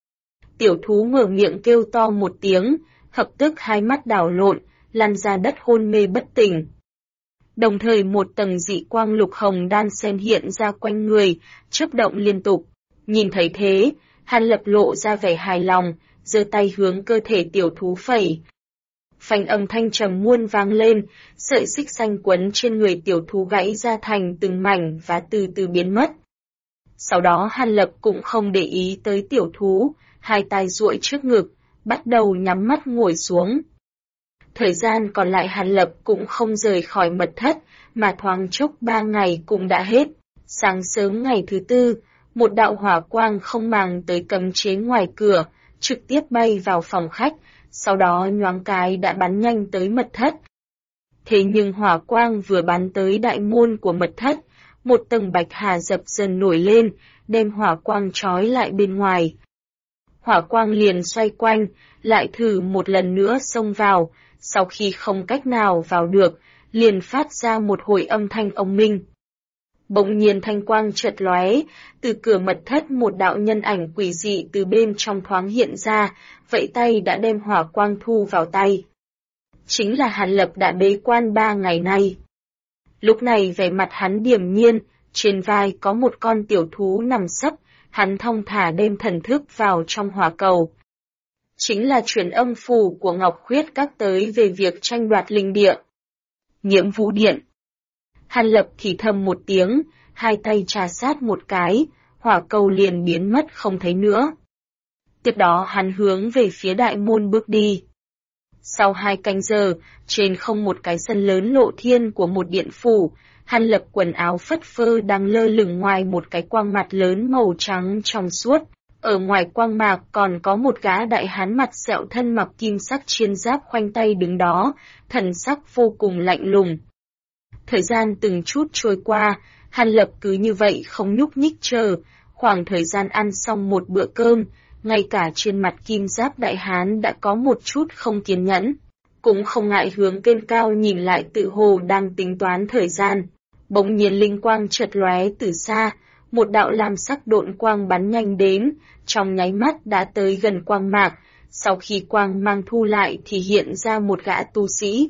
Tiểu thú mở miệng kêu to một tiếng, lập tức hai mắt đảo lộn, lăn ra đất hôn mê bất tỉnh. Đồng thời một tầng dị quang lục hồng đan xen hiện ra quanh người, chớp động liên tục. Nhìn thấy thế, Hàn Lập lộ ra vẻ hài lòng, giơ tay hướng cơ thể tiểu thú phẩy. Phanh âm thanh trầm muôn vang lên, sợi xích xanh quấn trên người tiểu thú gãy ra thành từng mảnh và từ từ biến mất. Sau đó Hàn Lập cũng không để ý tới tiểu thú, hai tay duỗi trước ngực, bắt đầu nhắm mắt ngồi xuống. Thời gian còn lại Hàn Lập cũng không rời khỏi mật thất, mà thoáng chốc 3 ngày cũng đã hết. Sáng sớm ngày thứ 4, một đạo hỏa quang không màng tới cấm chế ngoài cửa, trực tiếp bay vào phòng khách, sau đó nhoáng cái đã bắn nhanh tới mật thất. Thế nhưng hỏa quang vừa bắn tới đại môn của mật thất, một tầng bạch hà dập dần nổi lên, đem hỏa quang trói lại bên ngoài. Hỏa quang liền xoay quanh, lại thử một lần nữa xông vào, sau khi không cách nào vào được, liền phát ra một hồi âm thanh ông minh. Bỗng nhiên thanh quang chợt lóe, từ cửa mật thất một đạo nhân ảnh quỷ dị từ bên trong thoáng hiện ra, vẫy tay đã đem hỏa quang thu vào tay. Chính là Hàn Lập đã bế quan 3 ngày nay. Lúc này vẻ mặt hắn điềm nhiên, trên vai có một con tiểu thú nằm sấp, hắn thong thả đem thần thức vào trong hỏa cầu. Chính là truyền âm phù của Ngọc Khuyết Các tới về việc tranh đoạt linh địa. Nhiễm Vũ Điện. Hàn Lập thì thầm một tiếng, hai tay trà sát một cái, hỏa cầu liền biến mất không thấy nữa. Tiếp đó hắn hướng về phía đại môn bước đi. Sau 2 canh giờ, trên không một cái sân lớn lộ thiên của một điện phủ, Hàn Lập quần áo phất phơ đang lơ lửng ngoài một cái quang mạc lớn màu trắng trong suốt. Ở ngoài quang mạc còn có một gã đại hán mặt sẹo thân mặc kim sắc chiến giáp khoanh tay đứng đó, thần sắc vô cùng lạnh lùng. Thời gian từng chút trôi qua, Hàn Lập cứ như vậy không nhúc nhích chờ, khoảng thời gian ăn xong một bữa cơm, ngay cả trên mặt kim giáp đại hán đã có một chút không kiên nhẫn, cũng không ngại hướng lên cao nhìn lại tự hồ đang tính toán thời gian. Bỗng nhiên linh quang chợt lóe từ xa, một đạo lam sắc độn quang bắn nhanh đến, trong nháy mắt đã tới gần quang mạc, sau khi quang mang thu lại thì hiện ra một gã tu sĩ.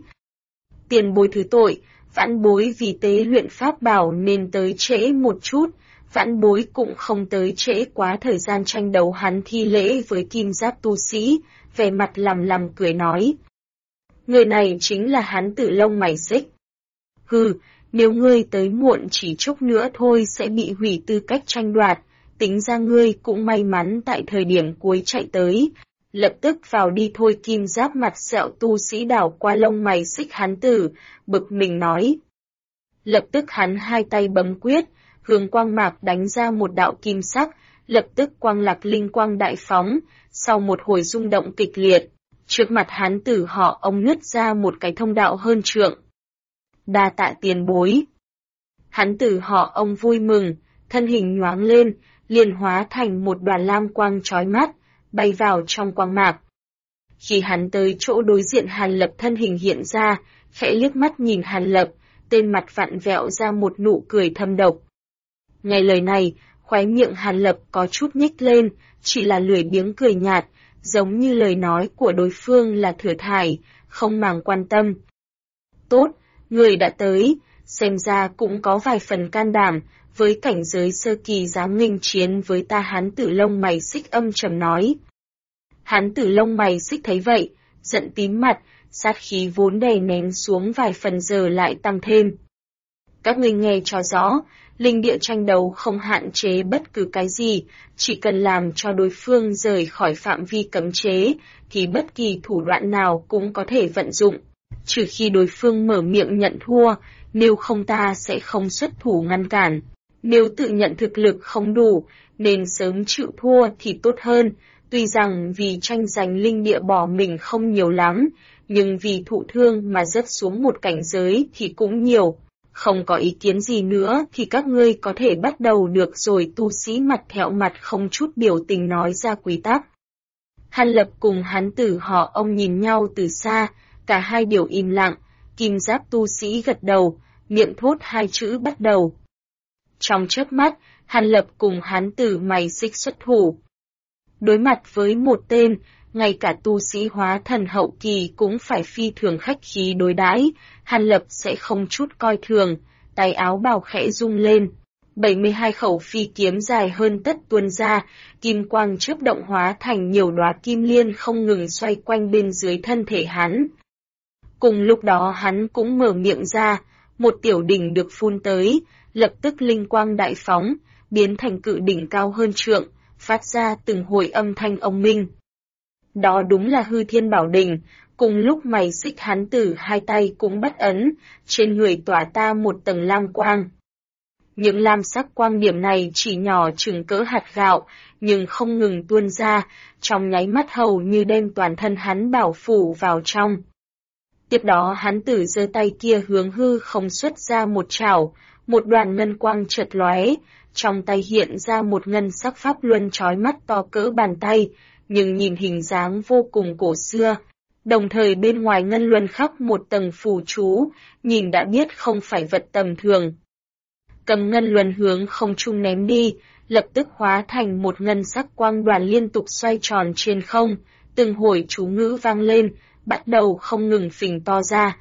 Tiền bối thứ tội, vãn bối vì tế luyện pháp bảo nên tới trễ một chút, vãn bối cũng không tới trễ quá thời gian tranh đấu. Hắn thi lễ với kim giáp tu sĩ, vẻ mặt lằm cười nói. Người này chính là Hán Tử lông mày xích. Hừ, nếu ngươi tới muộn chỉ chốc nữa thôi sẽ bị hủy tư cách tranh đoạt, tính ra ngươi cũng may mắn tại thời điểm cuối chạy tới. Lập tức vào đi thôi. Kim giáp mặt sẹo tu sĩ đảo qua lông mày xích Hán Tử, bực mình nói. Lập tức hắn hai tay bấm quyết, hướng quang mạc đánh ra một đạo kim sắc, lập tức quang lạc linh quang đại phóng, sau một hồi rung động kịch liệt, trước mặt Hán Tử họ ông nứt ra một cái thông đạo hơn trượng. Đa tạ tiền bối. Hán Tử họ ông vui mừng, thân hình nhoáng lên, liền hóa thành một đoàn lam quang chói mắt, bay vào trong quang mạc. Khi hắn tới chỗ đối diện Hàn Lập thân hình hiện ra, khẽ liếc mắt nhìn Hàn Lập, tên mặt vặn vẹo ra một nụ cười thâm độc. Nghe lời này, khóe miệng Hàn Lập có chút nhếch lên, chỉ là lười biếng cười nhạt, giống như lời nói của đối phương là thừa thải, không màng quan tâm. Tốt, người đã tới, xem ra cũng có vài phần can đảm, với cảnh giới sơ kỳ dám nghênh chiến với ta. Hán Tử lông mày xích âm trầm nói. Hán Tử lông mày xích thấy vậy, giận tím mặt, sát khí vốn đè nén xuống vài phần giờ lại tăng thêm. Các ngươi nghe cho rõ, linh địa tranh đấu không hạn chế bất cứ cái gì, chỉ cần làm cho đối phương rời khỏi phạm vi cấm chế, thì bất kỳ thủ đoạn nào cũng có thể vận dụng, trừ khi đối phương mở miệng nhận thua, nếu không ta sẽ không xuất thủ ngăn cản. Nếu tự nhận thực lực không đủ, nên sớm chịu thua thì tốt hơn, tuy rằng vì tranh giành linh địa bỏ mình không nhiều lắm, nhưng vì thụ thương mà rớt xuống một cảnh giới thì cũng nhiều. Không có ý kiến gì nữa thì các ngươi có thể bắt đầu được rồi. Tu sĩ mặt thẹo mặt không chút biểu tình nói ra quy tắc. Hàn Lập cùng Hán Tử họ ông nhìn nhau từ xa, cả hai đều im lặng, kim giáp tu sĩ gật đầu, miệng thốt hai chữ bắt đầu. Trong chớp mắt, Hàn Lập cùng Hán Tử mày xích xuất thủ. Đối mặt với một tên, ngay cả tu sĩ hóa thần hậu kỳ cũng phải phi thường khách khí đối đãi, Hàn Lập sẽ không chút coi thường, tay áo bào khẽ rung lên. 72 khẩu phi kiếm dài hơn tất tuôn ra, kim quang chớp động hóa thành nhiều đóa kim liên không ngừng xoay quanh bên dưới thân thể hắn. Cùng lúc đó hắn cũng mở miệng ra, một tiểu đỉnh được phun tới, lập tức linh quang đại phóng, biến thành cự đỉnh cao hơn trượng, phát ra từng hồi âm thanh ông minh. Đó đúng là Hư Thiên Bảo Đỉnh. Cùng lúc mày xích Hán Tử hai tay cũng bắt ấn, trên người tỏa ta một tầng lam quang. Những lam sắc quang điểm này chỉ nhỏ chừng cỡ hạt gạo, nhưng không ngừng tuôn ra, trong nháy mắt hầu như đem toàn thân hắn bảo phủ vào trong. Tiếp đó Hán Tử giơ tay kia hướng hư không xuất ra một chảo, một đoàn ngân quang chợt lóe, trong tay hiện ra một ngân sắc pháp luân chói mắt to cỡ bàn tay, nhưng nhìn hình dáng vô cùng cổ xưa. Đồng thời bên ngoài ngân luân khắc một tầng phù chú, nhìn đã biết không phải vật tầm thường. Cầm ngân luân hướng không trung ném đi, lập tức hóa thành một ngân sắc quang đoàn liên tục xoay tròn trên không, từng hồi chú ngữ vang lên, bắt đầu không ngừng phình to ra.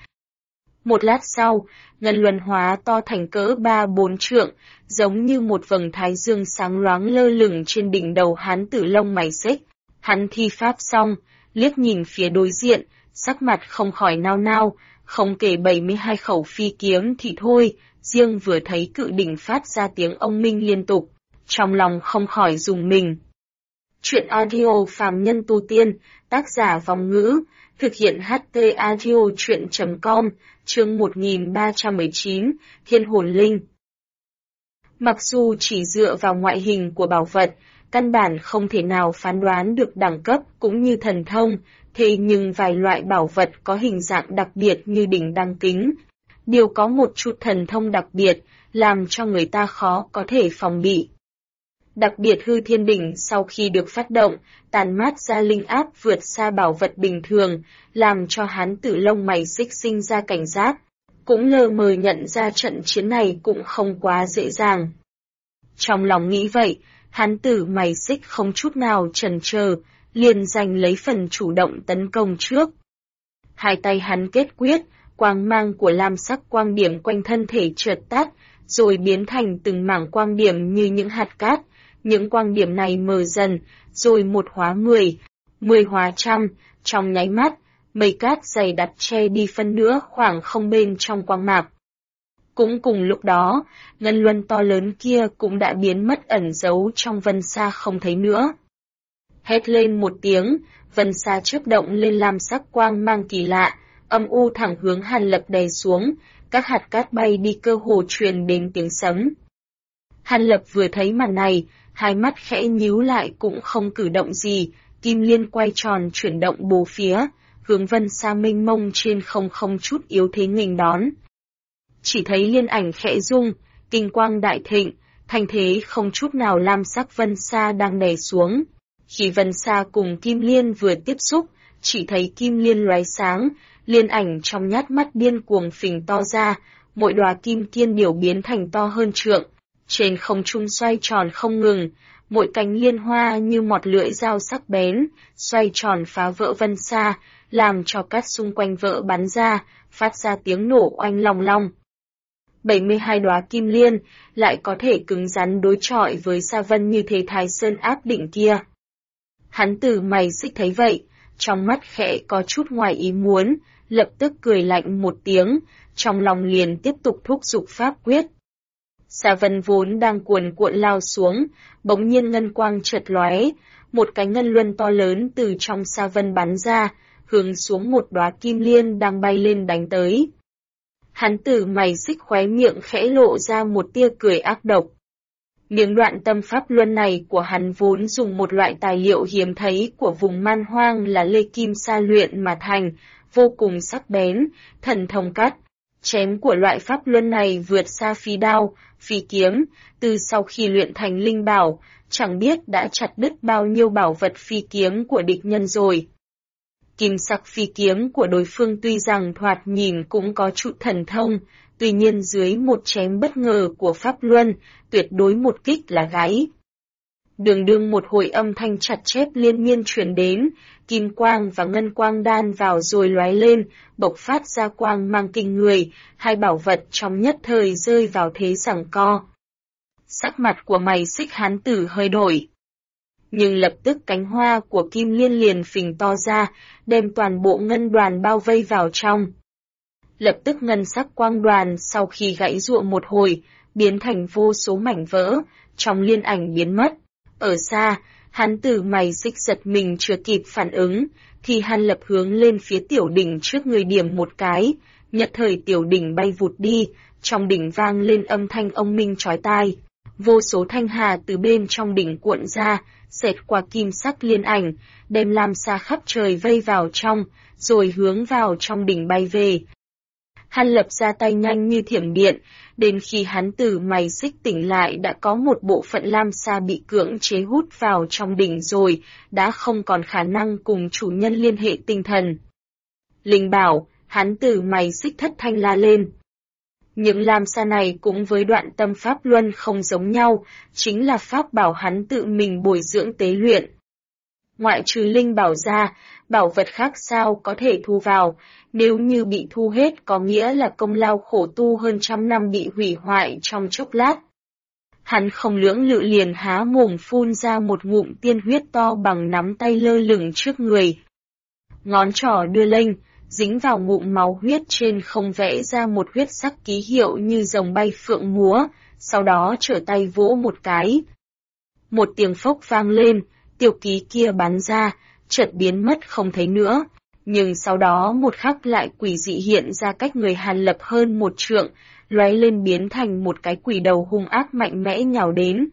Một lát sau, ngân luân hóa to thành cỡ 3-4 trượng, giống như một vầng thái dương sáng loáng lơ lửng trên đỉnh đầu Hán Tử lông mày xích. Hắn thi pháp xong, liếc nhìn phía đối diện, sắc mặt không khỏi nao nao, không kể 72 khẩu phi kiếm thì thôi, riêng vừa thấy cự đỉnh phát ra tiếng ông minh liên tục, trong lòng không khỏi rùng mình. Truyện audio phàm nhân tu tiên, tác giả Vong Ngữ, thực hiện HT Audio Truyện.com, chương 1319, Thiên Hồn Linh. Mặc dù chỉ dựa vào ngoại hình của bảo vật, căn bản không thể nào phán đoán được đẳng cấp cũng như thần thông, thế nhưng vài loại bảo vật có hình dạng đặc biệt như đỉnh đăng kính, đều có một chút thần thông đặc biệt, làm cho người ta khó có thể phòng bị. Đặc biệt hư thiên đỉnh sau khi được phát động, tàn mát ra linh áp vượt xa bảo vật bình thường, làm cho Hán Tử lông mày xích sinh ra cảnh giác, cũng lờ mờ nhận ra trận chiến này cũng không quá dễ dàng. Trong lòng nghĩ vậy, Hán Tử mày xích không chút nào chần chờ, liền giành lấy phần chủ động tấn công trước. Hai tay hắn kết quyết, quang mang của lam sắc quang điểm quanh thân thể chợt tắt, rồi biến thành từng mảng quang điểm như những hạt cát. Những quang điểm này mờ dần, rồi một hóa 10, 10 hóa trăm, trong nháy mắt, mây cát dày đặc che đi phân nửa khoảng không bên trong quang mạc. Cũng cùng lúc đó, ngân luân to lớn kia cũng đã biến mất ẩn giấu trong vân sa không thấy nữa. Hét lên một tiếng, vân sa chớp động lên lam sắc quang mang kỳ lạ, âm u thẳng hướng Hàn Lập đè xuống, các hạt cát bay đi cơ hồ truyền đến tiếng sấm. Hàn Lập vừa thấy màn này, hai mắt khẽ nhíu lại cũng không cử động gì, kim liên quay tròn chuyển động bốn phía, hướng vân sa mênh mông trên không chút yếu thế nghênh đón. Chỉ thấy liên ảnh khẽ rung, kinh quang đại thịnh, thành thế không chút nào lam sắc vân sa đang đè xuống. Khi vân sa cùng kim liên vừa tiếp xúc, chỉ thấy kim liên lóe sáng, liên ảnh trong nhát mắt điên cuồng phình to ra, mỗi đóa kim kiên điểu biến thành to hơn trượng. Trên không trung xoay tròn không ngừng, mỗi cánh liên hoa như một lưỡi dao sắc bén, xoay tròn phá vỡ vân sa, làm cho cát xung quanh vỡ bắn ra, phát ra tiếng nổ oanh long long. 72 đóa kim liên lại có thể cứng rắn đối chọi với sa vân như thế Thái Sơn áp đỉnh kia. Hắn Tử mày xích thấy vậy, trong mắt khẽ có chút ngoài ý muốn, lập tức cười lạnh một tiếng, trong lòng liền tiếp tục thúc giục pháp quyết. Sa vân vốn đang cuồn cuộn lao xuống, bỗng nhiên ngân quang chợt lóe, một cái ngân luân to lớn từ trong sa vân bắn ra, hướng xuống một đóa kim liên đang bay lên đánh tới. Hắn Tử mày xích khóe miệng khẽ lộ ra một tia cười ác độc. Miếng đoạn tâm pháp luân này của hắn vốn dùng một loại tài liệu hiếm thấy của vùng man hoang là lê kim sa luyện mà thành, vô cùng sắc bén, thần thông cắt. Chém của loại pháp luân này vượt xa phi đao, phi kiếm, từ sau khi luyện thành linh bảo, chẳng biết đã chặt đứt bao nhiêu bảo vật phi kiếm của địch nhân rồi. Kim sắc phi kiếm của đối phương tuy rằng thoạt nhìn cũng có chút thần thông, tuy nhiên dưới một chém bất ngờ của pháp luân, tuyệt đối một kích là gáy. Đường đương một hồi âm thanh chặt chép liên miên truyền đến, kim quang và ngân quang đan vào rồi lóe lên, bộc phát ra quang mang kinh người, hai bảo vật trong nhất thời rơi vào thế giằng co. Sắc mặt của mày xích Hán Tử hơi đổi. Nhưng lập tức cánh hoa của kim liên liền phình to ra, đem toàn bộ ngân đoàn bao vây vào trong. Lập tức ngân sắc quang đoàn sau khi gãy giụa một hồi, biến thành vô số mảnh vỡ, trong liên ảnh biến mất. Ở xa, Hán Tử mày xích giật mình chưa kịp phản ứng, thì Hàn Lập hướng lên phía tiểu đỉnh trước người điểm một cái, nhất thời tiểu đỉnh bay vụt đi, trong đỉnh vang lên âm thanh ông minh chói tai. Vô số thanh hà từ bên trong đỉnh cuộn ra, xẹt qua kim sắc liên ảnh, đem lam sa khắp trời vây vào trong, rồi hướng vào trong đỉnh bay về. Hàn Lập ra tay nhanh như thiểm điện, đến khi Hán Tử mày xích tỉnh lại đã có một bộ phận lam sa bị cưỡng chế hút vào trong đỉnh rồi, đã không còn khả năng cùng chủ nhân liên hệ tinh thần. Linh bảo, Hán Tử mày xích thất thanh la lên. Những lam sa này cũng với đoạn tâm pháp luân không giống nhau, chính là pháp bảo hắn tự mình bồi dưỡng tế luyện. Ngoại trừ linh bảo ra, bảo vật khác sao có thể thu vào, nếu như bị thu hết có nghĩa là công lao khổ tu hơn trăm năm bị hủy hoại trong chốc lát. Hắn không lưỡng lự liền há mồm phun ra một ngụm tiên huyết to bằng nắm tay lơ lửng trước người. Ngón trỏ đưa lên, dính vào ngụm máu huyết trên không vẽ ra một huyết sắc ký hiệu như rồng bay phượng múa, sau đó trở tay vỗ một cái. Một tiếng phốc vang lên, tiểu ký kia bắn ra, chợt biến mất không thấy nữa. Nhưng sau đó một khắc lại quỷ dị hiện ra cách người Hàn Lập hơn 1 trượng, lóe lên biến thành một cái quỷ đầu hung ác mạnh mẽ nhào đến.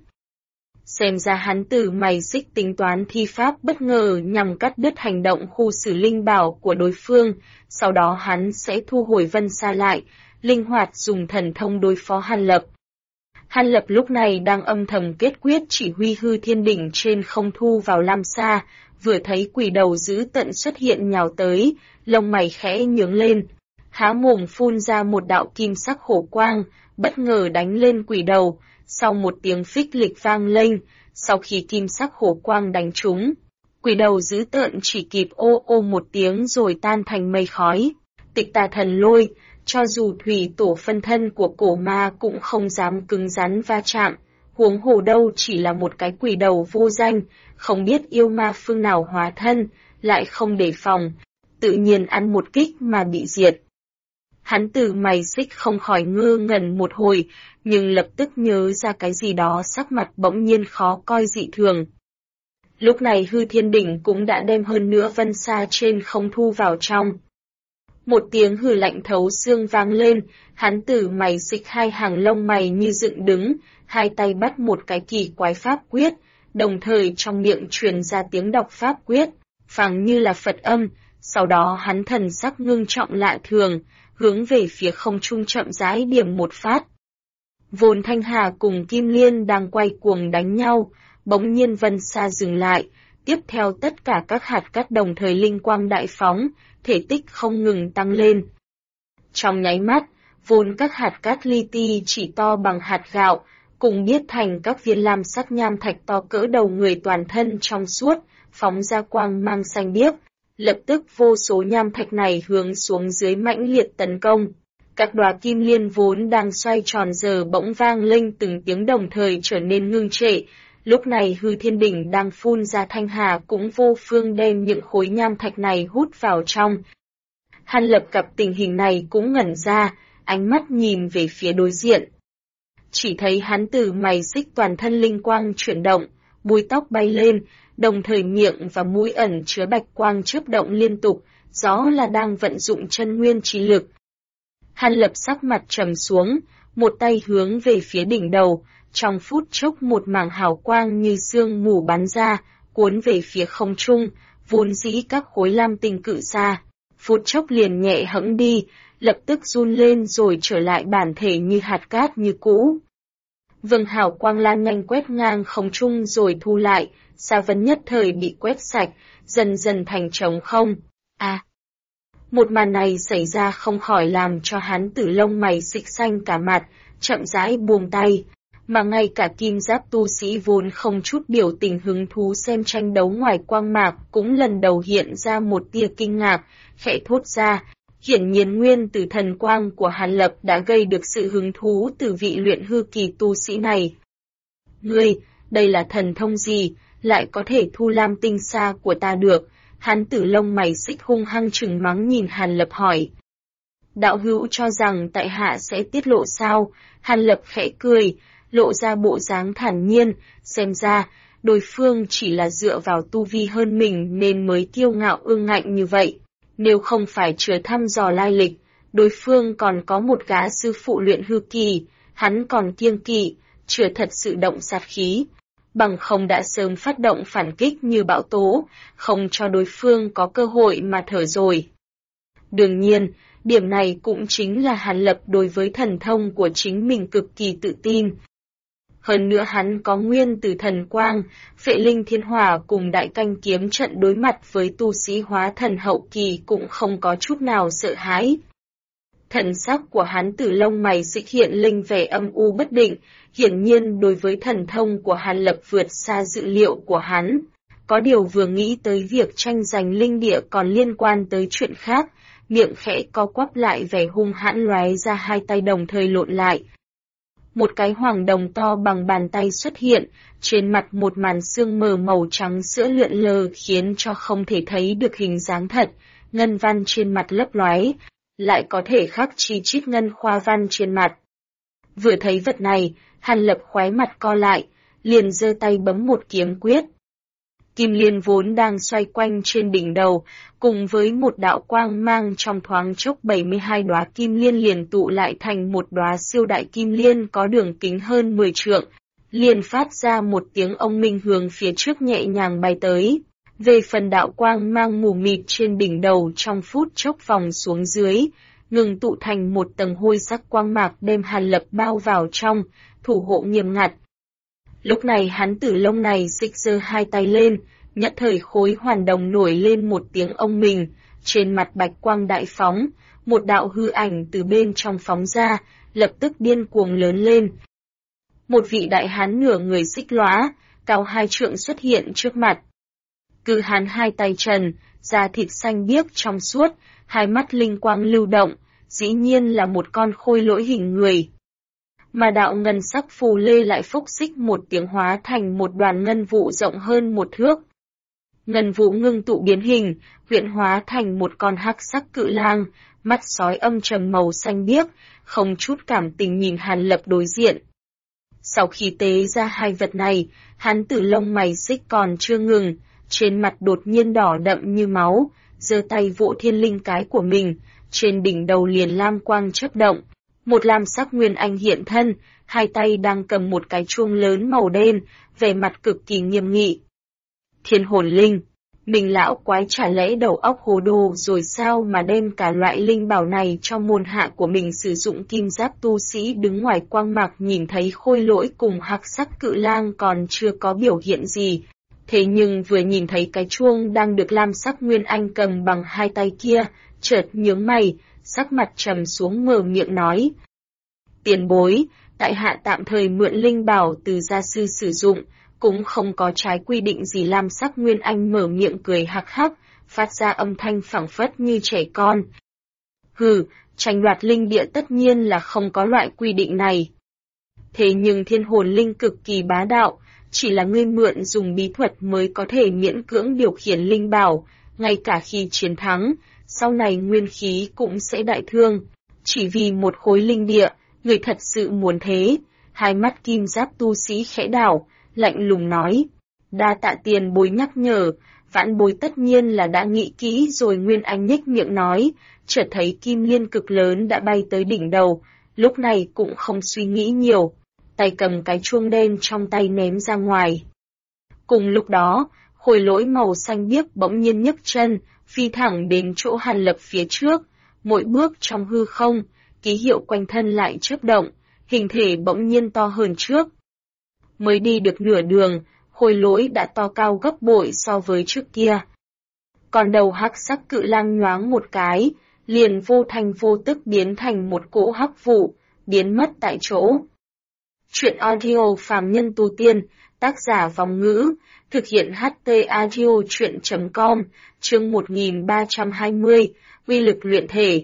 Xem ra hắn Tử Mày Xích tính toán thi pháp bất ngờ nhằm cắt đứt hành động khu xử linh bảo của đối phương, sau đó hắn sẽ thu hồi Vân Sa lại, linh hoạt dùng thần thông đối phó Hàn Lập. Hàn Lập lúc này đang âm thầm kết quyết chỉ huy hư thiên đỉnh trên không thu vào Lam Sa, vừa thấy quỷ đầu dữ tận xuất hiện nhào tới, lông mày khẽ nhướng lên, há mồm phun ra một đạo kim sắc hổ quang, bất ngờ đánh lên quỷ đầu, sau một tiếng phích lịch vang lên, sau khi kim sắc hổ quang đánh trúng, quỷ đầu dữ tợn chỉ kịp ô ô một tiếng rồi tan thành mây khói. Tịch Tà Thần Lôi, cho dù thủy tổ phân thân của cổ ma cũng không dám cứng rắn va chạm, huống hồ đâu chỉ là một cái quỷ đầu vô danh, không biết yêu ma phương nào hóa thân, lại không đề phòng, tự nhiên ăn một kích mà bị diệt. Hắn Tử Mày Xích không khỏi ngơ ngẩn một hồi, nhưng lập tức nhớ ra cái gì đó, sắc mặt bỗng nhiên khó coi dị thường. Lúc này hư thiên đỉnh cũng đã đem hơn nữa Vân Sa trên không thu vào trong. Một tiếng hừ lạnh thấu xương vang lên, hắn Tử Mày Xích hai hàng lông mày như dựng đứng, hai tay bắt một cái kỳ quái pháp quyết, đồng thời trong miệng truyền ra tiếng đọc pháp quyết, phảng như là Phật âm, sau đó hắn thần sắc ngưng trọng lạ thường, hướng về phía không trung chậm rãi điểm một phát. Vốn Thanh Hà cùng Kim Liên đang quay cuồng đánh nhau, bỗng nhiên Vân Sa dừng lại, tiếp theo tất cả các hạt cát đồng thời linh quang đại phóng, thể tích không ngừng tăng lên. Trong nháy mắt, vốn các hạt cát li ti chỉ to bằng hạt gạo, cùng biết thành các viên lam sắc nham thạch to cỡ đầu người toàn thân trong suốt, phóng ra quang mang xanh biếc. Lập tức vô số nham thạch này hướng xuống dưới mãnh liệt tấn công. Các đóa kim liên vốn đang xoay tròn giờ bỗng vang lên từng tiếng đồng thời trở nên ngưng trệ. Lúc này hư thiên đỉnh đang phun ra thanh hà cũng vô phương đem những khối nham thạch này hút vào trong. Hàn Lập gặp tình hình này cũng ngẩn ra, ánh mắt nhìn về phía đối diện. Chỉ thấy hắn Tử Mày Xích toàn thân linh quang chuyển động, búi tóc bay lên, đồng thời miệng và mũi ẩn chứa bạch quang chớp động liên tục, rõ là đang vận dụng chân nguyên trí lực. Hàn Lập sắc mặt trầm xuống, một tay hướng về phía đỉnh đầu, trong phút chốc một mảng hào quang như sương mù bắn ra, cuốn về phía không trung, vốn dĩ các khối lam tinh cự xa, phút chốc liền nhẹ hẫng đi, lập tức run lên rồi trở lại bản thể như hạt cát như cũ. Vầng hào quang lan nhanh quét ngang không trung rồi thu lại, xa vấn nhất thời bị quét sạch, dần dần thành trống không. Một màn này xảy ra không khỏi làm cho hắn Tử lông mày xích xanh cả mặt, chậm rãi buông tay, mà ngay cả kim giáp tu sĩ vốn không chút biểu tình hứng thú xem tranh đấu ngoài quang mạc cũng lần đầu hiện ra một tia kinh ngạc, khẽ thốt ra. Hiển nhiên nguyên từ thần quang của Hàn Lập đã gây được sự hứng thú từ vị luyện hư kỳ tu sĩ này. Ngươi, đây là thần thông gì, lại có thể thu lam tinh xa của ta được? Hắn Tử lông mày xích hung hăng trừng mắng nhìn Hàn Lập hỏi. Đạo hữu cho rằng tại hạ sẽ tiết lộ sao? Hàn Lập khẽ cười, lộ ra bộ dáng thản nhiên, xem ra, đối phương chỉ là dựa vào tu vi hơn mình nên mới kiêu ngạo ương ngạnh như vậy. Nếu không phải chưa thăm dò lai lịch, đối phương còn có một gã sư phụ luyện hư kỳ, hắn còn kiêng kỵ, chưa thật sự động sát khí. Bằng không đã sớm phát động phản kích như bão tố, không cho đối phương có cơ hội mà thở rồi. Đương nhiên, điểm này cũng chính là Hàn Lập đối với thần thông của chính mình cực kỳ tự tin. Hơn nữa hắn có nguyên từ thần quang, phệ linh thiên hỏa cùng đại canh kiếm trận đối mặt với tu sĩ hóa thần hậu kỳ cũng không có chút nào sợ hãi. Thần sắc của hắn Tử lông mày xích hiện lên vẻ âm u bất định, hiển nhiên đối với thần thông của Hàn Lập vượt xa dự liệu của hắn. Có điều vừa nghĩ tới việc tranh giành linh địa còn liên quan tới chuyện khác, miệng khẽ co quắp lại vẻ hung hãn lóe ra hai tay đồng thời lộn lại. Một cái hoàng đồng to bằng bàn tay xuất hiện, trên mặt một màn sương mờ màu trắng sữa lượn lờ khiến cho không thể thấy được hình dáng thật, ngân văn trên mặt lấp lóe, lại có thể khắc chi chít ngân khoa văn trên mặt. Vừa thấy vật này, Hàn Lập khóe mặt co lại, liền giơ tay bấm một kiếm quyết. Kim liên vốn đang xoay quanh trên đỉnh đầu, cùng với một đạo quang mang trong thoáng chốc 72 đóa kim liên liền tụ lại thành một đóa siêu đại kim liên có đường kính hơn 10 trượng, liền phát ra một tiếng ông minh hướng phía trước nhẹ nhàng bay tới. Về phần đạo quang mang mù mịt trên đỉnh đầu trong phút chốc vòng xuống dưới, ngừng tụ thành một tầng hôi sắc quang mạc đem Hàn Lập bao vào trong, thủ hộ nghiêm ngặt. Lúc này hắn Tử Lông này xích giơ hai tay lên, nhất thời khối hoàn đồng nổi lên một tiếng ông mình, trên mặt bạch quang đại phóng, một đạo hư ảnh từ bên trong phóng ra, lập tức điên cuồng lớn lên. Một vị đại hán nửa người xích lóa, cao 2 trượng xuất hiện trước mặt. Cự hán hai tay trần, da thịt xanh biếc trong suốt, hai mắt linh quang lưu động, dĩ nhiên là một con khôi lỗi hình người. Mà đạo ngân sắc phù lê lại phốc xích một tiếng hóa thành một đoàn ngân vụ rộng hơn 1 thước. Ngân vụ ngưng tụ biến hình, huyễn hóa thành một con hắc sắc cự lang, mắt sói âm trầm màu xanh biếc, không chút cảm tình nhìn Hàn Lập đối diện. Sau khi tế ra hai vật này, hắn Tử Lông mày xích còn chưa ngừng, trên mặt đột nhiên đỏ đậm như máu, giơ tay vỗ thiên linh cái của mình, trên đỉnh đầu liền lam quang chớp động. Một lam sắc nguyên anh hiện thân, hai tay đang cầm một cái chuông lớn màu đen, vẻ mặt cực kỳ nghiêm nghị. Thiên hồn linh, mình lão quái chả lẽ đầu óc hồ đồ rồi sao mà đem cả loại linh bảo này cho môn hạ của mình sử dụng. Kim giáp tu sĩ đứng ngoài quang mạc nhìn thấy khôi lỗi cùng hắc sắc cự lang còn chưa có biểu hiện gì. Thế nhưng vừa nhìn thấy cái chuông đang được lam sắc nguyên anh cầm bằng hai tay kia, chợt nhướng mày, sắc mặt trầm xuống mở miệng nói. Tiền bối, tại hạ tạm thời mượn linh bảo từ gia sư sử dụng, cũng không có trái quy định gì. Lam sắc nguyên anh mở miệng cười hắc hắc, phát ra âm thanh phảng phất như trẻ con. Hừ, tranh đoạt linh địa tất nhiên là không có loại quy định này. Thế nhưng thiên hồn linh cực kỳ bá đạo, chỉ là ngươi mượn dùng bí thuật mới có thể miễn cưỡng điều khiển linh bảo, ngay cả khi chiến thắng, sau này nguyên khí cũng sẽ đại thương. Chỉ vì một khối linh địa, người thật sự muốn thế. Hai mắt kim giáp tu sĩ khẽ đảo, lạnh lùng nói. Đa tạ tiền bối nhắc nhở, vãn bối tất nhiên là đã nghĩ kỹ rồi. Nguyên Anh nhếch miệng nói, chợt thấy kim liên cực lớn đã bay tới đỉnh đầu, lúc này cũng không suy nghĩ nhiều, tay cầm cái chuông đen trong tay ném ra ngoài. Cùng lúc đó, khôi lỗi màu xanh biếc bỗng nhiên nhấc chân, phi thẳng đến chỗ Hàn Lập phía trước, mỗi bước trong hư không, ký hiệu quanh thân lại chớp động, hình thể bỗng nhiên to hơn trước. Mới đi được nửa đường, khôi lỗi đã to cao gấp bội so với trước kia. Còn đầu hắc sắc cự lang nhoáng một cái, liền vô thành vô tức biến thành một cỗ hắc vụ, biến mất tại chỗ. Chuyện audio phàm nhân tu tiên, tác giả Vong Ngữ, thực hiện HT Audio Chuyện.com, chương 1320, uy lực luyện thể.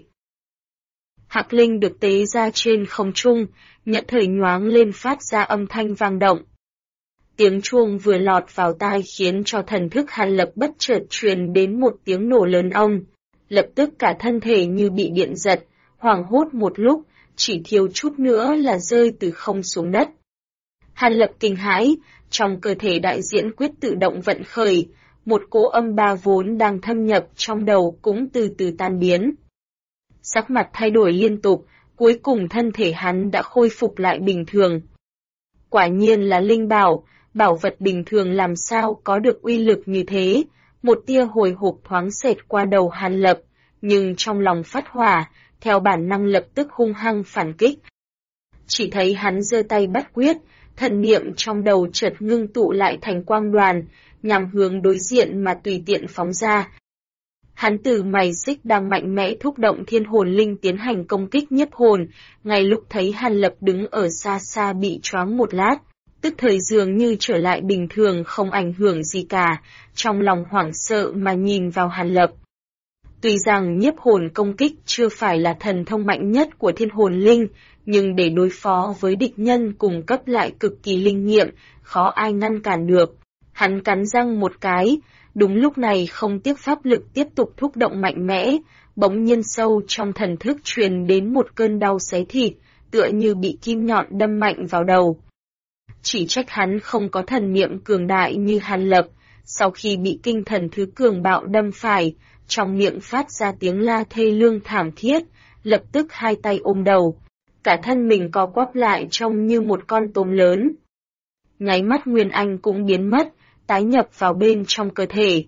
Hắc linh được tế ra trên không trung, nhận thời nhoáng lên phát ra âm thanh vang động. Tiếng chuông vừa lọt vào tai khiến cho thần thức Hàn Lập bất chợt truyền đến một tiếng nổ lớn ông, lập tức cả thân thể như bị điện giật, hoảng hốt một lúc, chỉ thiếu chút nữa là rơi từ không xuống đất. Hàn Lập kinh hãi, trong cơ thể đại diễn quyết tự động vận khởi, một cỗ âm ba vốn đang thâm nhập trong đầu cũng từ từ tan biến. Sắc mặt thay đổi liên tục, cuối cùng thân thể hắn đã khôi phục lại bình thường. Quả nhiên là linh bảo, bảo vật bình thường làm sao có được uy lực như thế. Một tia hồi hộp thoáng xẹt qua đầu Hàn Lập, nhưng trong lòng phát hỏa, theo bản năng lập tức hung hăng phản kích. Chỉ thấy hắn giơ tay bắt quyết, thần niệm trong đầu chợt ngưng tụ lại thành quang đoàn, nhằm hướng đối diện mà tùy tiện phóng ra. Hắn từ mày xích đang mạnh mẽ thúc động thiên hồn linh tiến hành công kích nhiếp hồn, ngay lúc thấy Hàn Lập đứng ở xa xa bị choáng một lát, tức thời dường như trở lại bình thường không ảnh hưởng gì cả, trong lòng hoảng sợ mà nhìn vào Hàn Lập. Tuy rằng nhiếp hồn công kích chưa phải là thần thông mạnh nhất của thiên hồn linh, nhưng để đối phó với địch nhân cùng cấp lại cực kỳ linh nghiệm, khó ai ngăn cản được. Hắn cắn răng một cái, đúng lúc này không tiếc pháp lực tiếp tục thúc động mạnh mẽ, bỗng nhiên sâu trong thần thức truyền đến một cơn đau xé thịt, tựa như bị kim nhọn đâm mạnh vào đầu. Chỉ trách hắn không có thần niệm cường đại như Hàn Lập, Sau khi bị kinh thần thứ cường bạo đâm phải, trong miệng phát ra tiếng la thê lương thảm thiết, lập tức hai tay ôm đầu, cả thân mình co quắp lại trông như một con tôm lớn. Nháy mắt Nguyên Anh cũng biến mất, tái nhập vào bên trong cơ thể.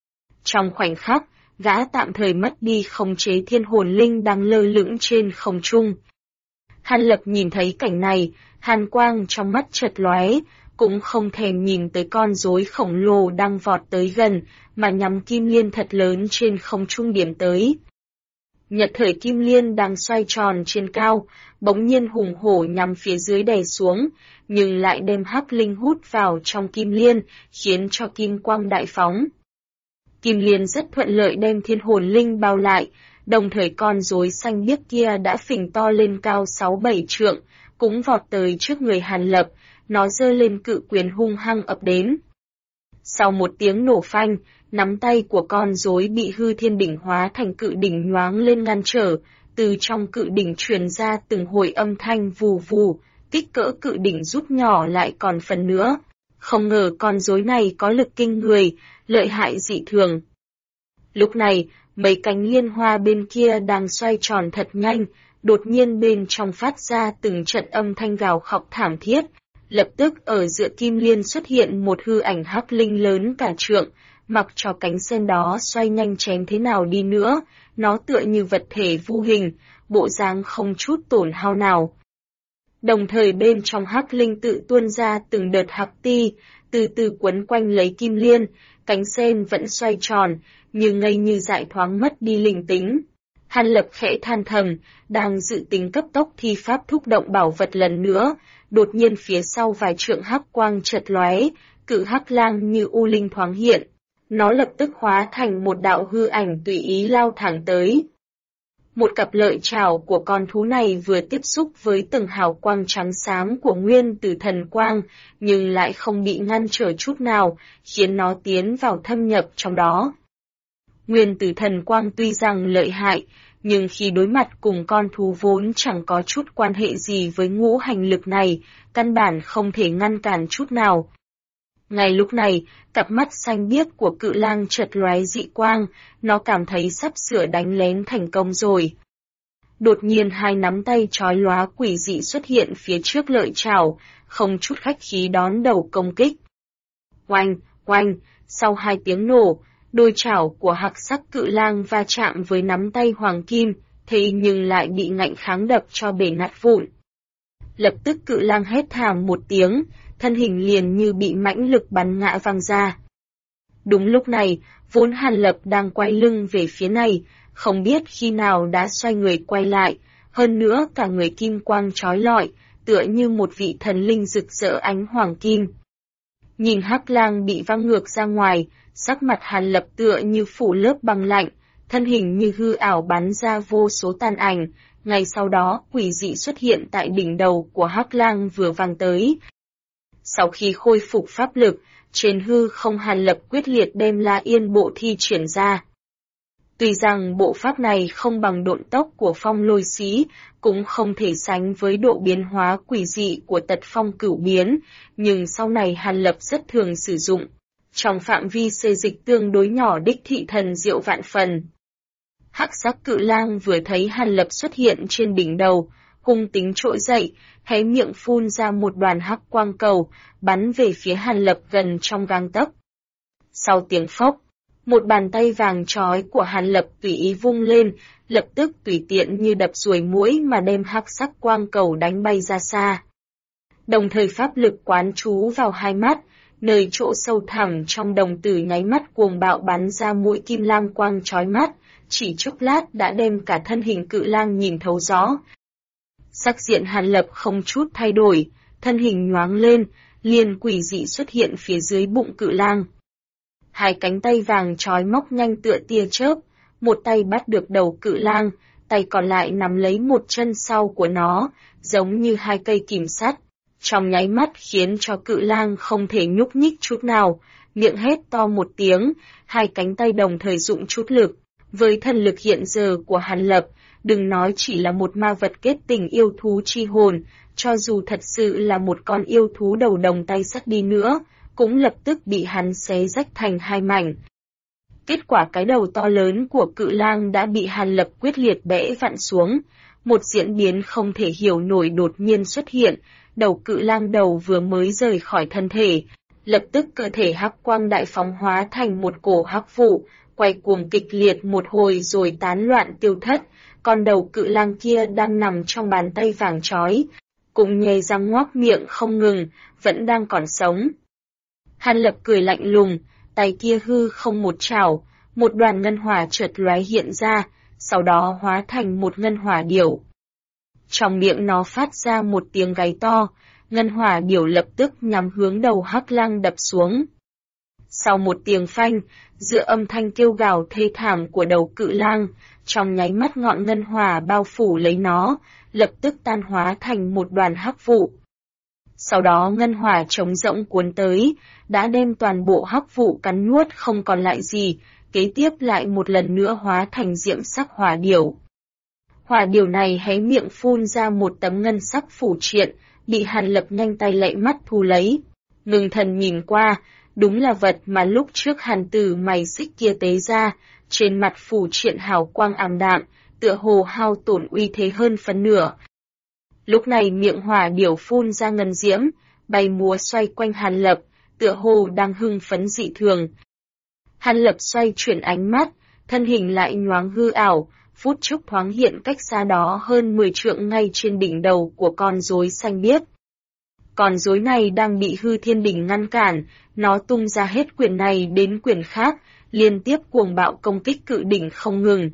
Trong khoảnh khắc, gã tạm thời mất đi khống chế thiên hồn linh đang lơ lửng trên không trung. Hàn Lập nhìn thấy cảnh này, hàn quang trong mắt chợt lóe, cũng không thèm nhìn tới con rối khổng lồ đang vọt tới gần, mà nhắm kim liên thật lớn trên không trung điểm tới. Nhật thời kim liên đang xoay tròn trên cao, bỗng nhiên hùng hổ nhằm phía dưới đè xuống, nhưng lại đem hắc linh hút vào trong kim liên, khiến cho kim quang đại phóng. Kim liên rất thuận lợi đem thiên hồn linh bao lại, đồng thời con rối xanh biếc kia đã phình to lên cao 6-7 trượng, cũng vọt tới trước người Hàn Lập, nó giơ lên cự quyền hung hăng ập đến. Sau một tiếng nổ phanh, nắm tay của con rối bị hư thiên đỉnh hóa thành cự đỉnh nhoáng lên ngăn trở, từ trong cự đỉnh truyền ra từng hồi âm thanh vù vù, kích cỡ cự đỉnh rút nhỏ lại còn phần nữa. Không ngờ con rối này có lực kinh người, lợi hại dị thường. Lúc này, mấy cánh liên hoa bên kia đang xoay tròn thật nhanh, đột nhiên bên trong phát ra từng trận âm thanh gào khóc thảm thiết. Lập tức ở giữa kim liên xuất hiện một hư ảnh hắc linh lớn cả trượng, mặc cho cánh sen đó xoay nhanh chém thế nào đi nữa, nó tựa như vật thể vô hình, bộ dáng không chút tổn hao nào. Đồng thời bên trong hắc linh tự tuôn ra từng đợt hắc ti, từ từ quấn quanh lấy kim liên, cánh sen vẫn xoay tròn, như ngây như dại thoáng mất đi linh tính. Hàn Lập khẽ than thầm, đang dự tính cấp tốc thi pháp thúc động bảo vật lần nữa, đột nhiên phía sau vài trượng hắc quang chợt lóe, cự hắc lang như u linh thoáng hiện. Nó lập tức hóa thành một đạo hư ảnh tùy ý lao thẳng tới. Một cặp lợi chảo của con thú này vừa tiếp xúc với từng hào quang trắng xám của nguyên tử thần quang, nhưng lại không bị ngăn trở chút nào, khiến nó tiến vào thâm nhập trong đó. Nguyên tử thần quang tuy rằng lợi hại, nhưng khi đối mặt cùng con thú vốn chẳng có chút quan hệ gì với ngũ hành lực này, căn bản không thể ngăn cản chút nào. Ngay lúc này, cặp mắt xanh biếc của cự lang chợt lóe dị quang, nó cảm thấy sắp sửa đánh lén thành công rồi. Đột nhiên hai nắm tay chói lóa quỷ dị xuất hiện phía trước lợi chảo, không chút khách khí đón đầu công kích. Oanh, oanh, sau hai tiếng nổ, đôi chảo của hắc sắc cự lang va chạm với nắm tay hoàng kim, thế nhưng lại bị ngạnh kháng đập cho bể nát vụn. Lập tức cự lang hét thảm một tiếng, thân hình liền như bị mãnh lực bắn ngã văng ra. Đúng lúc này, vốn Hàn Lập đang quay lưng về phía này, không biết khi nào đã xoay người quay lại, hơn nữa cả người kim quang chói lọi, tựa như một vị thần linh rực rỡ ánh hoàng kim. Nhìn hắc lang bị văng ngược ra ngoài, sắc mặt Hàn Lập tựa như phủ lớp băng lạnh, thân hình như hư ảo bắn ra vô số tàn ảnh, ngay sau đó quỷ dị xuất hiện tại đỉnh đầu của hắc lang vừa văng tới. Sau khi khôi phục pháp lực, trên hư không Hàn Lập quyết liệt đem La Yên bộ thi triển ra. Tuy rằng bộ pháp này không bằng độn tốc của phong lôi xí, cũng không thể sánh với độ biến hóa quỷ dị của tật phong cửu biến, nhưng sau này Hàn Lập rất thường sử dụng. Trong phạm vi xê dịch tương đối nhỏ đích thị thần diệu vạn phần. Hắc sắc cự lang vừa thấy Hàn Lập xuất hiện trên đỉnh đầu, hung tính trỗi dậy, hé miệng phun ra một đoàn hắc quang cầu, bắn về phía Hàn Lập gần trong gang tấc. Sau tiếng phốc, một bàn tay vàng chói của Hàn Lập tùy ý vung lên, lập tức tùy tiện như đập ruồi muỗi mà đem hắc sắc quang cầu đánh bay ra xa. Đồng thời pháp lực quán chú vào hai mắt, nơi chỗ sâu thẳm trong đồng tử nháy mắt cuồng bạo bắn ra mũi kim lang quang chói mắt, chỉ chốc lát đã đem cả thân hình cự lang nhìn thấu rõ. Sắc diện Hàn Lập không chút thay đổi, thân hình nhoáng lên, liền quỷ dị xuất hiện phía dưới bụng cự lang. Hai cánh tay vàng chói móc nhanh tựa tia chớp, một tay bắt được đầu cự lang, tay còn lại nắm lấy một chân sau của nó, giống như hai cây kìm sắt. Trong nháy mắt khiến cho cự lang không thể nhúc nhích chút nào, miệng hét to một tiếng, hai cánh tay đồng thời dụng chút lực. Với thần lực hiện giờ của Hàn Lập, đừng nói chỉ là một ma vật kết tình yêu thú chi hồn, cho dù thật sự là một con yêu thú đầu đồng tay sắt đi nữa, cũng lập tức bị hắn xé rách thành hai mảnh. Kết quả cái đầu to lớn của cự lang đã bị Hàn Lập quyết liệt bẽ vặn xuống, một diễn biến không thể hiểu nổi đột nhiên xuất hiện, đầu cự lang đầu vừa mới rời khỏi thân thể, lập tức cơ thể hắc quang đại phóng hóa thành một cổ hắc vụ, quay cuồng kịch liệt một hồi rồi tán loạn tiêu thất, còn đầu cự lang kia đang nằm trong bàn tay vàng chói, cũng nhè răng ngoác miệng không ngừng, vẫn đang còn sống. Hàn Lập cười lạnh lùng, tay kia hư không một chảo, một đoàn ngân hỏa chợt lóe hiện ra, sau đó hóa thành một ngân hỏa điểu. Trong miệng nó phát ra một tiếng gáy to, ngân hỏa điểu lập tức nhắm hướng đầu hắc lang đập xuống. Sau một tiếng phanh, giữa âm thanh kêu gào thê thảm của đầu cự lang, trong nháy mắt ngọn ngân hỏa bao phủ lấy nó, lập tức tan hóa thành một đoàn hắc vụ. Sau đó ngân hỏa trống rỗng cuốn tới, đã đem toàn bộ hắc vụ cắn nuốt không còn lại gì, kế tiếp lại một lần nữa hóa thành diễm sắc hỏa điểu. Hỏa điểu này hé miệng phun ra một tấm ngân sắc phủ triện, bị Hàn Lập nhanh tay lạy mắt thu lấy. Ngưng thần nhìn qua, đúng là vật mà lúc trước Hàn Tử mày xích kia tế ra, trên mặt phủ triện hào quang ảm đạm, tựa hồ hao tổn uy thế hơn phân nửa. Lúc này miệng hỏa điểu phun ra ngân diễm, bay múa xoay quanh Hàn Lập, tựa hồ đang hưng phấn dị thường. Hàn Lập xoay chuyển ánh mắt, thân hình lại nhoáng hư ảo, phút chốc thoáng hiện cách xa đó hơn 10 trượng ngay trên đỉnh đầu của con rối xanh biếc. Con rối này đang bị hư thiên đỉnh ngăn cản, nó tung ra hết quyền này đến quyền khác, liên tiếp cuồng bạo công kích cự đỉnh không ngừng.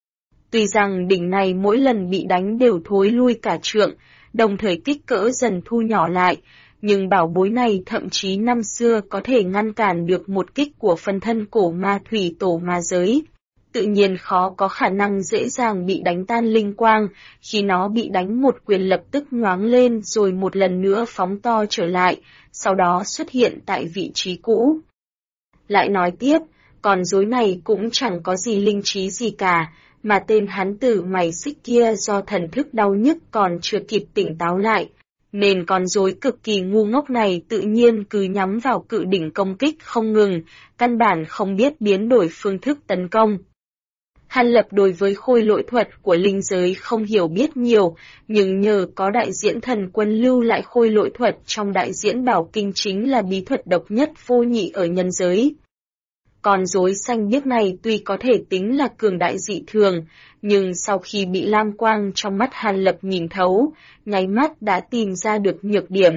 Tuy rằng đỉnh này mỗi lần bị đánh đều thối lui cả trượng, đồng thời kích cỡ dần thu nhỏ lại, nhưng bảo bối này thậm chí năm xưa có thể ngăn cản được một kích của phân thân cổ ma thủy tổ ma giới. Tự nhiên khó có khả năng dễ dàng bị đánh tan linh quang, khi nó bị đánh một quyền lập tức nhoáng lên rồi một lần nữa phóng to trở lại, sau đó xuất hiện tại vị trí cũ. Lại nói tiếp, con rối này cũng chẳng có gì linh trí gì cả, mà tên hán tử mày xích kia do thần thức đau nhức còn chưa kịp tỉnh táo lại, nên con rối cực kỳ ngu ngốc này tự nhiên cứ nhắm vào cự đỉnh công kích không ngừng, căn bản không biết biến đổi phương thức tấn công. Hàn Lập đối với khôi lỗi thuật của linh giới không hiểu biết nhiều, nhưng nhờ có đại diễn thần quân lưu lại khôi lỗi thuật trong đại diễn bảo kinh chính là bí thuật độc nhất vô nhị ở nhân giới. Con rối xanh biếc này tuy có thể tính là cường đại dị thường, nhưng sau khi bị lam quang trong mắt Hàn Lập nhìn thấu, nháy mắt đã tìm ra được nhược điểm.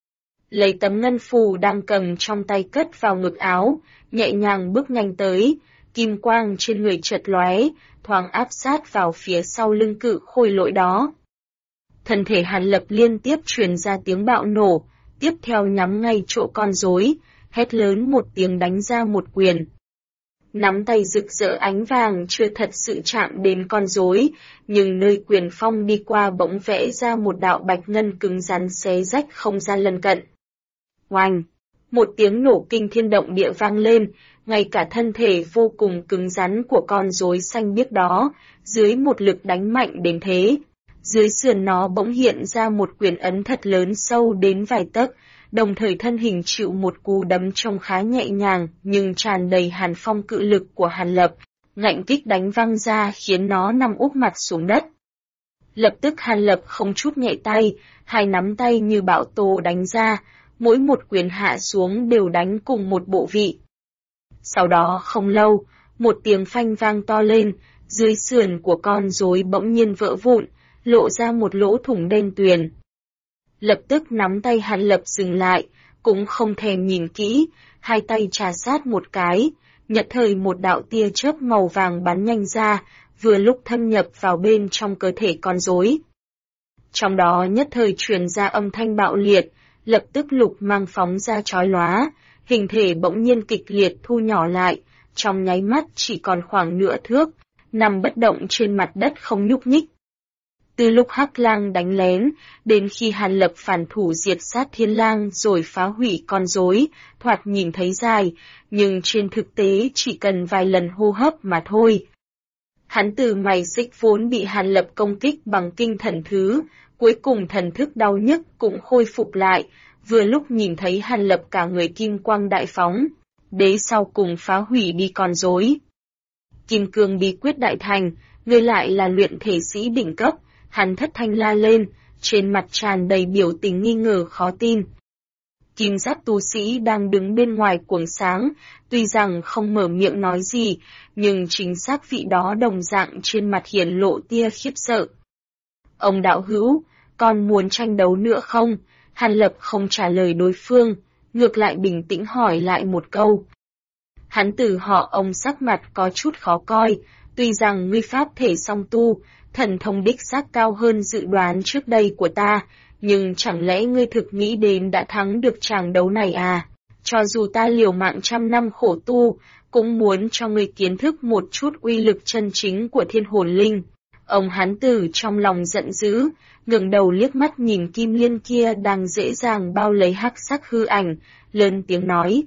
Lấy tấm ngân phù đang cầm trong tay cất vào ngực áo, nhẹ nhàng bước nhanh tới, kim quang trên người chợt lóe, thoáng áp sát vào phía sau lưng cự khôi lỗi đó. Thân thể Hàn Lập liên tiếp truyền ra tiếng bạo nổ, tiếp theo nhắm ngay chỗ con rối, hét lớn một tiếng đánh ra một quyền. Nắm tay rực rỡ ánh vàng chưa thật sự chạm đến con rối, nhưng nơi quyền phong đi qua bỗng vẽ ra một đạo bạch ngân cứng rắn xé rách không gian lân cận. Oanh! Một tiếng nổ kinh thiên động địa vang lên, ngay cả thân thể vô cùng cứng rắn của con rối xanh biếc đó, dưới một lực đánh mạnh đến thế. Dưới sườn nó bỗng hiện ra một quyền ấn thật lớn sâu đến vài tấc, đồng thời thân hình chịu một cú đấm trông khá nhẹ nhàng nhưng tràn đầy hàn phong cự lực của Hàn Lập, ngạnh kích đánh văng ra khiến nó nằm úp mặt xuống đất. Lập tức Hàn Lập không chút nhẹ tay, hai nắm tay như bão tố đánh ra, mỗi một quyền hạ xuống đều đánh cùng một bộ vị. Sau đó không lâu, một tiếng phanh vang to lên, dưới sườn của con rối bỗng nhiên vỡ vụn, lộ ra một lỗ thủng đen tuyền. Lập tức nắm tay Hàn Lập dừng lại, cũng không thèm nhìn kỹ, hai tay trà sát một cái, nhất thời một đạo tia chớp màu vàng bắn nhanh ra, vừa lúc thâm nhập vào bên trong cơ thể con rối. Trong đó nhất thời truyền ra âm thanh bạo liệt, lập tức lục mang phóng ra chói lóa, hình thể bỗng nhiên kịch liệt thu nhỏ lại, trong nháy mắt chỉ còn khoảng nửa thước, nằm bất động trên mặt đất không nhúc nhích. Từ lúc Hắc Lang đánh lén, đến khi Hàn Lập phản thủ diệt sát Thiên Lang rồi phá hủy con rối, thoạt nhìn thấy dài, nhưng trên thực tế chỉ cần vài lần hô hấp mà thôi. Hắn từ mày xích vốn bị Hàn Lập công kích bằng kinh thần thứ, cuối cùng thần thức đau nhức cũng khôi phục lại, vừa lúc nhìn thấy Hàn Lập cả người kim quang đại phóng, đế sau cùng phá hủy đi con rối. Kim cương bí quyết đại thành, người lại là luyện thể sĩ đỉnh cấp, hắn thất thanh la lên, trên mặt tràn đầy biểu tình nghi ngờ khó tin. Kim giáp tu sĩ đang đứng bên ngoài cuồng sáng, tuy rằng không mở miệng nói gì, nhưng chính xác vị đó đồng dạng trên mặt hiển lộ tia khiếp sợ. Ông đạo hữu, còn muốn tranh đấu nữa không? Hàn Lập không trả lời đối phương, ngược lại bình tĩnh hỏi lại một câu. Hắn từ họ ông sắc mặt có chút khó coi, tuy rằng ngươi pháp thể song tu, thần thông đích xác cao hơn dự đoán trước đây của ta, nhưng chẳng lẽ ngươi thực nghĩ đến đã thắng được tràng đấu này à? Cho dù ta liều mạng 100 năm khổ tu, cũng muốn cho ngươi kiến thức một chút uy lực chân chính của thiên hồn linh. Ông hán tử trong lòng giận dữ, ngẩng đầu liếc mắt nhìn kim liên kia đang dễ dàng bao lấy hắc sắc hư ảnh, lớn tiếng nói.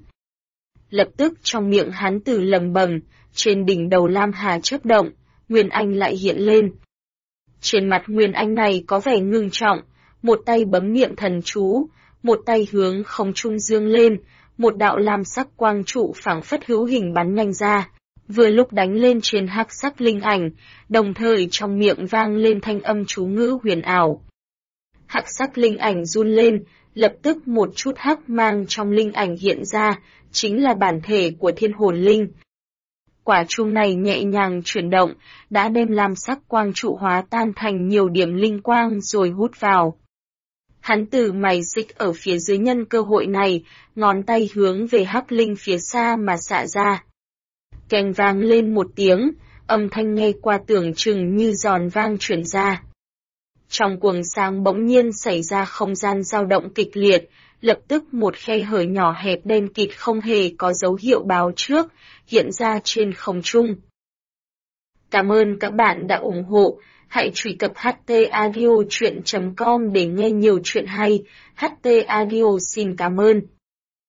Lập tức trong miệng hán tử lầm bầm, trên đỉnh đầu lam hà chớp động, Nguyên Anh lại hiện lên. Trên mặt Nguyên Anh này có vẻ ngưng trọng, một tay bấm niệm thần chú, một tay hướng không trung dương lên, một đạo lam sắc quang trụ phảng phất hữu hình bắn nhanh ra, vừa lúc đánh lên trên hắc sắc linh ảnh, đồng thời trong miệng vang lên thanh âm chú ngữ huyền ảo. Hắc sắc linh ảnh run lên, lập tức một chút hắc mang trong linh ảnh hiện ra, chính là bản thể của thiên hồn linh. Quả chuông này nhẹ nhàng chuyển động, đã đem lam sắc quang trụ hóa tan thành nhiều điểm linh quang rồi hút vào. Hắn từ mày xích ở phía dưới nhân cơ hội này, ngón tay hướng về hắc linh phía xa mà xạ ra. Keng vang lên một tiếng, âm thanh nghe qua tưởng chừng như giòn vang chuyển ra. Trong cuồng sáng bỗng nhiên xảy ra không gian dao động kịch liệt, lập tức một khe hở nhỏ hẹp đen kịt không hề có dấu hiệu báo trước, hiện ra trên không trung. Cảm ơn các bạn đã ủng hộ, hãy truy cập htaudio.com để nghe nhiều chuyện hay, HT Audio xin cảm ơn.